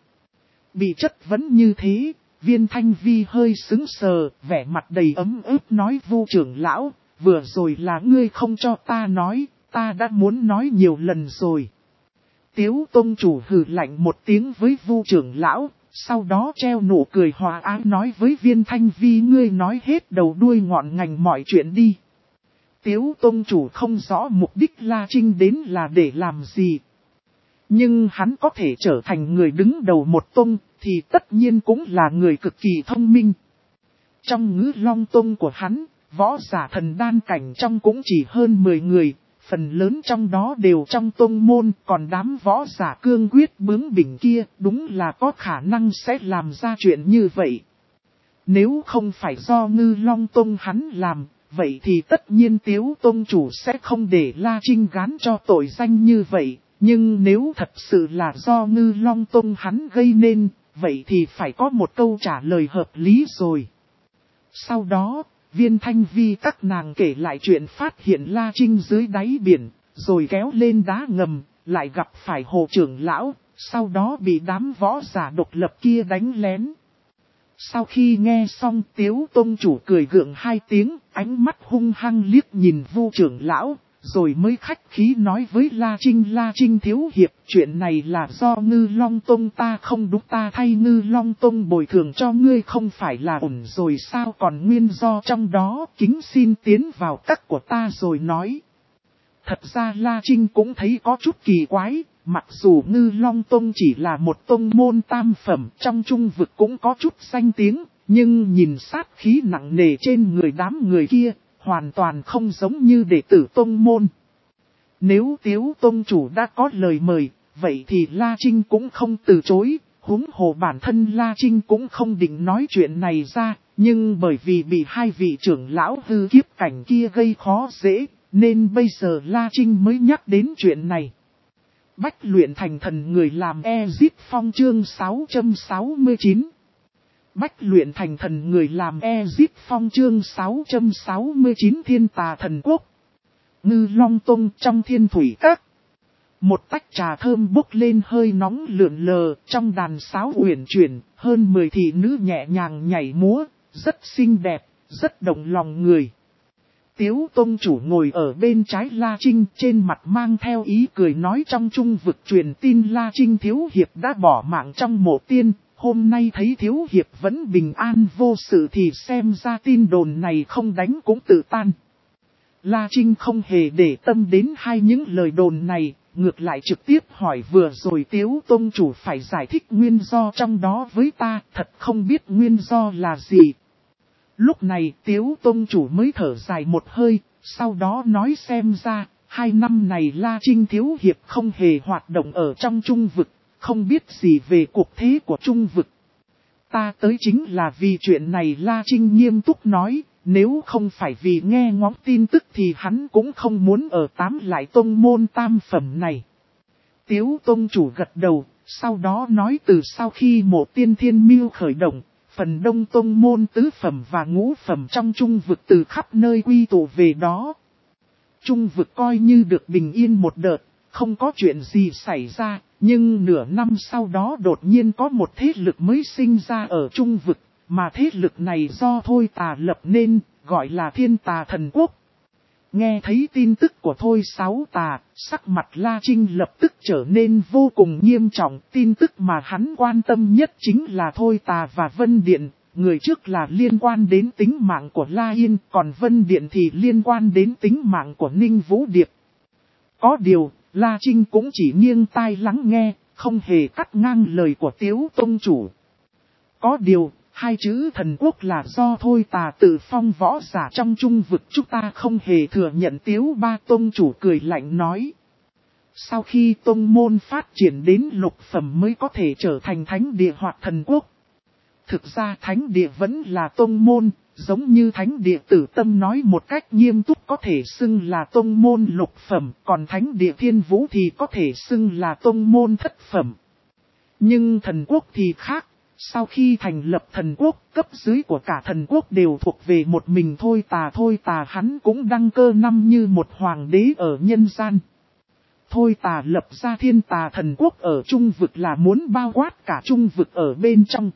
Bị chất vấn như thế, Viên Thanh Vi hơi sững sờ, vẻ mặt đầy ấm ức nói Vu trưởng lão, vừa rồi là ngươi không cho ta nói, ta đã muốn nói nhiều lần rồi. Tiếu Tông chủ hừ lạnh một tiếng với Vu trưởng lão, sau đó treo nụ cười hòa ái nói với Viên Thanh Vi ngươi nói hết đầu đuôi ngọn ngành mọi chuyện đi. Tiếu Tông chủ không rõ mục đích La Trinh đến là để làm gì. Nhưng hắn có thể trở thành người đứng đầu một tông, thì tất nhiên cũng là người cực kỳ thông minh. Trong Ngữ Long Tông của hắn, võ giả thần đan cảnh trong cũng chỉ hơn mười người, phần lớn trong đó đều trong tông môn, còn đám võ giả cương quyết bướng bỉnh kia đúng là có khả năng sẽ làm ra chuyện như vậy. Nếu không phải do Ngư Long Tông hắn làm, vậy thì tất nhiên Tiếu Tông chủ sẽ không để La Trinh gán cho tội danh như vậy. Nhưng nếu thật sự là do Ngư Long Tông hắn gây nên, vậy thì phải có một câu trả lời hợp lý rồi. Sau đó, Viên Thanh Vi các nàng kể lại chuyện phát hiện La Trinh dưới đáy biển, rồi kéo lên đá ngầm, lại gặp phải Hồ trưởng lão, sau đó bị đám võ giả độc lập kia đánh lén. Sau khi nghe xong, Tiếu Tông chủ cười gượng hai tiếng, ánh mắt hung hăng liếc nhìn Vu trưởng lão, rồi mới khách khí nói với La Trinh La Trinh thiếu hiệp, chuyện này là do Ngư Long Tông ta không đúng, ta thay Ngư Long Tông bồi thường cho ngươi không phải là ổn rồi sao, còn nguyên do trong đó kính xin tiến vào các của ta rồi nói. Thật ra La Trinh cũng thấy có chút kỳ quái, mặc dù Ngư Long Tông chỉ là một tông môn tam phẩm trong trung vực cũng có chút danh tiếng, nhưng nhìn sát khí nặng nề trên người đám người kia, hoàn toàn không giống như đệ tử tông môn. Nếu Tiếu Tông chủ đã có lời mời, vậy thì La Trinh cũng không từ chối, huống hồ bản thân La Trinh cũng không định nói chuyện này ra, nhưng bởi vì bị hai vị trưởng lão hư kiếp cảnh kia gây khó dễ, nên bây giờ La Trinh mới nhắc đến chuyện này. Bách luyện thành thần người làm E-Zip Phong chương sáu trăm sáu mươi chín. Bách luyện thành thần người làm E-Zip Phong chương sáu trăm sáu mươi chín Thiên Tà Thần Quốc. Ngư Long Tông trong Thiên Thủy Các. Một tách trà thơm bốc lên hơi nóng lượn lờ, trong đàn sáo uyển chuyển, hơn mười thị nữ nhẹ nhàng nhảy múa, rất xinh đẹp, rất động lòng người. Tiếu Tông chủ ngồi ở bên trái La Trinh, trên mặt mang theo ý cười nói trong trung vực truyền tin La Trinh thiếu hiệp đã bỏ mạng trong mộ tiên, hôm nay thấy thiếu hiệp vẫn bình an vô sự thì xem ra tin đồn này không đánh cũng tự tan. La Trinh không hề để tâm đến hai những lời đồn này, ngược lại trực tiếp hỏi vừa rồi Tiếu Tông chủ phải giải thích nguyên do trong đó với ta, thật không biết nguyên do là gì. Lúc này Tiếu tông chủ mới thở dài một hơi, sau đó nói xem ra, hai năm này La Trinh thiếu hiệp không hề hoạt động ở trong trung vực, không biết gì về cuộc thế của trung vực. Ta tới chính là vì chuyện này. La Trinh nghiêm túc nói, nếu không phải vì nghe ngóng tin tức thì hắn cũng không muốn ở tám lại tông môn tam phẩm này. Tiếu tông chủ gật đầu, sau đó nói từ sau khi Mộ Tiên Thiên Miêu khởi động, phần đông tông môn tứ phẩm và ngũ phẩm trong trung vực từ khắp nơi quy tụ về đó. Trung vực coi như được bình yên một đợt, không có chuyện gì xảy ra, nhưng nửa năm sau đó đột nhiên có một thế lực mới sinh ra ở trung vực, mà thế lực này do Thôi Tà lập nên, gọi là Thiên Tà Thần Quốc. Nghe thấy tin tức của Thôi Sáu Tà, sắc mặt La Trinh lập tức trở nên vô cùng nghiêm trọng. Tin tức mà hắn quan tâm nhất chính là Thôi Tà và Vân Điện. Người trước là liên quan đến tính mạng của La Yên, còn Vân Điện thì liên quan đến tính mạng của Ninh Vũ Điệp. Có điều, La Trinh cũng chỉ nghiêng tai lắng nghe, không hề cắt ngang lời của Tiếu tông chủ. Có điều, hai chữ thần quốc là do Thôi Tà tự phong võ giả trong trung vực, chúng ta không hề thừa nhận. Tiếu ba tông chủ cười lạnh nói. Sau khi tông môn phát triển đến lục phẩm mới có thể trở thành thánh địa hoặc thần quốc. Thực ra thánh địa vẫn là tông môn, giống như thánh địa Tử Tâm nói một cách nghiêm túc có thể xưng là tông môn lục phẩm, còn thánh địa Thiên Vũ thì có thể xưng là tông môn thất phẩm. Nhưng thần quốc thì khác, sau khi thành lập thần quốc, cấp dưới của cả thần quốc đều thuộc về một mình Thôi Tà. Thôi Tà hắn cũng đăng cơ năm như một hoàng đế ở nhân gian. Thôi Tà lập ra Thiên Tà Thần Quốc ở trung vực là muốn bao quát cả trung vực ở bên trong.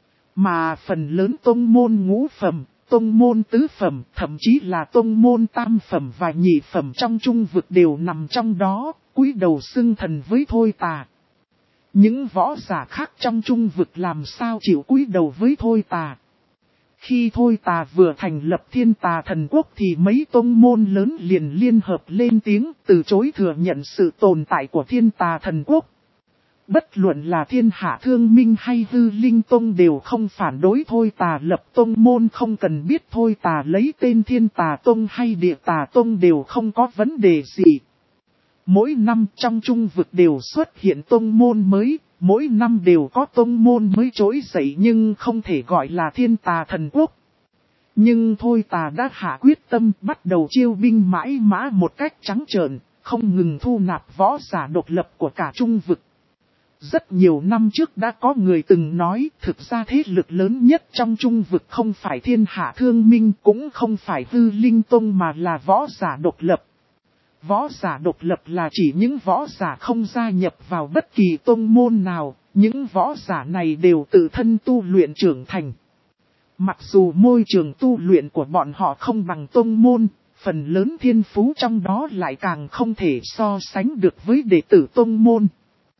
Mà phần lớn tông môn ngũ phẩm, tông môn tứ phẩm, thậm chí là tông môn tam phẩm và nhị phẩm trong trung vực đều nằm trong đó, cúi đầu xưng thần với Thôi Tà. Những võ giả khác trong trung vực làm sao chịu cúi đầu với Thôi Tà. Khi Thôi Tà vừa thành lập Thiên Tà Thần Quốc thì mấy tông môn lớn liền liên hợp lên tiếng từ chối thừa nhận sự tồn tại của Thiên Tà Thần Quốc. Bất luận là Thiên Hạ Thương Minh hay Hư Linh Tông đều không phản đối Thôi Tà lập tông môn, không cần biết Thôi Tà lấy tên Thiên Tà Tông hay Địa Tà Tông đều không có vấn đề gì. Mỗi năm trong trung vực đều xuất hiện tông môn mới, mỗi năm đều có tông môn mới trỗi dậy nhưng không thể gọi là Thiên Tà Thần Quốc. Nhưng Thôi Tà đã hạ quyết tâm bắt đầu chiêu binh mãi mã một cách trắng trợn, không ngừng thu nạp võ giả độc lập của cả trung vực. Rất nhiều năm trước đã có người từng nói thực ra thế lực lớn nhất trong trung vực không phải Thiên Hạ Thương Minh cũng không phải Hư Linh Tông mà là võ giả độc lập. Võ giả độc lập là chỉ những võ giả không gia nhập vào bất kỳ tông môn nào, những võ giả này đều tự thân tu luyện trưởng thành. Mặc dù môi trường tu luyện của bọn họ không bằng tông môn, phần lớn thiên phú trong đó lại càng không thể so sánh được với đệ tử tông môn.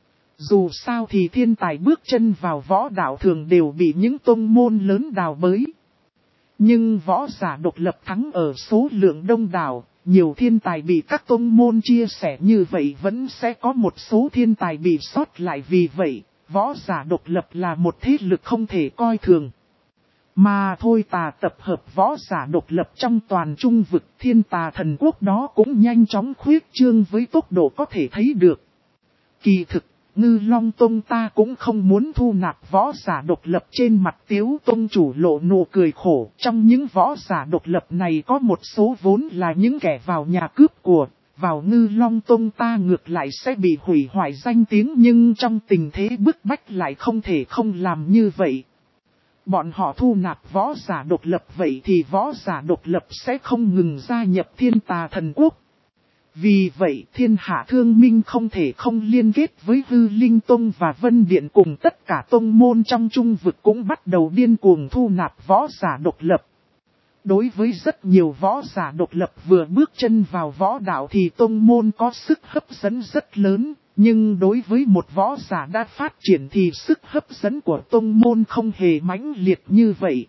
Dù sao thì thiên tài bước chân vào võ đạo thường đều bị những tông môn lớn đào bới. Nhưng võ giả độc lập thắng ở số lượng đông đảo, nhiều thiên tài bị các tông môn chia sẻ như vậy vẫn sẽ có một số thiên tài bị sót lại, vì vậy, võ giả độc lập là một thế lực không thể coi thường. Mà Thôi Tà tập hợp võ giả độc lập trong toàn trung vực Thiên Tà Thần Quốc đó cũng nhanh chóng khuyết trương với tốc độ có thể thấy được. Kỳ thực, Ngư Long Tông ta cũng không muốn thu nạp võ giả độc lập. Trên mặt Tiếu Tông chủ lộ nụ cười khổ. Trong những võ giả độc lập này có một số vốn là những kẻ vào nhà cướp của, vào Ngư Long Tông ta ngược lại sẽ bị hủy hoại danh tiếng, nhưng trong tình thế bức bách lại không thể không làm như vậy. Bọn họ thu nạp võ giả độc lập vậy thì võ giả độc lập sẽ không ngừng gia nhập Thiên Tà Thần Quốc. Vì vậy Thiên Hạ Thương Minh không thể không liên kết với Hư Linh Tông và Vân Điện, cùng tất cả tông môn trong trung vực cũng bắt đầu điên cuồng thu nạp võ giả độc lập. Đối với rất nhiều võ giả độc lập vừa bước chân vào võ đạo thì tông môn có sức hấp dẫn rất lớn, nhưng đối với một võ giả đã phát triển thì sức hấp dẫn của tông môn không hề mãnh liệt như vậy.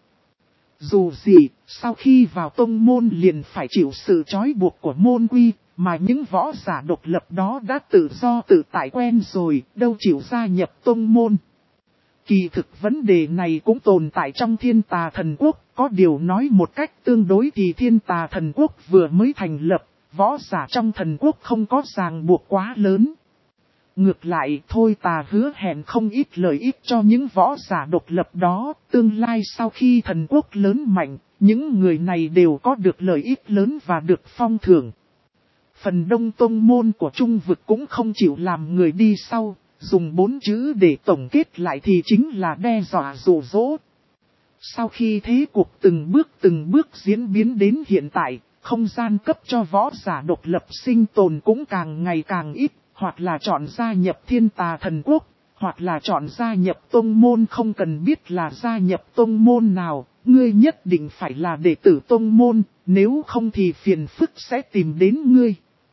Dù gì, sau khi vào tông môn liền phải chịu sự trói buộc của môn quy, mà những võ giả độc lập đó đã tự do tự tại quen rồi, đâu chịu gia nhập tông môn. Kỳ thực vấn đề này cũng tồn tại trong Thiên Tà Thần Quốc, có điều nói một cách tương đối thì Thiên Tà Thần Quốc vừa mới thành lập, võ giả trong thần quốc không có ràng buộc quá lớn. Ngược lại Thôi Tà hứa hẹn không ít lợi ích cho những võ giả độc lập đó, tương lai sau khi thần quốc lớn mạnh, những người này đều có được lợi ích lớn và được phong thưởng. Phần đông tông môn của Trung vực cũng không chịu làm người đi sau, dùng bốn chữ để tổng kết lại thì chính là đe dọa dụ dỗ. Sau khi thế cuộc từng bước từng bước diễn biến đến hiện tại, không gian cấp cho võ giả độc lập sinh tồn cũng càng ngày càng ít, hoặc là chọn gia nhập Thiên Tà Thần Quốc, hoặc là chọn gia nhập tông môn. Không cần biết là gia nhập tông môn nào, ngươi nhất định phải là đệ tử tông môn, nếu không thì phiền phức sẽ tìm đến ngươi.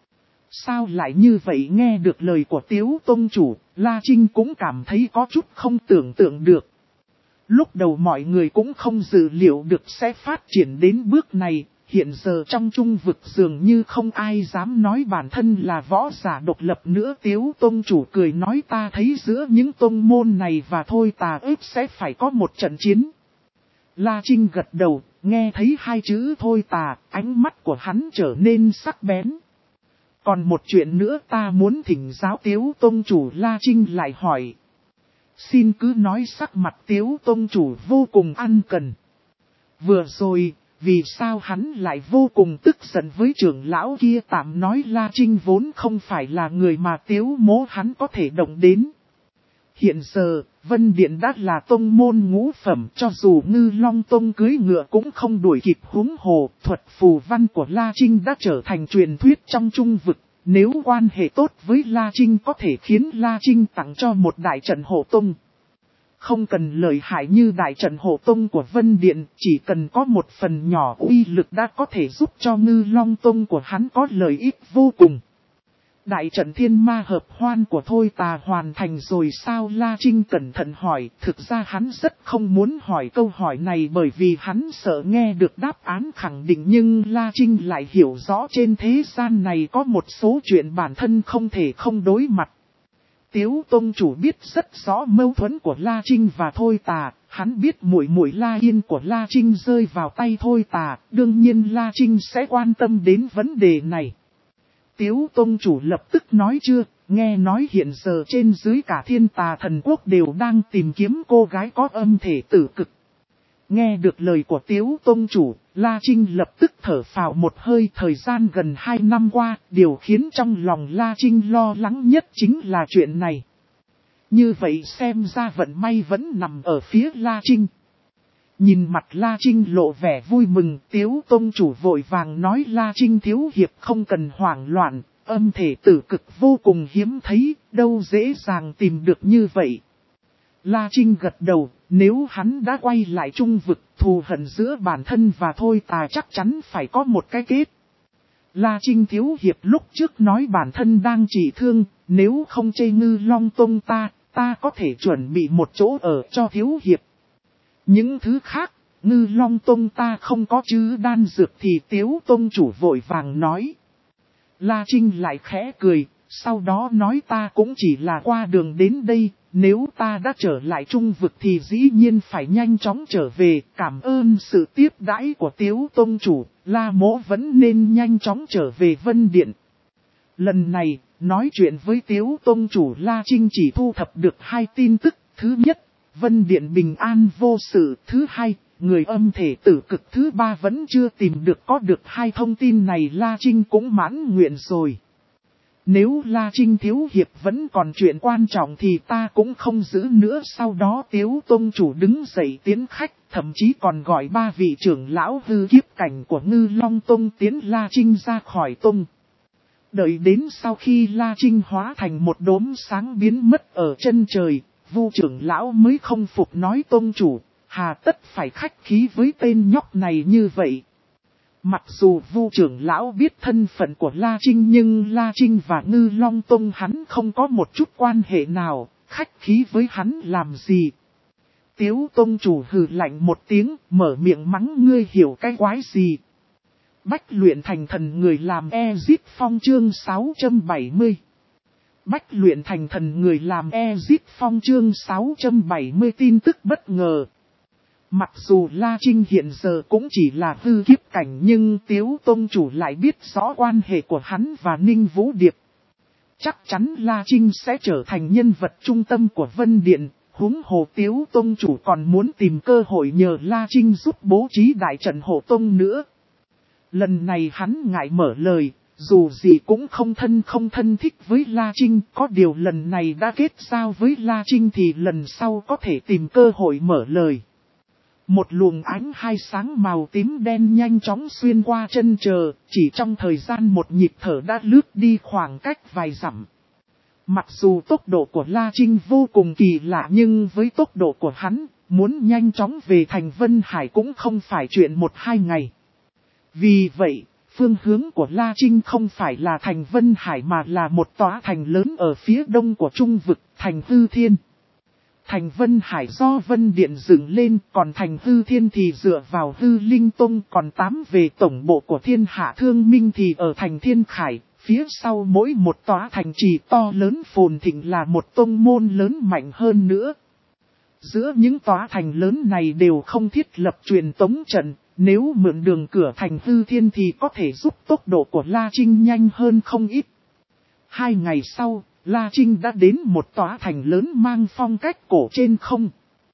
Sao lại như vậy? Nghe được lời của Tiếu tông chủ, La Trinh cũng cảm thấy có chút không tưởng tượng được. Lúc đầu mọi người cũng không dự liệu được sẽ phát triển đến bước này, hiện giờ trong Trung vực dường như không ai dám nói bản thân là võ giả độc lập nữa. Tiếu tông chủ cười nói, ta thấy giữa những tông môn này và Thôi Tà ếp sẽ phải có một trận chiến. La Trinh gật đầu, nghe thấy hai chữ Thôi Tà, ánh mắt của hắn trở nên sắc bén. Còn một chuyện nữa ta muốn thỉnh giáo Tiếu tông chủ. La Trinh lại hỏi. Xin cứ nói. Sắc mặt Tiếu tông chủ vô cùng ăn cần. Vừa rồi, vì sao hắn lại vô cùng tức giận với trưởng lão kia? Tạm nói La Trinh vốn không phải là người mà Tiếu mố hắn có thể động đến. Hiện giờ, Vân Điện đã là tông môn ngũ phẩm, cho dù Ngư Long Tông cưới ngựa cũng không đuổi kịp. Huống hồ. Thuật phù văn của La Trinh đã trở thành truyền thuyết trong Trung vực. Nếu quan hệ tốt với La Trinh có thể khiến La Trinh tặng cho một đại trận hộ tông. Không cần lợi hại như đại trận hộ tông của Vân Điện, chỉ cần có một phần nhỏ uy lực đã có thể giúp cho Ngư Long Tông của hắn có lợi ích vô cùng. Đại trận thiên ma hợp hoan của Thôi Tà hoàn thành rồi sao? La Trinh cẩn thận hỏi. Thực ra hắn rất không muốn hỏi câu hỏi này bởi vì hắn sợ nghe được đáp án khẳng định. Nhưng La Trinh lại hiểu rõ trên thế gian này có một số chuyện bản thân không thể không đối mặt. Tiếu tông chủ biết rất rõ mâu thuẫn của La Trinh và Thôi Tà. Hắn biết muội muội La Yên của La Trinh rơi vào tay Thôi Tà. Đương nhiên La Trinh sẽ quan tâm đến vấn đề này. Tiếu tông chủ lập tức nói, chưa, nghe nói hiện giờ trên dưới cả Thiên Tà Thần Quốc đều đang tìm kiếm cô gái có âm thể tử cực. Nghe được lời của Tiếu tông chủ, La Trinh lập tức thở phào một hơi. Thời gian gần hai năm qua, điều khiến trong lòng La Trinh lo lắng nhất chính là chuyện này. Như vậy xem ra vận may vẫn nằm ở phía La Trinh. Nhìn mặt La Trinh lộ vẻ vui mừng, Tiếu tông chủ vội vàng nói, La Trinh thiếu hiệp không cần hoảng loạn, âm thể tử cực vô cùng hiếm thấy, đâu dễ dàng tìm được như vậy. La Trinh gật đầu, nếu hắn đã quay lại Trung vực, thù hận giữa bản thân và Thôi Tà chắc chắn phải có một cái kết. La Trinh thiếu hiệp lúc trước nói bản thân đang trị thương, nếu không chê Ngư Long Tông ta, ta có thể chuẩn bị một chỗ ở cho thiếu hiệp. Những thứ khác, Ngư Long Tông ta không có chứ đan dược thì Tiếu tông chủ vội vàng nói. La Trinh lại khẽ cười, sau đó nói, ta cũng chỉ là qua đường đến đây, nếu ta đã trở lại Trung vực thì dĩ nhiên phải nhanh chóng trở về. Cảm ơn sự tiếp đãi của Tiếu tông chủ, La mỗ vẫn nên nhanh chóng trở về Vân Điện. Lần này, nói chuyện với Tiếu tông chủ, La Trinh chỉ thu thập được hai tin tức. Thứ nhất, Vân Điện bình an vô sự. Thứ hai, người âm thể tử cực. Thứ ba vẫn chưa tìm được. Có được hai thông tin này La Trinh cũng mãn nguyện rồi. Nếu La Trinh thiếu hiệp vẫn còn chuyện quan trọng thì ta cũng không giữ nữa. Sau đó Tiếu tông chủ đứng dậy tiến khách, thậm chí còn gọi ba vị trưởng lão hư kiếp cảnh của Ngư Long Tông tiến La Trinh ra khỏi tông. Đợi đến sau khi La Trinh hóa thành một đốm sáng biến mất ở chân trời, Vu trưởng lão mới không phục nói, tông chủ, hà tất phải khách khí với tên nhóc này như vậy. Mặc dù Vu trưởng lão biết thân phận của La Trinh nhưng La Trinh và Ngư Long Tông hắn không có một chút quan hệ nào, khách khí với hắn làm gì. Tiếu tông chủ hừ lạnh một tiếng, mở miệng mắng, ngươi hiểu cái quái gì. Bách luyện thành thần người làm Ezit Phong chương sáu trăm bảy mươi. Bách luyện thành thần người làm Ezit Phong chương sáu trăm bảy mươi tin tức bất ngờ. Mặc dù La Trinh hiện giờ cũng chỉ là hư kiếp cảnh nhưng Tiếu Tông Chủ lại biết rõ quan hệ của hắn và Ninh Vũ Điệp. Chắc chắn La Trinh sẽ trở thành nhân vật trung tâm của Vân Điện, huống hồ Tiếu Tông Chủ còn muốn tìm cơ hội nhờ La Trinh giúp bố trí đại trận hộ tông nữa. Lần này hắn ngại mở lời, dù gì cũng không thân không thân thích với La Trinh, có điều lần này đã kết giao với La Trinh thì lần sau có thể tìm cơ hội mở lời. Một luồng ánh hai sáng màu tím đen nhanh chóng xuyên qua chân trời, chỉ trong thời gian một nhịp thở đã lướt đi khoảng cách vài dặm. Mặc dù tốc độ của La Trinh vô cùng kỳ lạ nhưng với tốc độ của hắn, muốn nhanh chóng về thành Vân Hải cũng không phải chuyện một hai ngày. Vì vậy, phương hướng của La Trinh không phải là thành Vân Hải mà là một tòa thành lớn ở phía đông của trung vực, thành Hư Thiên. Thành Vân Hải do Vân Điện dựng lên, còn thành Hư Thiên thì dựa vào Hư Linh Tông, còn tám về tổng bộ của Thiên Hạ Thương Minh thì ở thành Thiên Khải. Phía sau mỗi một tòa thành trì to lớn phồn thịnh là một tông môn lớn mạnh hơn nữa. Giữa những tòa thành lớn này đều không thiết lập truyền tống trận, nếu mượn đường cửa thành Hư Thiên thì có thể giúp tốc độ của La Trinh nhanh hơn không ít. Hai ngày sau, La Trinh đã đến một tòa thành lớn mang phong cách cổ trên không.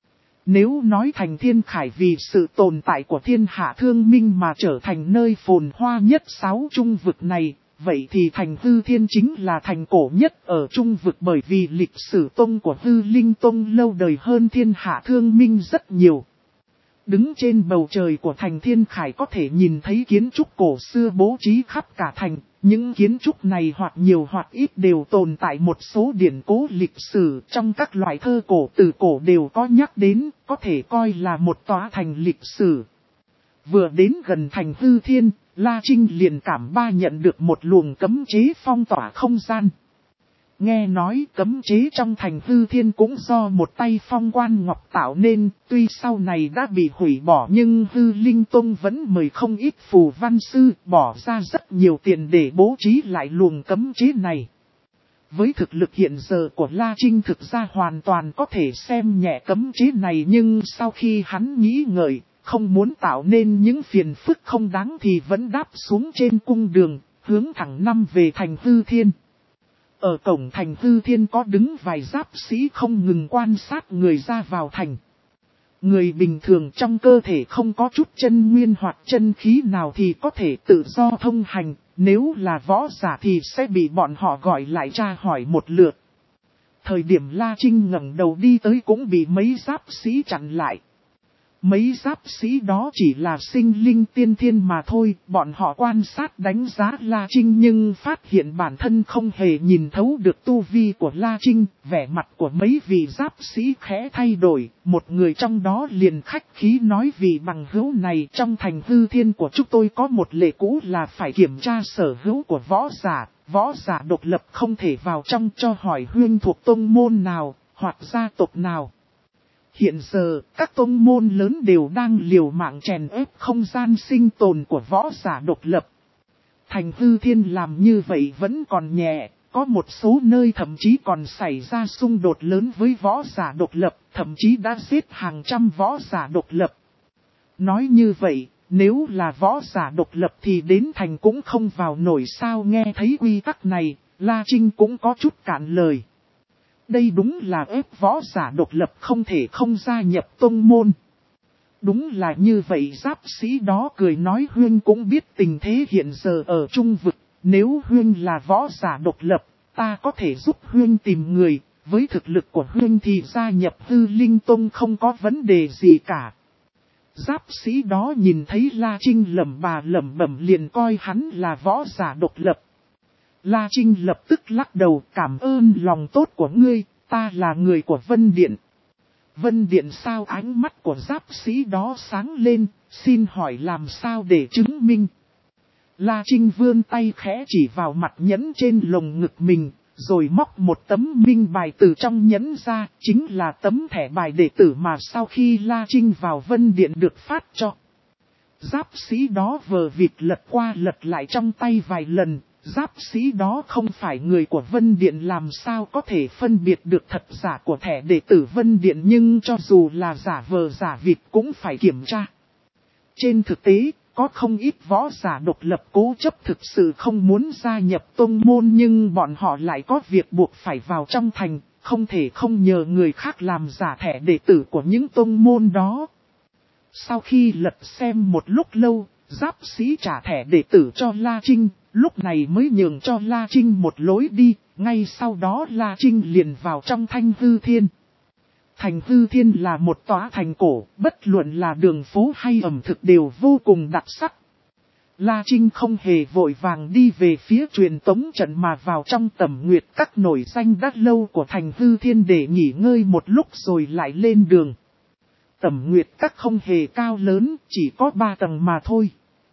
Nếu nói thành Thiên Khải vì sự tồn tại của Thiên Hạ Thương Minh mà trở thành nơi phồn hoa nhất sáu trung vực này, vậy thì thành Hư Thiên chính là thành cổ nhất ở trung vực bởi vì lịch sử tông của Hư Linh Tông lâu đời hơn Thiên Hạ Thương Minh rất nhiều. Đứng trên bầu trời của thành Thiên Khải có thể nhìn thấy kiến trúc cổ xưa bố trí khắp cả thành. Những kiến trúc này hoặc nhiều hoặc ít đều tồn tại một số điển cố lịch sử, trong các loại thơ cổ từ cổ đều có nhắc đến, có thể coi là một tòa thành lịch sử. Vừa đến gần thành Hư Thiên, La Trinh liền cảm ba nhận được một luồng cấm chế phong tỏa không gian. Nghe nói cấm chế trong thành Hư Thiên cũng do một tay Phong Quan Ngọc tạo nên, tuy sau này đã bị hủy bỏ nhưng Hư Linh Tông vẫn mời không ít phù văn sư bỏ ra rất nhiều tiền để bố trí lại luồng cấm chế này. Với thực lực hiện giờ của La Trinh thực ra hoàn toàn có thể xem nhẹ cấm chế này nhưng sau khi hắn nghĩ ngợi, không muốn tạo nên những phiền phức không đáng thì vẫn đáp xuống trên cung đường, hướng thẳng năm về thành Hư Thiên. Ở cổng thành Hư Thiên có đứng vài giáp sĩ không ngừng quan sát người ra vào thành. Người bình thường trong cơ thể không có chút chân nguyên hoặc chân khí nào thì có thể tự do thông hành, nếu là võ giả thì sẽ bị bọn họ gọi lại tra hỏi một lượt. Thời điểm La Trinh ngẩng đầu đi tới cũng bị mấy giáp sĩ chặn lại. Mấy giáp sĩ đó chỉ là sinh linh tiên thiên mà thôi, bọn họ quan sát đánh giá La Trinh nhưng phát hiện bản thân không hề nhìn thấu được tu vi của La Trinh, vẻ mặt của mấy vị giáp sĩ khẽ thay đổi, một người trong đó liền khách khí nói vì bằng hữu này trong thành Hư Thiên của chúng tôi có một lệ cũ là phải kiểm tra sở hữu của võ giả, võ giả độc lập không thể vào trong cho hỏi huynh thuộc tông môn nào, hoặc gia tộc nào. Hiện giờ, các tông môn lớn đều đang liều mạng chèn ép không gian sinh tồn của võ giả độc lập. Thành Hư Thiên làm như vậy vẫn còn nhẹ, có một số nơi thậm chí còn xảy ra xung đột lớn với võ giả độc lập, thậm chí đã giết hàng trăm võ giả độc lập. Nói như vậy, nếu là võ giả độc lập thì đến thành cũng không vào nổi sao. Nghe thấy quy tắc này, La Trinh cũng có chút cạn lời. Đây đúng là ép võ giả độc lập không thể không gia nhập tông môn. Đúng là như vậy, giáp sĩ đó cười nói huynh cũng biết tình thế hiện giờ ở trung vực. Nếu huynh là võ giả độc lập, ta có thể giúp huynh tìm người. Với thực lực của huynh thì gia nhập Hư Linh Tông không có vấn đề gì cả. Giáp sĩ đó nhìn thấy La Trinh lẩm bà lẩm bẩm liền coi hắn là võ giả độc lập. La Trinh lập tức lắc đầu, cảm ơn lòng tốt của ngươi, ta là người của Vân Điện. Vân Điện sao? Ánh mắt của giáp sĩ đó sáng lên, xin hỏi làm sao để chứng minh. La Trinh vươn tay khẽ chỉ vào mặt nhẫn trên lồng ngực mình, rồi móc một tấm minh bài từ trong nhẫn ra, chính là tấm thẻ bài đệ tử mà sau khi La Trinh vào Vân Điện được phát cho. Giáp sĩ đó vờ vịt lật qua lật lại trong tay vài lần, Giáp sĩ đó không phải người của Vân Điện làm sao có thể phân biệt được thật giả của thẻ đệ tử Vân Điện, nhưng cho dù là giả vờ giả vịt cũng phải kiểm tra. Trên thực tế, có không ít võ giả độc lập cố chấp thực sự không muốn gia nhập tông môn, nhưng bọn họ lại có việc buộc phải vào trong thành, không thể không nhờ người khác làm giả thẻ đệ tử của những tông môn đó. Sau khi lật xem một lúc lâu, giáp sĩ trả thẻ đệ tử cho La Trinh, lúc này mới nhường cho La Trinh một lối đi, ngay sau đó La Trinh liền vào trong Thanh Hư Thiên. Thành Hư Thiên là một tòa thành cổ, bất luận là đường phố hay ẩm thực đều vô cùng đặc sắc. La Trinh không hề vội vàng đi về phía truyền tống trận mà vào trong Tẩm Nguyệt Các nổi danh đắt lâu của Thành Hư Thiên để nghỉ ngơi một lúc rồi lại lên đường. Tẩm Nguyệt Các không hề cao lớn, chỉ có ba tầng mà thôi.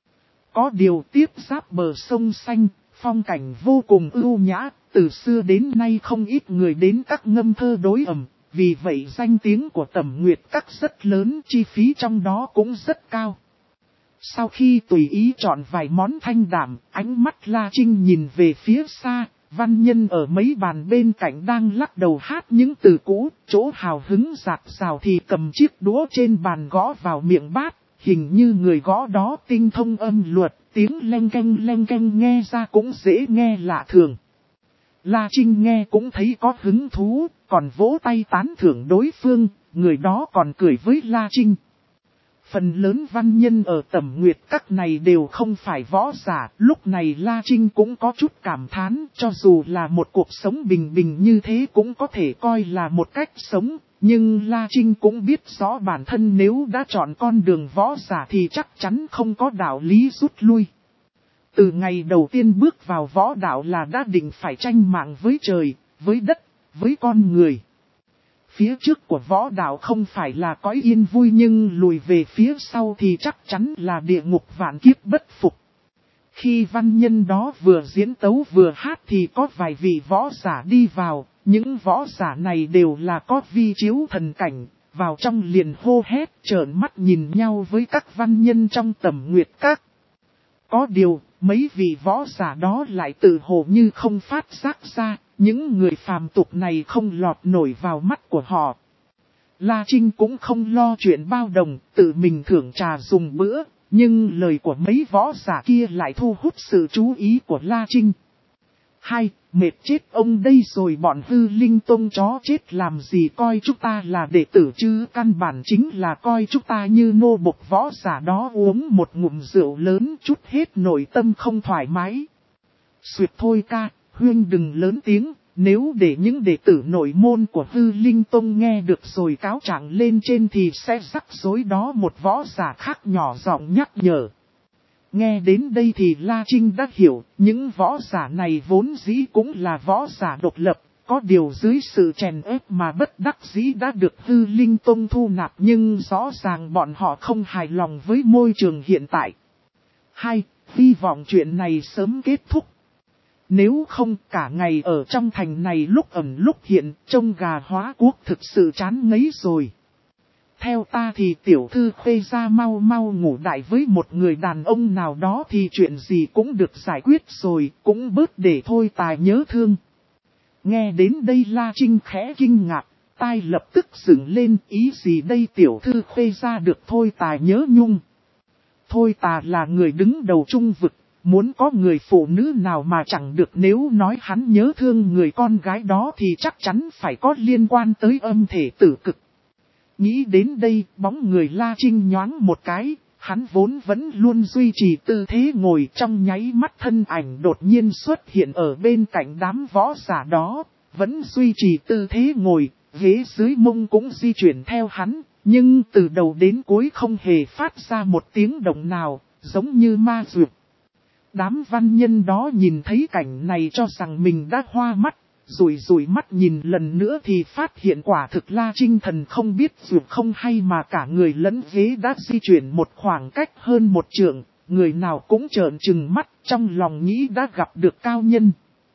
Có điều tiếp giáp bờ sông xanh, phong cảnh vô cùng ưu nhã, từ xưa đến nay không ít người đến các ngâm thơ đối ẩm. Vì vậy danh tiếng của Tẩm Nguyệt Các rất lớn, chi phí trong đó cũng rất cao. Sau khi tùy ý chọn vài món thanh đạm, ánh mắt La Trinh nhìn về phía xa, văn nhân ở mấy bàn bên cạnh đang lắc đầu hát những từ cũ, chỗ hào hứng rạc rào thì cầm chiếc đũa trên bàn gõ vào miệng bát, hình như người gõ đó tinh thông âm luật, tiếng leng keng leng keng nghe ra cũng dễ nghe lạ thường. La Trinh nghe cũng thấy có hứng thú, còn vỗ tay tán thưởng đối phương, người đó còn cười với La Trinh. Phần lớn văn nhân ở Tẩm Nguyệt Các này đều không phải võ giả, lúc này La Trinh cũng có chút cảm thán, cho dù là một cuộc sống bình bình như thế cũng có thể coi là một cách sống, nhưng La Trinh cũng biết rõ bản thân nếu đã chọn con đường võ giả thì chắc chắn không có đạo lý rút lui. Từ ngày đầu tiên bước vào võ đạo là đã định phải tranh mạng với trời, với đất, với con người. Phía trước của võ đạo không phải là cõi yên vui, nhưng lùi về phía sau thì chắc chắn là địa ngục vạn kiếp bất phục. Khi văn nhân đó vừa diễn tấu vừa hát thì có vài vị võ giả đi vào, những võ giả này đều là có vi chiếu thần cảnh, vào trong liền hô hét trợn mắt nhìn nhau với các văn nhân trong Tẩm Nguyệt Các. Có điều, mấy vị võ giả đó lại tự hồ như không phát giác ra, những người phàm tục này không lọt nổi vào mắt của họ. La Trinh cũng không lo chuyện bao đồng, tự mình thưởng trà dùng bữa, nhưng lời của mấy võ giả kia lại thu hút sự chú ý của La Trinh. Hai, mệt chết ông đây rồi, bọn hư linh tông chó chết làm gì coi chúng ta là đệ tử chứ, căn bản chính là coi chúng ta như nô bộc. Võ giả đó uống một ngụm rượu lớn chút hết nội tâm không thoải mái. Xuyệt thôi ca, huynh đừng lớn tiếng, nếu để những đệ tử nội môn của hư linh tông nghe được rồi cáo trạng lên trên thì sẽ rắc rối đó, một võ giả khác nhỏ giọng nhắc nhở. Nghe đến đây thì La Trinh đã hiểu, những võ giả này vốn dĩ cũng là võ giả độc lập, có điều dưới sự chèn ép mà bất đắc dĩ đã được hư linh tông thu nạp, nhưng rõ ràng bọn họ không hài lòng với môi trường hiện tại. Hai, hy vọng chuyện này sớm kết thúc. Nếu không cả ngày ở trong thành này lúc ẩn lúc hiện, trông gà hóa quốc thực sự chán ngấy rồi. Theo ta thì tiểu thư Khuê gia mau mau ngủ đại với một người đàn ông nào đó thì chuyện gì cũng được giải quyết rồi, cũng bớt để thôi tài nhớ thương. Nghe đến đây La Trinh khẽ kinh ngạc, tai lập tức dựng lên, ý gì đây, tiểu thư Khuê gia được thôi tài nhớ nhung. Thôi tà là người đứng đầu trung vực, muốn có người phụ nữ nào mà chẳng được, nếu nói hắn nhớ thương người con gái đó thì chắc chắn phải có liên quan tới âm thể tử cực. Nghĩ đến đây, bóng người La Trinh nhoáng một cái, hắn vốn vẫn luôn duy trì tư thế ngồi, trong nháy mắt thân ảnh đột nhiên xuất hiện ở bên cạnh đám võ giả đó, vẫn duy trì tư thế ngồi, ghế dưới mông cũng di chuyển theo hắn, nhưng từ đầu đến cuối không hề phát ra một tiếng động nào, giống như ma dược. Đám văn nhân đó nhìn thấy cảnh này cho rằng mình đã hoa mắt. Rủi rủi mắt nhìn lần nữa thì phát hiện quả thực La Trinh thần không biết dù không hay mà cả người lẫn ghế đã di chuyển một khoảng cách hơn một trượng, người nào cũng trợn trừng mắt, trong lòng nghĩ đã gặp được cao nhân.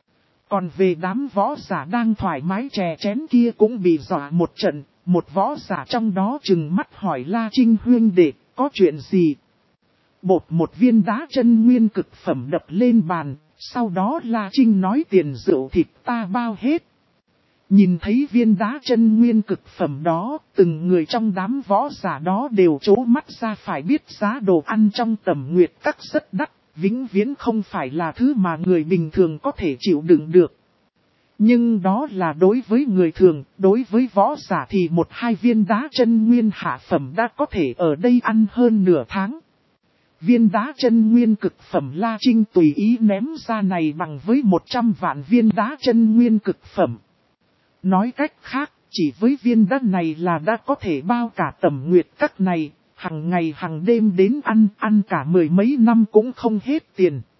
Còn về đám võ giả đang thoải mái chè chén kia cũng bị dọa một trận, một võ giả trong đó trừng mắt hỏi La Trinh huynh đệ, có chuyện gì? Bột một viên đá chân nguyên cực phẩm đập lên bàn, Sau đó La Trinh nói tiền rượu thịt ta bao hết. Nhìn thấy viên đá chân nguyên cực phẩm đó, từng người trong đám võ giả đó đều trố mắt ra, phải biết giá đồ ăn trong Tẩm Nguyệt Các rất đắt, vĩnh viễn không phải là thứ mà người bình thường có thể chịu đựng được. Nhưng đó là đối với người thường, đối với võ giả thì một hai viên đá chân nguyên hạ phẩm đã có thể ở đây ăn hơn nửa tháng. Viên đá chân nguyên cực phẩm La Trinh tùy ý ném ra này bằng với một trăm vạn viên đá chân nguyên cực phẩm. Nói cách khác, chỉ với viên đá này là đã có thể bao cả Tẩm Nguyệt Các này, hàng ngày hàng đêm đến ăn, ăn cả mười mấy năm cũng không hết tiền.